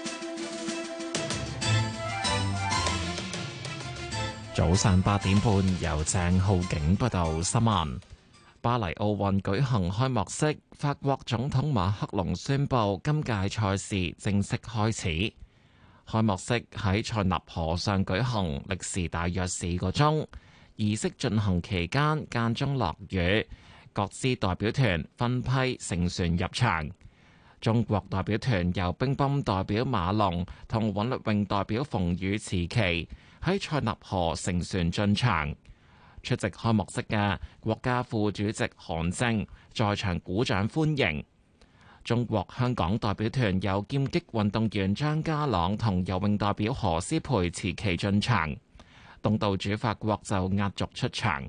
早上八點半，由鄭浩景報道新聞。巴黎奧運舉行開幕式，法國總統馬克龍宣布今屆賽事正式開始。開幕式喺塞納河上舉行，歷時大約四個鐘。儀式進行期間間中落雨，各支代表團分批乘船入場。中國代表團由乒乓代表馬龍同韻律泳代表馮雨慈琪喺塞納河乘船進場。出席開幕式嘅國家副主席韓正在場鼓掌歡迎。中國香港代表團由劍擊運動員張家朗同游泳代表何詩蓓持旗進場。東道主法國就壓軸出場。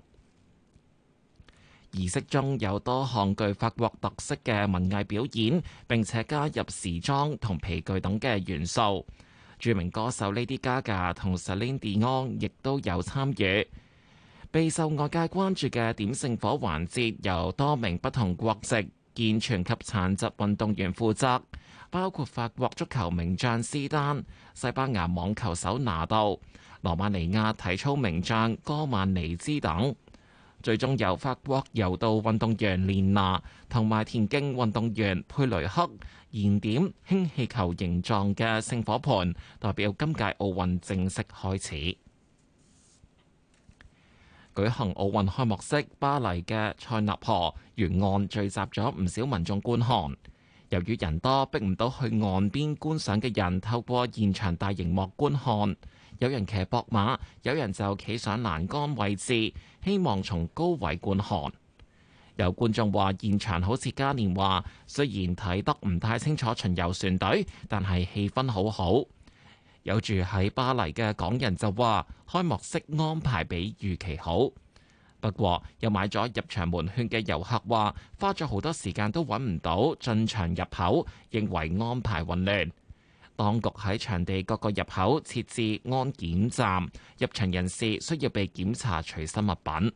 儀式中有多項具法國特色嘅文藝表演，並且加入時裝同皮具等嘅元素。著名歌手 Lady Gaga 同 Celine Dion 亦都有參與。備受外界關注嘅點聖火環節由多名不同國籍健全及殘疾運動員負責，包括法國足球名將斯丹、西班牙網球手拿度、羅馬尼亞體操名將哥曼尼茲等。最終由法國柔道運動員連拿同埋田徑運動員佩雷克燃點氫氣球形狀嘅聖火盤，代表今屆奧運正式開始。舉行奧運開幕式，巴黎嘅塞納河沿岸聚集咗唔少民眾觀看。由於人多，逼唔到去岸邊觀賞嘅人透過現場大熒幕觀看。有人騎膊馬，有人就企上欄杆位置，希望從高位觀看。有觀眾話：現場好似嘉年華，雖然睇得唔太清楚巡遊船隊，但係氣氛好好。有住喺巴黎嘅港人就話：開幕式安排比預期好。不過，有買咗入場門券嘅遊客話，花咗好多時間都揾唔到進場入口，認為安排混亂。當局喺場地各個入口設置安檢站，入場人士需要被檢查隨身物品。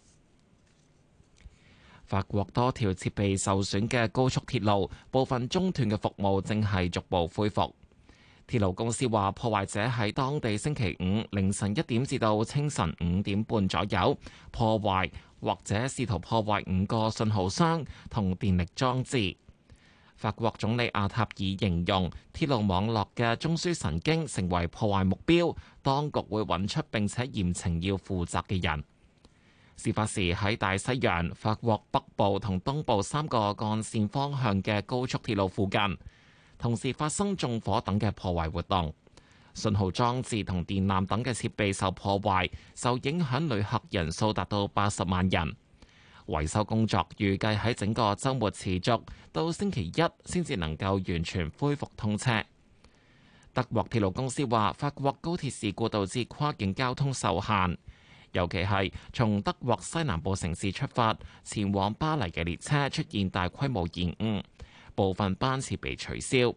法國多條設備受損嘅高速鐵路，部分中斷嘅服務正係逐步恢復。鐵路公司話，破壞者喺當地星期五凌晨一點至到清晨五點半左右破壞或者試圖破壞五個信號箱同電力裝置。法國總理阿塔爾形容鐵路網絡嘅中樞神經成為破壞目標，當局會揾出並且嚴懲要負責嘅人。事發時喺大西洋、法國北部同東部三個幹線方向嘅高速鐵路附近，同時發生縱火等嘅破壞活動，信號裝置同電纜等嘅設備受破壞，受影響旅客人數達到八十萬人。維修工作預計喺整個週末持續，到星期一先至能夠完全恢復通車。德國鐵路公司話，法國高鐵事故導致跨境交通受限，尤其係從德國西南部城市出發前往巴黎嘅列車出現大規模延誤，部分班次被取消。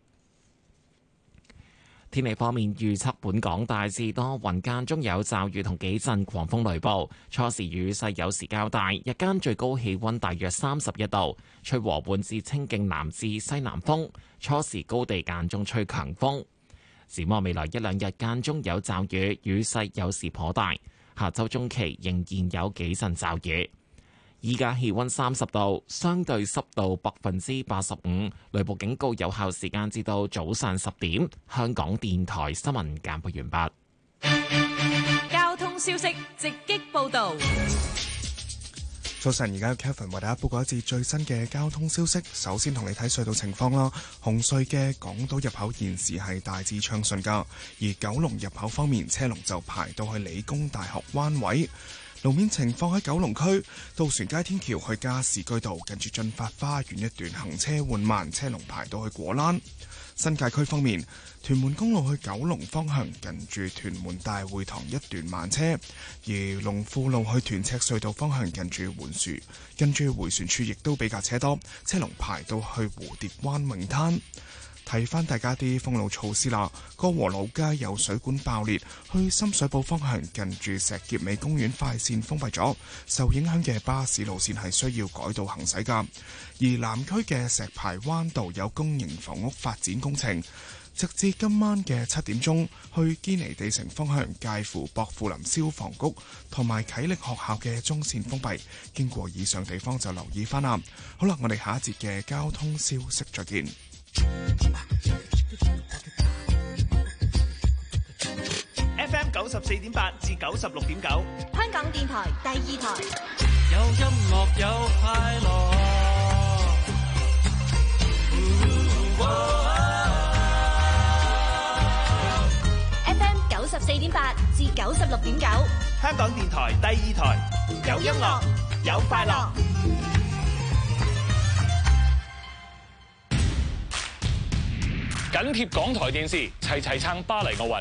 天氣方面預測，本港大致多雲，間中有驟雨同幾陣狂風雷暴，初時雨勢有時較大，日間最高氣溫大約三十一度，吹和緩至清勁南至西南風，初時高地間中吹強風。展望未來一兩日間中有驟雨，雨勢有時頗大，下周中期仍然有幾陣驟雨。依家氣溫三十度，相對濕度百分之八十五，雷暴警告有效時間至到早上十點。香港電台新聞簡報完畢。交通消息直擊報導。 早晨，而家 Kevin 為大家報告一節最新嘅交通消息。首先同你睇隧道情況啦。紅隧嘅港島入口現時係大致暢順㗎，而九龍入口方面車龍就排到去理工大學灣位。 路面情況喺九龍區渡船街天橋去加士居道近住進發花園一段行車緩慢，車龍排到去果欄。新界區方面，屯門公路去九龍方向近住屯門大會堂一段慢車，而龍富路去屯赤隧道方向近住環樹，跟住迴旋處亦都比較車多，車龍排到去蝴蝶灣泳灘。睇翻大家啲封路措施啦，歌和老街有水管爆裂，去深水埗方向近住石硤尾公園快線封閉咗，受影響嘅巴士路線係需要改道行駛㗎。而南區嘅石排灣道有公營房屋發展工程，直至今晚嘅七點鐘，去堅尼地城方向介乎薄扶林消防局同埋啟力學校嘅中線封閉，經過以上地方就留意翻啦。好啦，我哋下一節嘅交通消息再見。 F M 九十四點八至九十六點九， 香港電台第二台， 有音樂有快樂。 F M 九十四點八至九十六點九， 香港電台第二台，有音樂有快樂。 緊貼港台電視，齊齊撐巴黎奧運。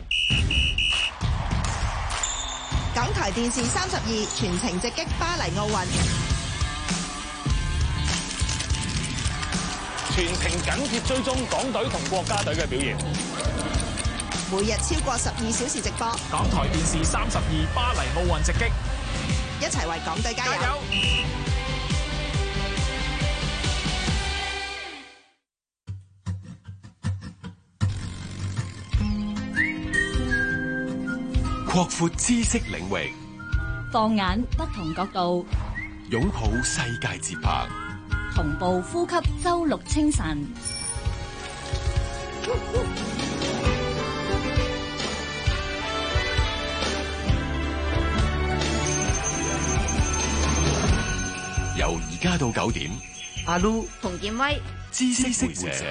港台電視三十二全程直擊巴黎奧運， 全程緊貼追蹤港隊同國家隊嘅表現。 每日超過十二小時直播。 港台電視三十二巴黎奧運直擊， 一齊為港隊加油！ 加油！ 擴闊知識領域， 放眼不同角度， 擁抱世界節拍， 同步呼吸周六清晨。 由而家到九點， 阿 Lu 馮建威， 知識會社。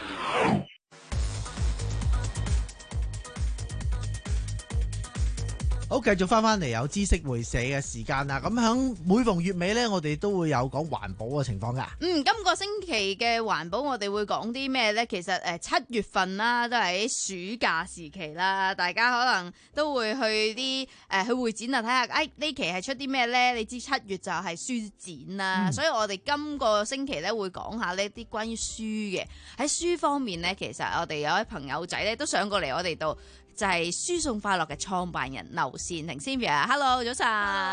好，繼續翻翻嚟有知識會社嘅時間啦。咁響每逢月尾呢，我哋都會有講環保嘅情況噶。 嗯，今個星期嘅環保我哋會講啲咩呢？其實誒七月份啦，都係喺暑假時期啦，大家可能都會去啲誒、呃、去會展啊，睇下誒呢期係出啲咩呢？你知七月就係書展啦，嗯、所以我哋今個星期咧會講下呢啲關於書嘅。喺書方面呢，其實我哋有位朋友仔咧都上過嚟我哋度。就係書送快樂嘅創辦人劉善婷 Sylvia，Hello 早晨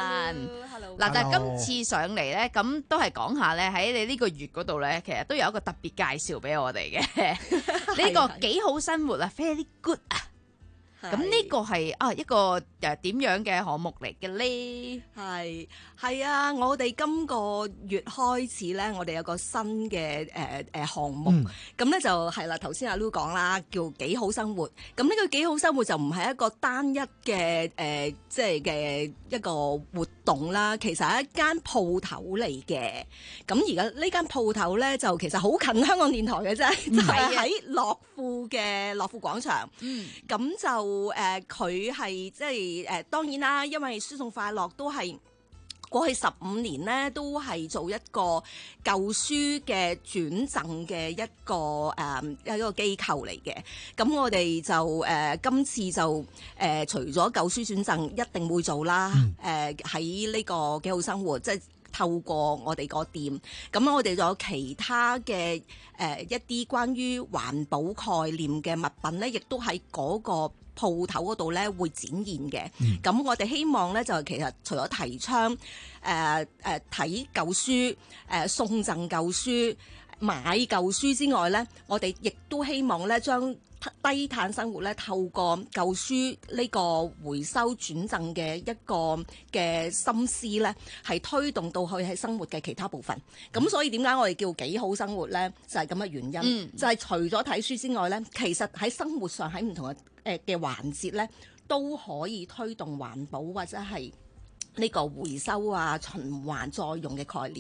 ，Hello， 嗱，但係今次上嚟咧，咁都係講下咧喺你呢個月嗰度咧，其實都有一個特別介紹俾我哋嘅，呢個幾好生活啊，Very Good 啊，咁呢個係啊一個誒點樣嘅項目嚟嘅咧？ 係係啊，我哋今個月開始咧，我哋有個新嘅誒誒項目，咁咧、嗯、就係啦，頭先阿 Lu 講啦，叫幾好生活。咁呢個幾好生活就唔係一個單一嘅誒、呃，即係嘅一個活動啦，其實係一間鋪頭嚟嘅。咁而家呢間鋪頭咧，就其實好近香港電台嘅啫，嗯、就係喺樂富嘅樂富廣場。嗯，咁就誒佢係即係誒當然啦，因為書送快樂都係。過去十五年咧，都係做一個舊書嘅轉贈嘅一個誒、呃、一個機構嚟嘅。咁我哋就誒、呃、今次就誒、呃、除咗舊書轉贈一定會做啦。誒喺呢個幾好生活，即係透過我哋個店。咁我哋仲有其他嘅誒、呃、一啲關於環保概念嘅物品咧，亦都喺嗰個鋪頭嗰度咧會展現嘅，咁、嗯、我哋希望咧就其實除咗提倡誒誒睇舊書、誒、呃、送贈舊書、買舊書之外咧，我哋亦都希望咧將低碳生活咧透過舊書呢個回收轉贈嘅一個嘅心思咧，係推動到去喺生活嘅其他部分。咁、嗯、所以點解我哋叫幾好生活咧？就係咁嘅原因，嗯、就係除咗睇書之外咧，其實喺生活上喺唔同嘅誒嘅環節咧，都可以推動環保或者係呢個回收啊、循環再用嘅概念嘅。嗯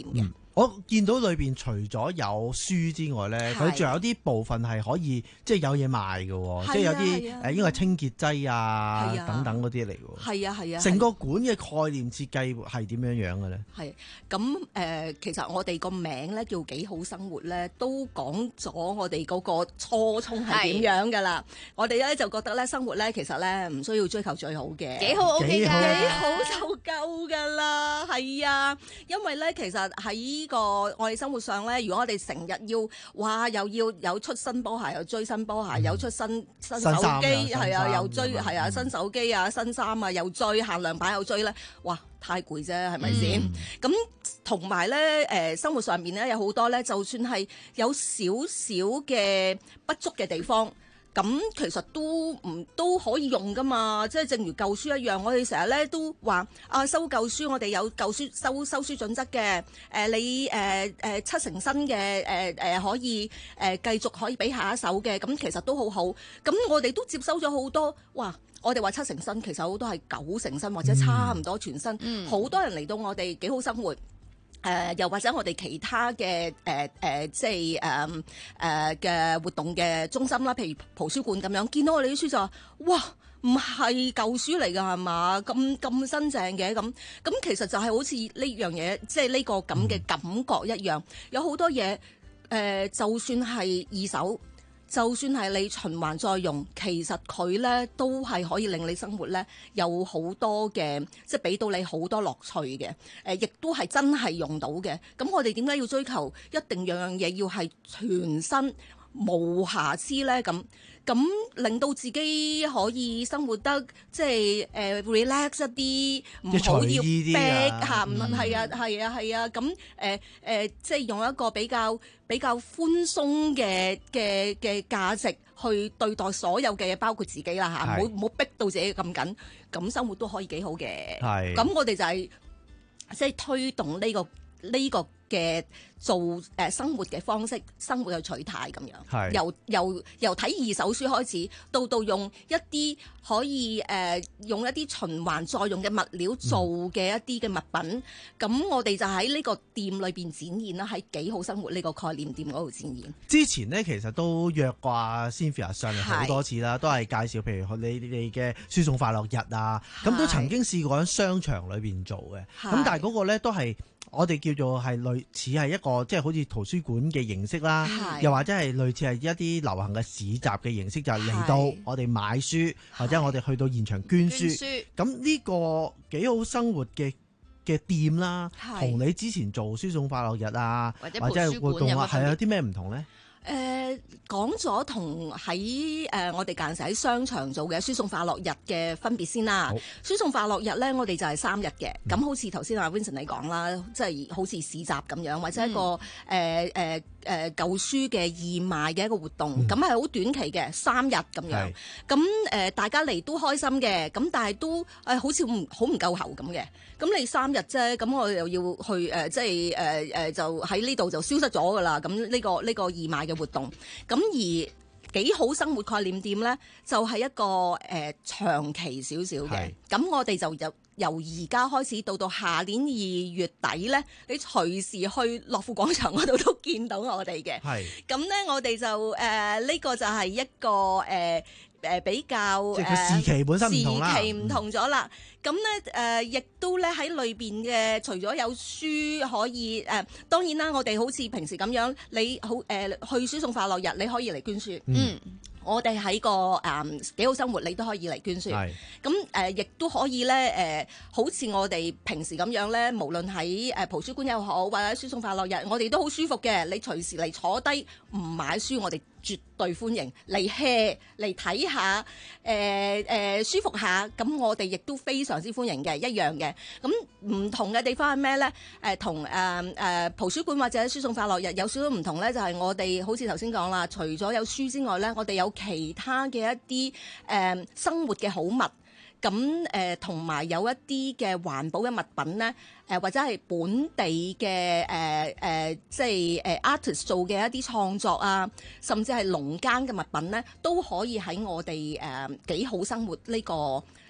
我見到裏邊除咗有書之外咧，佢仲有啲部分係可以即係有嘢賣嘅，即係有啲誒應該係清潔劑啊等等嗰啲嚟嘅。 係啊係啊， 成個館嘅概念設計係點樣樣嘅咧？ 係咁誒，其實我哋個名咧叫幾好生活咧，都講咗我哋嗰個初衷係點樣㗎啦。我哋咧就覺得咧生活咧其實咧唔需要追求最好嘅， 幾好 OK 㗎， 幾好就夠㗎啦。係啊，因為咧其實喺個我哋生活上咧，如果我哋成日要哇又要有出新波鞋，又追新波鞋，有出新新手機，係啊，又追係啊新手機啊新衫啊，又追限量版又追咧，哇太攰啫，係咪先？咁同埋咧誒生活上面咧有好多咧，就算係有少少嘅不足嘅地方。咁其實都唔都可以用噶嘛，即係正如舊書一樣，我哋成日咧都話啊收舊書，我哋有舊書收收書準則嘅，誒、呃、你誒誒、呃、七成新嘅誒誒可以誒、呃、繼續可以俾下一手嘅，咁其實都好好。咁我哋都接收咗好多，哇！我哋話七成新，其實好多係九成新或者差唔多全新，好、嗯、多人嚟到我哋幾好生活。誒、呃、又或者我哋其他嘅誒誒即係誒誒嘅活動嘅中心啦，譬如圖書館咁樣，見到我哋啲書就話：哇，唔係舊書嚟㗎係嘛？咁咁新淨嘅咁，咁其實就係好似呢樣嘢，即係呢個咁嘅感覺一樣。有好多嘢誒、呃，就算係二手。就算係你循環再用，其實佢咧都係可以令你生活咧有好多嘅，即係俾到你好多樂趣嘅。誒，亦都係真係用到嘅。咁我哋點解要追求一定樣樣嘢要係全新無瑕疵咧？咁咁令到自己可以生活得即係誒 relax 一啲，唔好要逼嚇，唔係啊係啊係啊。咁誒誒，即係用一個比較比較寬鬆嘅嘅嘅價值去對待所有嘅嘢，包括自己啦嚇，唔好唔好逼到自己咁緊，咁生活都可以幾好嘅。係，咁我哋就係即係推動呢個呢個嘅做誒、呃、生活嘅方式，生活嘅取態咁樣，由由由睇二手書開始，到到用一啲可以誒、呃、用一啲循環再用嘅物料做嘅一啲嘅物品，咁、嗯、我哋就喺呢個店裏邊展現啦，喺幾好生活呢個概念店嗰度展現。 之前呢，其實都約過阿 Cynthia 上嚟好多次啦，都係介紹譬如你哋嘅輸送快樂日啊，咁都曾經試過喺商場裏邊做嘅，咁但係嗰個咧都係。我哋叫做係類似係一個即係好似圖書館嘅形式啦，又或者係類似係一啲流行嘅市集嘅形式，就係、是、嚟到我哋買書，或者我哋去到現場捐書。咁呢個幾好生活嘅嘅店啦，同你之前做輸送快樂日啊，或者係活動啊，係有啲咩唔同咧？ 誒、呃、講咗同喺誒我哋間時喺商場做嘅輸送快樂日嘅分別先啦。輸送快樂日咧，我哋就係三日嘅。咁、嗯、好似頭先阿 Vincent 你講啦，即係好似市集咁樣，或者一個誒誒誒舊書嘅義賣嘅一個活動。咁係好短期嘅，三日咁樣。咁誒、呃、大家嚟都開心嘅，咁但係都誒、呃、好似唔好唔夠喉咁嘅。咁你三日啫，咁我又要去誒、呃，即係誒誒，就喺呢度就消失咗噶啦。咁呢、呢個呢、呢個義賣嘅活動，咁而幾好生活概念店咧，就係、是、一個誒、呃、長期少少嘅。咁我哋就由由而家開始到到下年二月底咧，你隨時去樂富廣場嗰度都見到我哋嘅。係咁咧，我哋就誒呢、呃呢個就係一個誒。呃誒比較即係佢時期本身唔同啦， 時期唔同咗啦。咁咧誒，亦都咧喺裏邊嘅，除咗有書可以誒、呃，當然啦，我哋好似平時咁樣，你好誒、呃、去輸送快樂日，你可以嚟捐書。嗯。我哋喺個誒、嗯、幾好生活，你都可以嚟捐書。咁誒，亦、呃、都可以咧誒、呃，好似我哋平時咁樣咧，無論喺誒圖書館又好，或者輸送快樂日，我哋都好舒服嘅。你隨時嚟坐低唔買書，我哋絕對歡迎嚟 hea 嚟睇下，誒、呃、誒、呃、舒服下。咁我哋亦都非常之歡迎嘅，一樣嘅。咁唔同嘅地方係咩咧？誒、呃、同誒誒圖書館或者輸送快樂日有少少唔同咧，就係、是、我哋好似頭先講啦，除咗有書之外咧，我哋有其他嘅一啲誒、呃、生活嘅好物，咁誒同埋有一啲嘅環保嘅物品咧，誒、呃、或者係本地嘅誒誒即係誒 artist 做嘅一啲創作啊，甚至係農耕嘅物品咧，都可以喺我哋誒幾好生活呢個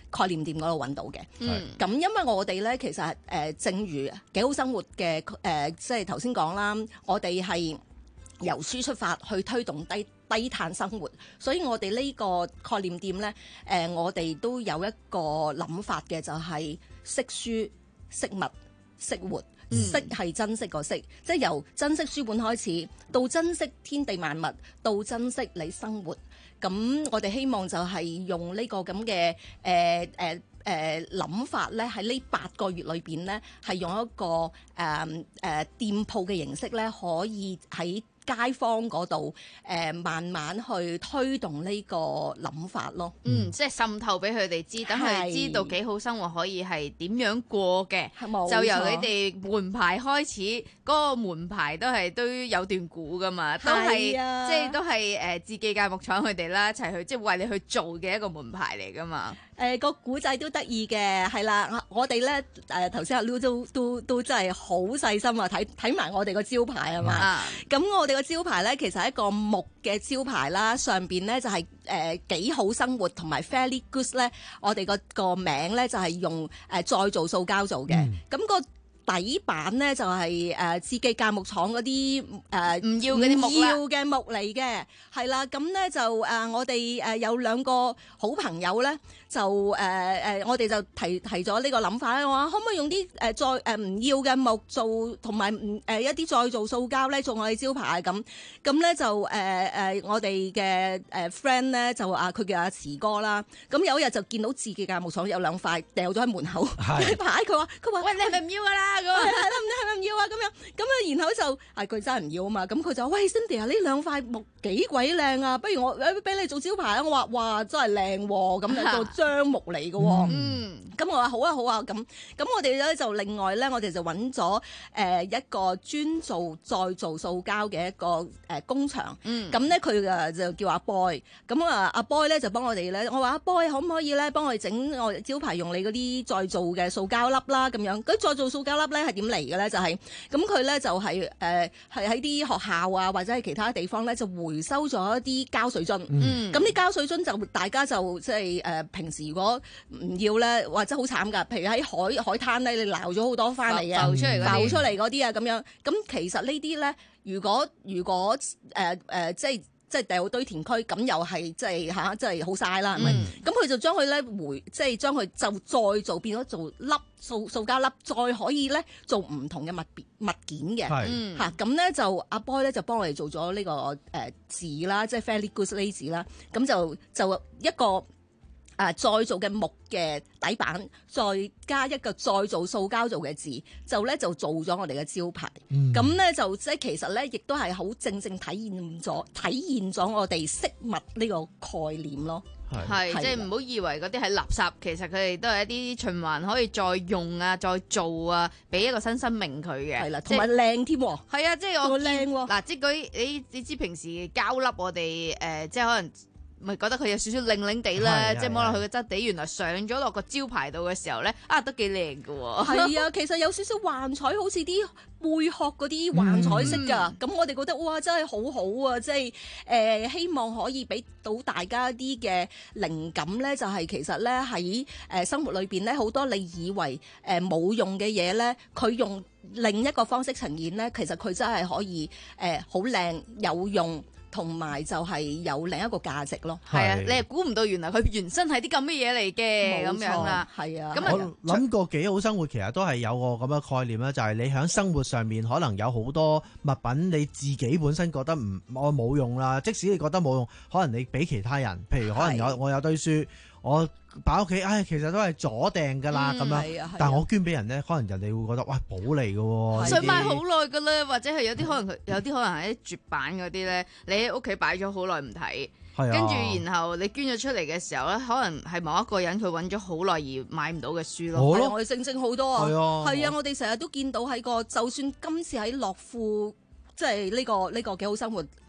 概念店嗰度揾到嘅。 嗯， 咁因為我哋咧其實誒、呃，正如幾好生活嘅誒、呃，即係頭先講啦，我哋係由書出發去推動低低碳生活，所以我哋呢個概念店咧，誒、呃，我哋都有一個諗法嘅，就係、是、識書、識物、識活。識係珍惜個識，即係由珍惜書本開始，到珍惜天地萬物，到珍惜你生活。咁我哋希望就係用呢個咁嘅誒誒誒諗法咧，喺呢八個月裏邊咧，係用一個誒誒、呃呃、店鋪嘅形式咧，可以喺街坊嗰度誒慢慢去推動呢個諗法咯。 嗯，即係滲透俾佢哋知，等佢哋知道幾好生活可以係點樣過嘅。就由你哋門牌開始，嗰、嗰個門牌都係都有段故噶嘛，都係、啊、即係都係誒志記鎅木廠佢哋啦一齊去，即係為你去做嘅一個門牌嚟噶嘛。 誒、呃個古仔都得意嘅，係啦，我哋咧誒頭先阿 Lu 都都都真係好細心啊，睇睇埋我哋個招牌係嘛。咁、嗯、我哋個招牌咧其實係一個木嘅招牌啦，上邊咧就係誒幾好生活同埋 Fairly Goods 咧，我哋個個名咧就係用誒、呃、再造塑膠做嘅，咁、嗯個底板咧就係誒志記鎅木廠嗰啲誒唔要嗰啲木啦， 唔要嘅木嚟嘅，係啦。咁咧就誒、呃、我哋誒有兩個好朋友咧，就誒誒、呃、我哋就提提咗呢個諗法咧，我話可唔可以用啲誒再誒唔要嘅木做，同埋唔誒一啲再造塑膠咧做我哋招牌咁。咁咧就誒誒、呃、我哋嘅誒 friend 咧就啊佢叫阿慈哥啦。咁有一日就見到志記鎅木廠有兩塊掉咗喺門口嘅牌，佢話佢話喂，你係咪唔要㗎啦？係啦，係咪唔要啊？咁樣咁啊，然後就係佢真係唔要啊嘛。咁佢就喂 Cindy 啊，呢兩塊木幾鬼靚啊，不如我俾你做招牌啊。我話哇，真係靚喎，咁嚟做樟木嚟嘅喎。嗯，咁我話好啊好啊。咁咁我哋咧就另外咧，我哋就揾咗誒一個專做再造塑膠嘅一個誒工場。嗯，咁咧佢誒就叫阿 Boy。咁啊阿 Boy 咧就幫我哋咧，我話阿 Boy 可唔可以咧幫我哋整我招牌用你嗰啲再造嘅塑膠粒啦咁樣。嗰再造塑膠粒咧係點嚟嘅咧？就係咁佢咧就係誒係喺啲學校啊或者係其他地方咧就回收咗一啲膠水樽。嗯，咁啲膠水樽就大家就即係誒平時如果唔要咧，或者好慘㗎。譬如喺海海灘咧，你撈咗好多翻嚟嘅， 浮出嚟浮出嚟嗰啲啊咁樣。咁其實呢啲咧，如果如果誒誒、呃呃、即係。即係掉堆填區，咁又係即係嚇，即係好嘥啦，係咪？咁佢、嗯、就將佢咧回，即係將佢就再做變咗做粒塑塑膠粒，再可以咧做唔同嘅物物件嘅嚇。咁咧、嗯、就阿 Boy 咧就幫我哋做咗呢、這個誒字啦，即係 Fairly Goods 呢字啦。咁就就一個。啊！再造嘅木嘅底板，再加一個再造塑膠做嘅字，就咧就做咗我哋嘅招牌。咁咧、嗯、就即係其實咧，亦都係好正正體現咗體現咗我哋飾物呢個概念咯。 係是，即係唔好以為嗰啲係垃圾，其實佢哋都係一啲循環可以再用啊、再做啊，俾一個新生命佢嘅。係啦，同埋靚添。係啊，即係我靚喎。嗱，即係嗰啲你你知平時膠粒我哋誒、呃，即係可能。咪覺得佢有少少令令地咧，即係摸落去嘅質地，原來上咗落個招牌度嘅時候咧，啊都幾靚㗎喎。係啊，其實有少少幻彩，好似啲貝殼嗰啲幻彩色㗎。咁、嗯、我哋覺得哇，真係好好啊！即係誒，希望可以俾到大家啲嘅靈感咧，就係、是、其實咧喺誒生活裏邊咧，好多你以為誒冇用嘅嘢咧，佢用另一個方式呈現咧，其實佢真係可以誒好靚有用。同埋就係有另一個價值咯，係啊，你係估唔到原來佢原身係啲咁嘅嘢嚟嘅，咁樣啦，係啊。咁我諗過幾好生活，其實都係有個咁嘅概念啦，就係、是、你喺生活上面可能有好多物品你自己本身覺得唔我冇用啦，即使你覺得冇用，可能你俾其他人，譬如可能有是我有堆書，我擺喺屋企，唉，其實都係左訂噶啦咁樣，啊啊、但係我捐俾人咧，可能人哋會覺得哇寶嚟嘅喎， 想買好耐㗎啦，或者係有啲可能佢有啲可能係啲絕版嗰啲咧，你喺屋企擺咗好耐唔睇，跟住、啊、然後你捐咗出嚟嘅時候咧，可能係某一個人佢揾咗好耐而買唔到嘅書咯，係啊，我哋正正好多啊，係啊，我哋成日都見到喺個，就算今次喺樂富，即係呢個呢、呢個幾好生活。誒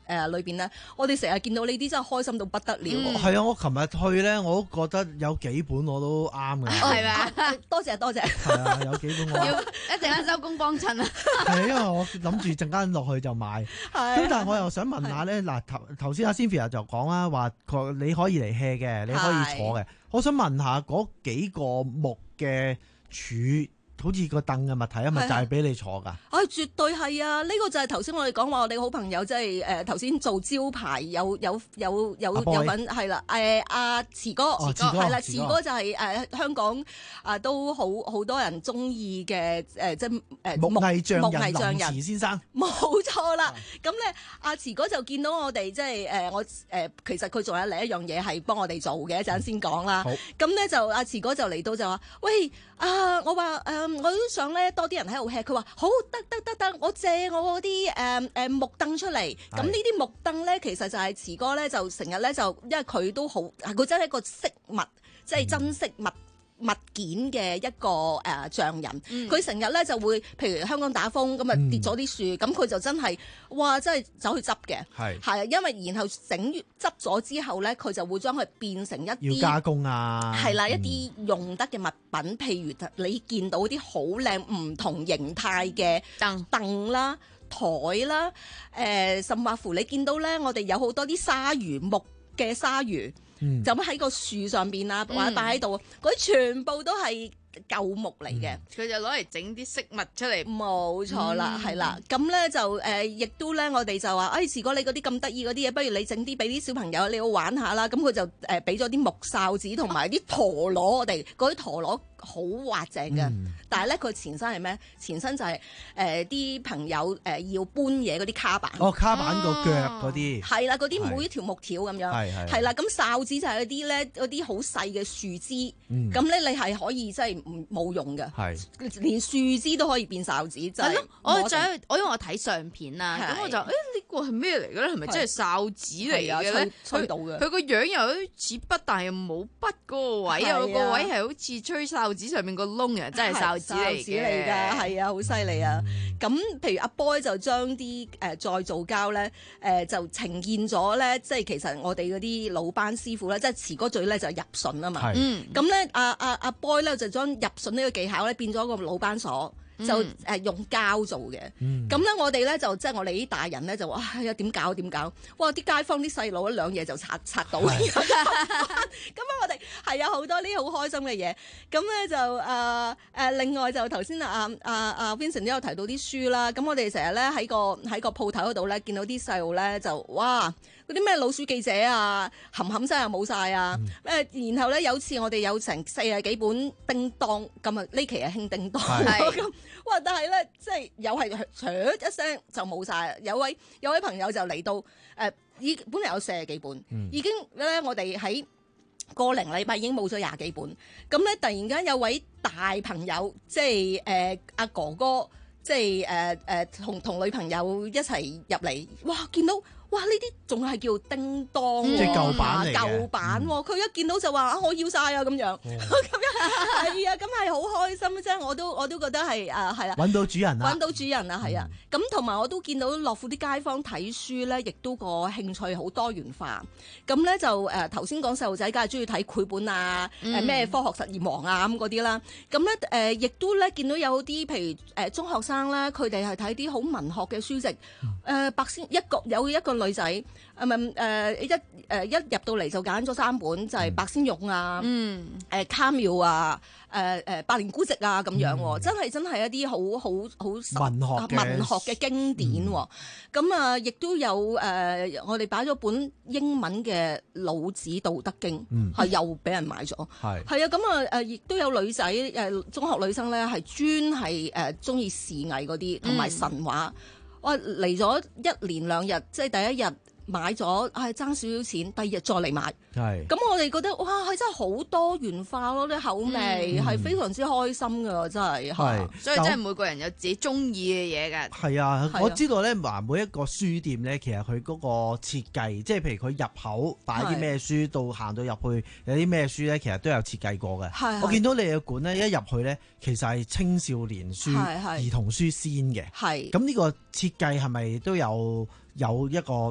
誒裏邊咧，我哋成日見到呢啲真係開心到不得了。 係啊，我琴日去咧，我都覺得有幾本我都啱嘅。 係咪？ 多謝多謝。 係啊，有幾本我要一陣間收工幫襯啊。 係因為我諗住陣間落去就買。咁但係我又想問下咧，嗱頭頭先阿 Cynthia 就講啦，話你可以嚟 hea 嘅，你可以坐嘅。我想問下嗰幾個木嘅柱。好似個凳嘅物體啊，咪就係俾你坐㗎？ 啊，絕對係啊！呢、這個就係頭先我哋講話，我哋好朋友即係誒頭先做招牌有有有有有份係啦，誒阿慈哥，慈哥係啦，慈哥就係、是、誒、呃、香港啊、呃、都好好多人中意嘅誒即係誒木藝匠人木藝匠人林慈先生， 冇錯啦。咁咧阿慈哥就見到我哋即係誒我誒、呃、其實佢仲有另一樣嘢係幫我哋做嘅，一陣先講啦。咁咧就阿慈哥就嚟到就話：喂啊！我話誒。呃我都想咧多啲人喺度 hea，佢話好得得得得，我借我嗰啲誒誒木凳出嚟。咁呢啲木凳咧，其實就係慈哥咧就成日咧就，因為佢都好，佢真係一個飾物，即係珍惜物。物件嘅一個誒匠人，佢成日咧就會，譬如香港打風咁啊跌咗啲樹，咁佢、嗯、就真係，哇！真係走去執嘅，係係啊，因為然後整完執咗之後咧，佢就會將佢變成一啲要加工啊，係啦，一啲用得嘅物品，譬如你見到啲好靚唔同形態嘅凳凳啦、台啦，誒、呃，甚或乎你見到咧，我哋有好多啲鯊魚木嘅鯊魚。嗯、就咁喺個樹上邊啊，或者擺喺度，嗰啲、嗯、全部都係舊木嚟嘅。 佢、嗯、就攞嚟整啲飾物出嚟。 冇錯啦，係、嗯、啦。咁咧就誒，亦、呃、都咧，我哋就話，哎，如果你嗰啲咁得意嗰啲嘢，不如你整啲俾啲小朋友你好玩下啦。咁佢就誒俾咗啲木哨子同埋啲陀螺，我哋嗰啲陀螺好滑淨嘅。嗯、但係咧，佢前身係咩？前身就係誒啲朋友誒、呃、要搬嘢嗰啲卡板。 哦，卡板個腳嗰啲。係、 啊、啦，嗰啲每一條木條咁樣。係係。係啦，咁哨子就係嗰啲咧，嗰啲好細嘅樹枝。咁咧、嗯，你係可以即係唔冇用嘅。係。連樹枝都可以變哨子，就係、是。 我就我因為我睇相片啊，咁我就誒呢個係咩嚟嘅咧？係咪真係哨子嚟嘅咧？吹吹到嘅。佢個樣又似筆，但係又冇筆嗰個位啊，個位係好似吹哨子上面個窿啊，真係哨子嚟嘅。係啊，好犀利啊！咁、嗯、譬如阿 Boy 就將啲誒再造膠咧，誒、呃、就呈現咗咧，即係其實我哋嗰啲老班師傅咧，即係詞嗰嘴咧就入榫啊嘛。嗯。咁咧，阿阿阿 Boy 咧就將入榫呢個技巧咧變咗個老班鎖。就誒用膠做嘅，咁咧、嗯、我哋咧就即係我哋啲大人咧就話哎呀點搞點搞，哇啲街坊啲細路一兩嘢就拆拆到，咁啊我哋係有好多呢啲好開心嘅嘢，咁咧就誒誒、呃呃、另外就頭先阿阿阿 Vincent 都有提到啲書啦，咁我哋成日咧喺個喺個鋪頭嗰度咧見到啲細路咧就哇嗰啲咩老鼠記者啊，冚冚聲又冇晒啊，誒、嗯、然後咧有次我哋有成四十幾本叮當，咁啊呢期係興叮當咁。哇！但係咧，即係又係唰一聲就冇晒。有位有位朋友就嚟到誒，已、呃、本嚟有四十幾本，嗯、已經咧我哋喺個零禮拜已經冇咗廿幾本。咁咧突然間有位大朋友，即係誒阿哥哥，即係誒誒同同女朋友一齊入嚟，哇！見到。哇！呢啲仲係叫叮當， 即係舊版嚟嘅。 舊版喎，佢、嗯、一見到就話啊，我要晒啊咁樣，咁、哦、樣係啊，咁係好開心，即係我都我都覺得係啊，係啦， 揾到主人啦， 揾到主人啊，係啊，咁同埋我都見到樂富啲街坊睇書咧，亦都個興趣好多元化。咁咧就誒頭先講細路仔，梗係中意睇繪本啊，誒咩、嗯、科學實驗王啊咁嗰啲啦。咁咧誒亦都咧見到有啲譬如誒、呃、中學生咧，佢哋係睇啲好文學嘅書籍，誒、呃、白先一個有一個。女仔啊咪誒一誒、呃、一入到嚟就揀咗三本，就係、是、白先勇啊，嗯誒、呃、卡繆啊，誒誒百年孤寂啊咁樣，嗯、真係真係一啲好好好文學文學嘅經典。咁啊，亦、嗯、都有誒、呃，我哋擺咗本英文嘅《老子道德經》，係、嗯、又俾人買咗。係係啊，咁啊誒，亦都有女仔誒、呃，中學女生咧係專係誒中意視藝嗰啲，同埋神話。我嚟咗一連兩日，即係第一日買咗，係爭少少錢，第二日再嚟買。係咁，我哋覺得哇，係真係好多元化咯，啲口味係、嗯、非常之開心噶，真係。係， 所以真係每個人有自己中意嘅嘢㗎。 係啊，我知道咧，話每一個書店咧，其實佢嗰個設計，即係譬如佢入口擺啲咩書，到行到入去有啲咩書咧，其實都有設計過嘅。係，我見到你嘅館咧，一入去咧，其實係青少年書、係係兒童書先嘅。係，咁呢個設計係咪都有有一個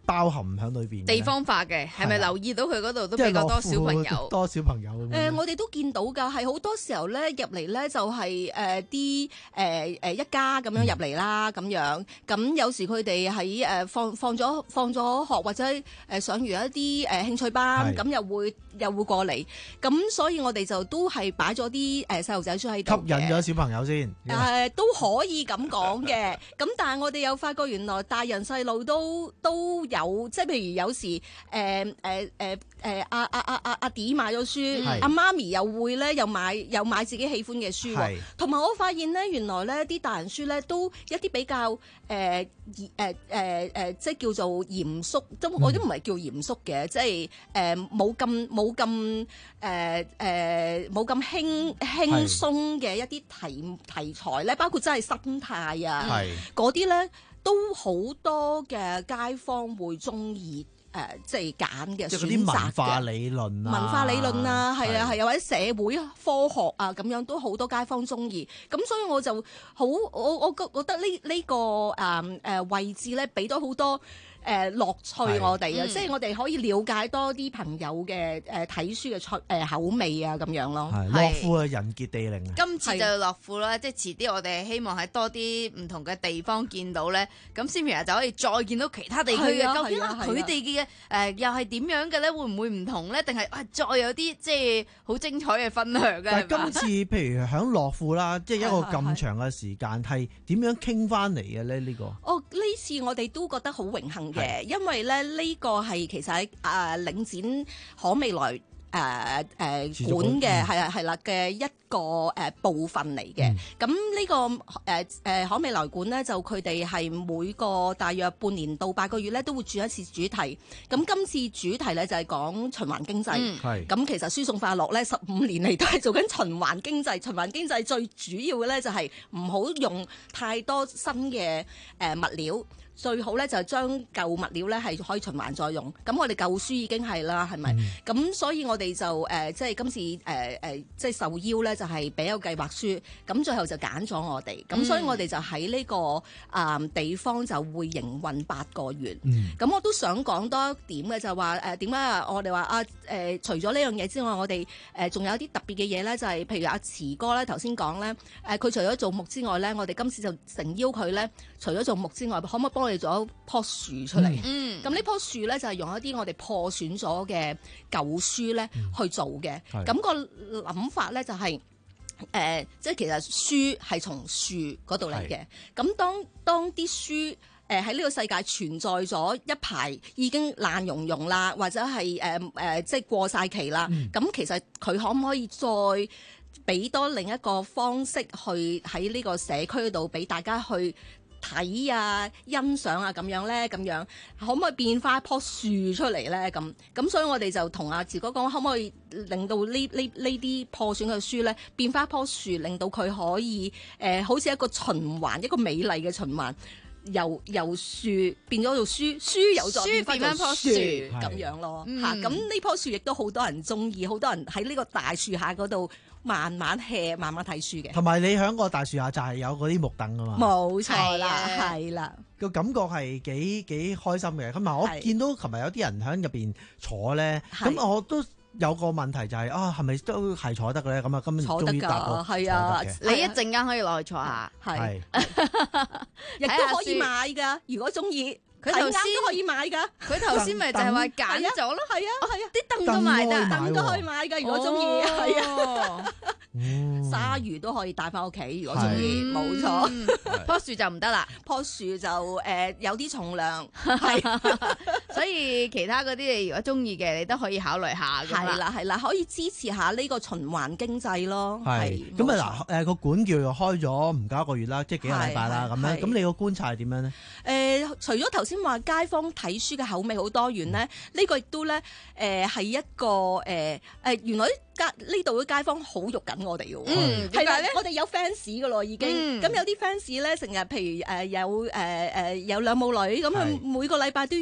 包含喺裏邊。 地方化嘅，係咪留意到佢嗰度都比較多小朋友？ 多小朋友咁樣。 誒、呃，我哋都見到㗎，係好多時候咧入嚟咧就係誒啲誒誒一家咁樣入嚟啦，咁、嗯、樣。咁有時佢哋喺誒放放咗放咗學或者誒上完一啲誒興趣班，咁又會又會過嚟。咁所以我哋就都係擺咗啲誒細路仔書喺度， 吸引咗小朋友先。誒、 呃、都可以咁講嘅。咁但係我哋又發覺原來大人細路都都有，即係譬如有時誒誒誒誒阿阿阿阿阿 D 買咗書，阿、嗯、媽咪又會咧又買又買自己喜歡嘅書，同埋我發現咧原來咧啲大人書咧都一啲比較誒誒誒誒誒即係叫做嚴肅，都、嗯、我都唔係叫嚴肅嘅，即係誒冇咁冇咁誒誒冇咁輕輕鬆嘅一啲題題材咧，包括真係心態啊嗰啲咧。都好多嘅街坊會中意誒，即係揀嘅選擇嘅。即係嗰啲文化理論啊，文化理論啊，係啊係啊，或者社會科學啊，咁樣都好多街坊中意。咁所以我就好，我我覺覺得呢、這、呢個誒誒、呃、位置咧，俾到好多。誒、呃、樂趣我哋啊，即係我哋可以了解多啲朋友嘅誒睇書嘅趣誒口味啊咁樣咯。 係樂富啊，人傑地靈啊！ 今次就樂富啦，即係遲啲我哋希望喺多啲唔同嘅地方見到咧，咁 Cynthia 就可以再見到其他地區嘅，究竟佢哋嘅誒又係點樣嘅咧？會唔會唔同咧？定係啊再有啲即係好精彩嘅分享嘅？ 但係今次譬如喺樂富啦，即係一個咁長嘅時間，係點樣傾翻嚟嘅咧？呢、呢個哦，呢次我哋都覺得好榮幸。因為咧呢、這個係其實喺啊、呃、領展可未來誒誒、呃呃、管嘅係啊係啦嘅一個誒、呃、部分嚟嘅。咁、嗯、呢、這個誒誒、呃、可未來館咧就佢哋係每個大約半年到八個月咧都會轉一次主題。咁今次主題咧就係、是、講循環經濟。咁、嗯、其實輸送快樂咧十五年嚟都係做緊循環經濟。循環經濟最主要嘅咧就係唔好用太多新嘅誒、呃、物料。最好咧就係將舊物料咧係可以循環再用，咁我哋舊書已經係啦，係咪？咁、嗯、所以我哋就誒、呃、即係今次誒誒、呃、即係受邀咧就係俾一個計劃書，咁最後就揀咗我哋，咁、嗯、所以我哋就喺呢、這個啊、呃、地方就會營運八個月。咁、嗯、我都想講多一點嘅就係話誒點解我哋話啊誒、呃、除咗呢樣嘢之外，我哋誒仲有啲特別嘅嘢咧，就係、是、譬如阿慈哥咧頭先講咧誒佢除咗做木之外咧，我哋今次就誠邀佢咧，除咗做木之外，可唔可以幫我哋做一棵樹出嚟？嗯，咁呢棵樹咧就係、是、用一啲我哋破損咗嘅舊書咧去做嘅。咁、嗯那個諗法咧就係、是、誒、呃，即係其實書係從樹嗰度嚟嘅。咁當當啲書誒喺呢個世界存在咗一排，已經爛溶溶啦，或者係誒誒即係過晒期啦。咁、嗯、其實佢可唔可以再俾多另一個方式去喺呢個社區度俾大家去睇啊、欣賞啊咁樣咧，咁樣可唔可以變化一棵樹出嚟咧？咁咁，所以我哋就同阿志哥講，可唔可以令到呢呢呢啲破損嘅書咧，變化一棵樹，令到佢可以誒、呃，好似一個循環，一個美麗嘅循環，由由樹變咗做書，書又再變翻棵樹咁樣咯。嚇，咁呢棵樹亦都好多人中意，好多人喺呢個大樹下嗰度慢慢 hea 慢慢睇書嘅， 同埋你喺個大樹下就係有嗰啲木凳㗎嘛， 冇錯啦，係啦， 個感覺係幾幾開心嘅。咁啊，我見到琴日有啲人喺入邊坐咧，咁我都有個問題就係、是、啊，係咪都係坐得嘅咧？咁啊，今日終於答到， 係啊， 你一陣間可以落去坐下，係， 亦都可以買㗎，如果中意。佢頭先都可以買㗎，佢頭先咪就係話揀咗咯，係啊，係啊，啲凳都買得， 凳都可以買㗎，如果中意，係啊，鯊魚都可以帶翻屋企，如果中意，冇錯。 棵樹就唔得啦， 棵樹就誒有啲重量， 係，所以其他嗰啲你如果中意嘅，你都可以考慮下㗎嘛。 係啦，係啦，可以支持下呢個循環經濟咯。 係，咁啊嗱，誒個館叫又開咗唔夠一個月啦，即係幾個禮拜啦，咁樣，咁你個觀察係點樣咧？ 誒，除咗頭先話街坊睇書嘅口味好多元咧，呢、嗯這個亦都咧誒係一個誒誒、呃、原來街呢度嘅街坊好肉緊我哋嘅喎，嗯，係咪咧？我哋有 fans 嘅咯已經，咁、嗯、有啲 fans 咧成日譬如誒、呃、有誒誒、呃、有兩母女咁，佢每個禮拜都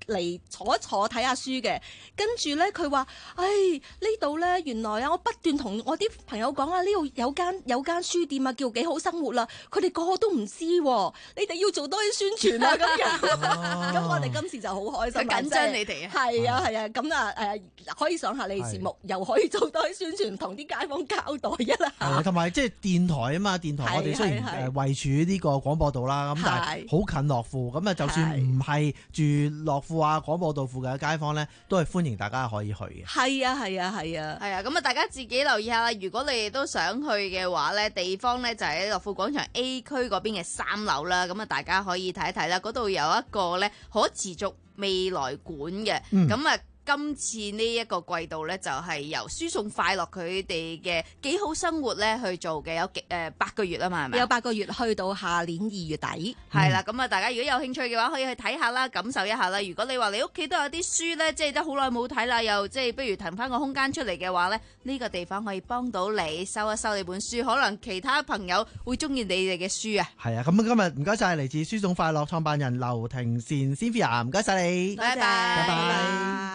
嚟坐一坐睇下書嘅。跟住咧佢話：唉，呢度咧原來啊，我不斷同我啲朋友講啊，呢度有間有間書店啊，叫幾好生活啦。佢哋個個都唔知喎，你哋要做多啲宣傳啊咁樣。咁我哋今次就好開心， 緊張你哋啊！ 係啊係啊，咁啊誒可以上下你節目，又可以做多啲宣傳，同啲街坊交代一下。 同埋即係電台啊嘛，電台我哋雖然誒位處呢個廣播道啦，咁但係好近樂富，咁啊就算唔係住樂富啊廣播道附近嘅街坊咧，都係歡迎大家可以去嘅。 係啊係啊係啊， 係啊，咁啊大家自己留意下啦。如果你哋都想去嘅話咧，地方咧就喺樂富廣場 A 區嗰邊嘅三樓啦。咁啊大家可以睇一睇啦，嗰度有一個咧可持續未來館嘅，咁啊、嗯。今次呢一個季度咧，就係由輸送快樂佢哋嘅幾好生活咧去做嘅，有誒、呃、八個月啊嘛，係咪？有八個月去到下年二月底，係啦、嗯。咁啊，大家如果有興趣嘅話，可以去睇下啦，感受一下啦。如果你話你屋企都有啲書咧，即係都好耐冇睇啦，又即係不如騰翻個空間出嚟嘅話咧，呢、這個地方可以幫到你收一收你本書，可能其他朋友會中意你哋嘅書啊。 係啊，咁今日唔該晒嚟自輸送快樂創辦人劉庭善 Cynthia，唔該晒你， 拜拜， 拜拜。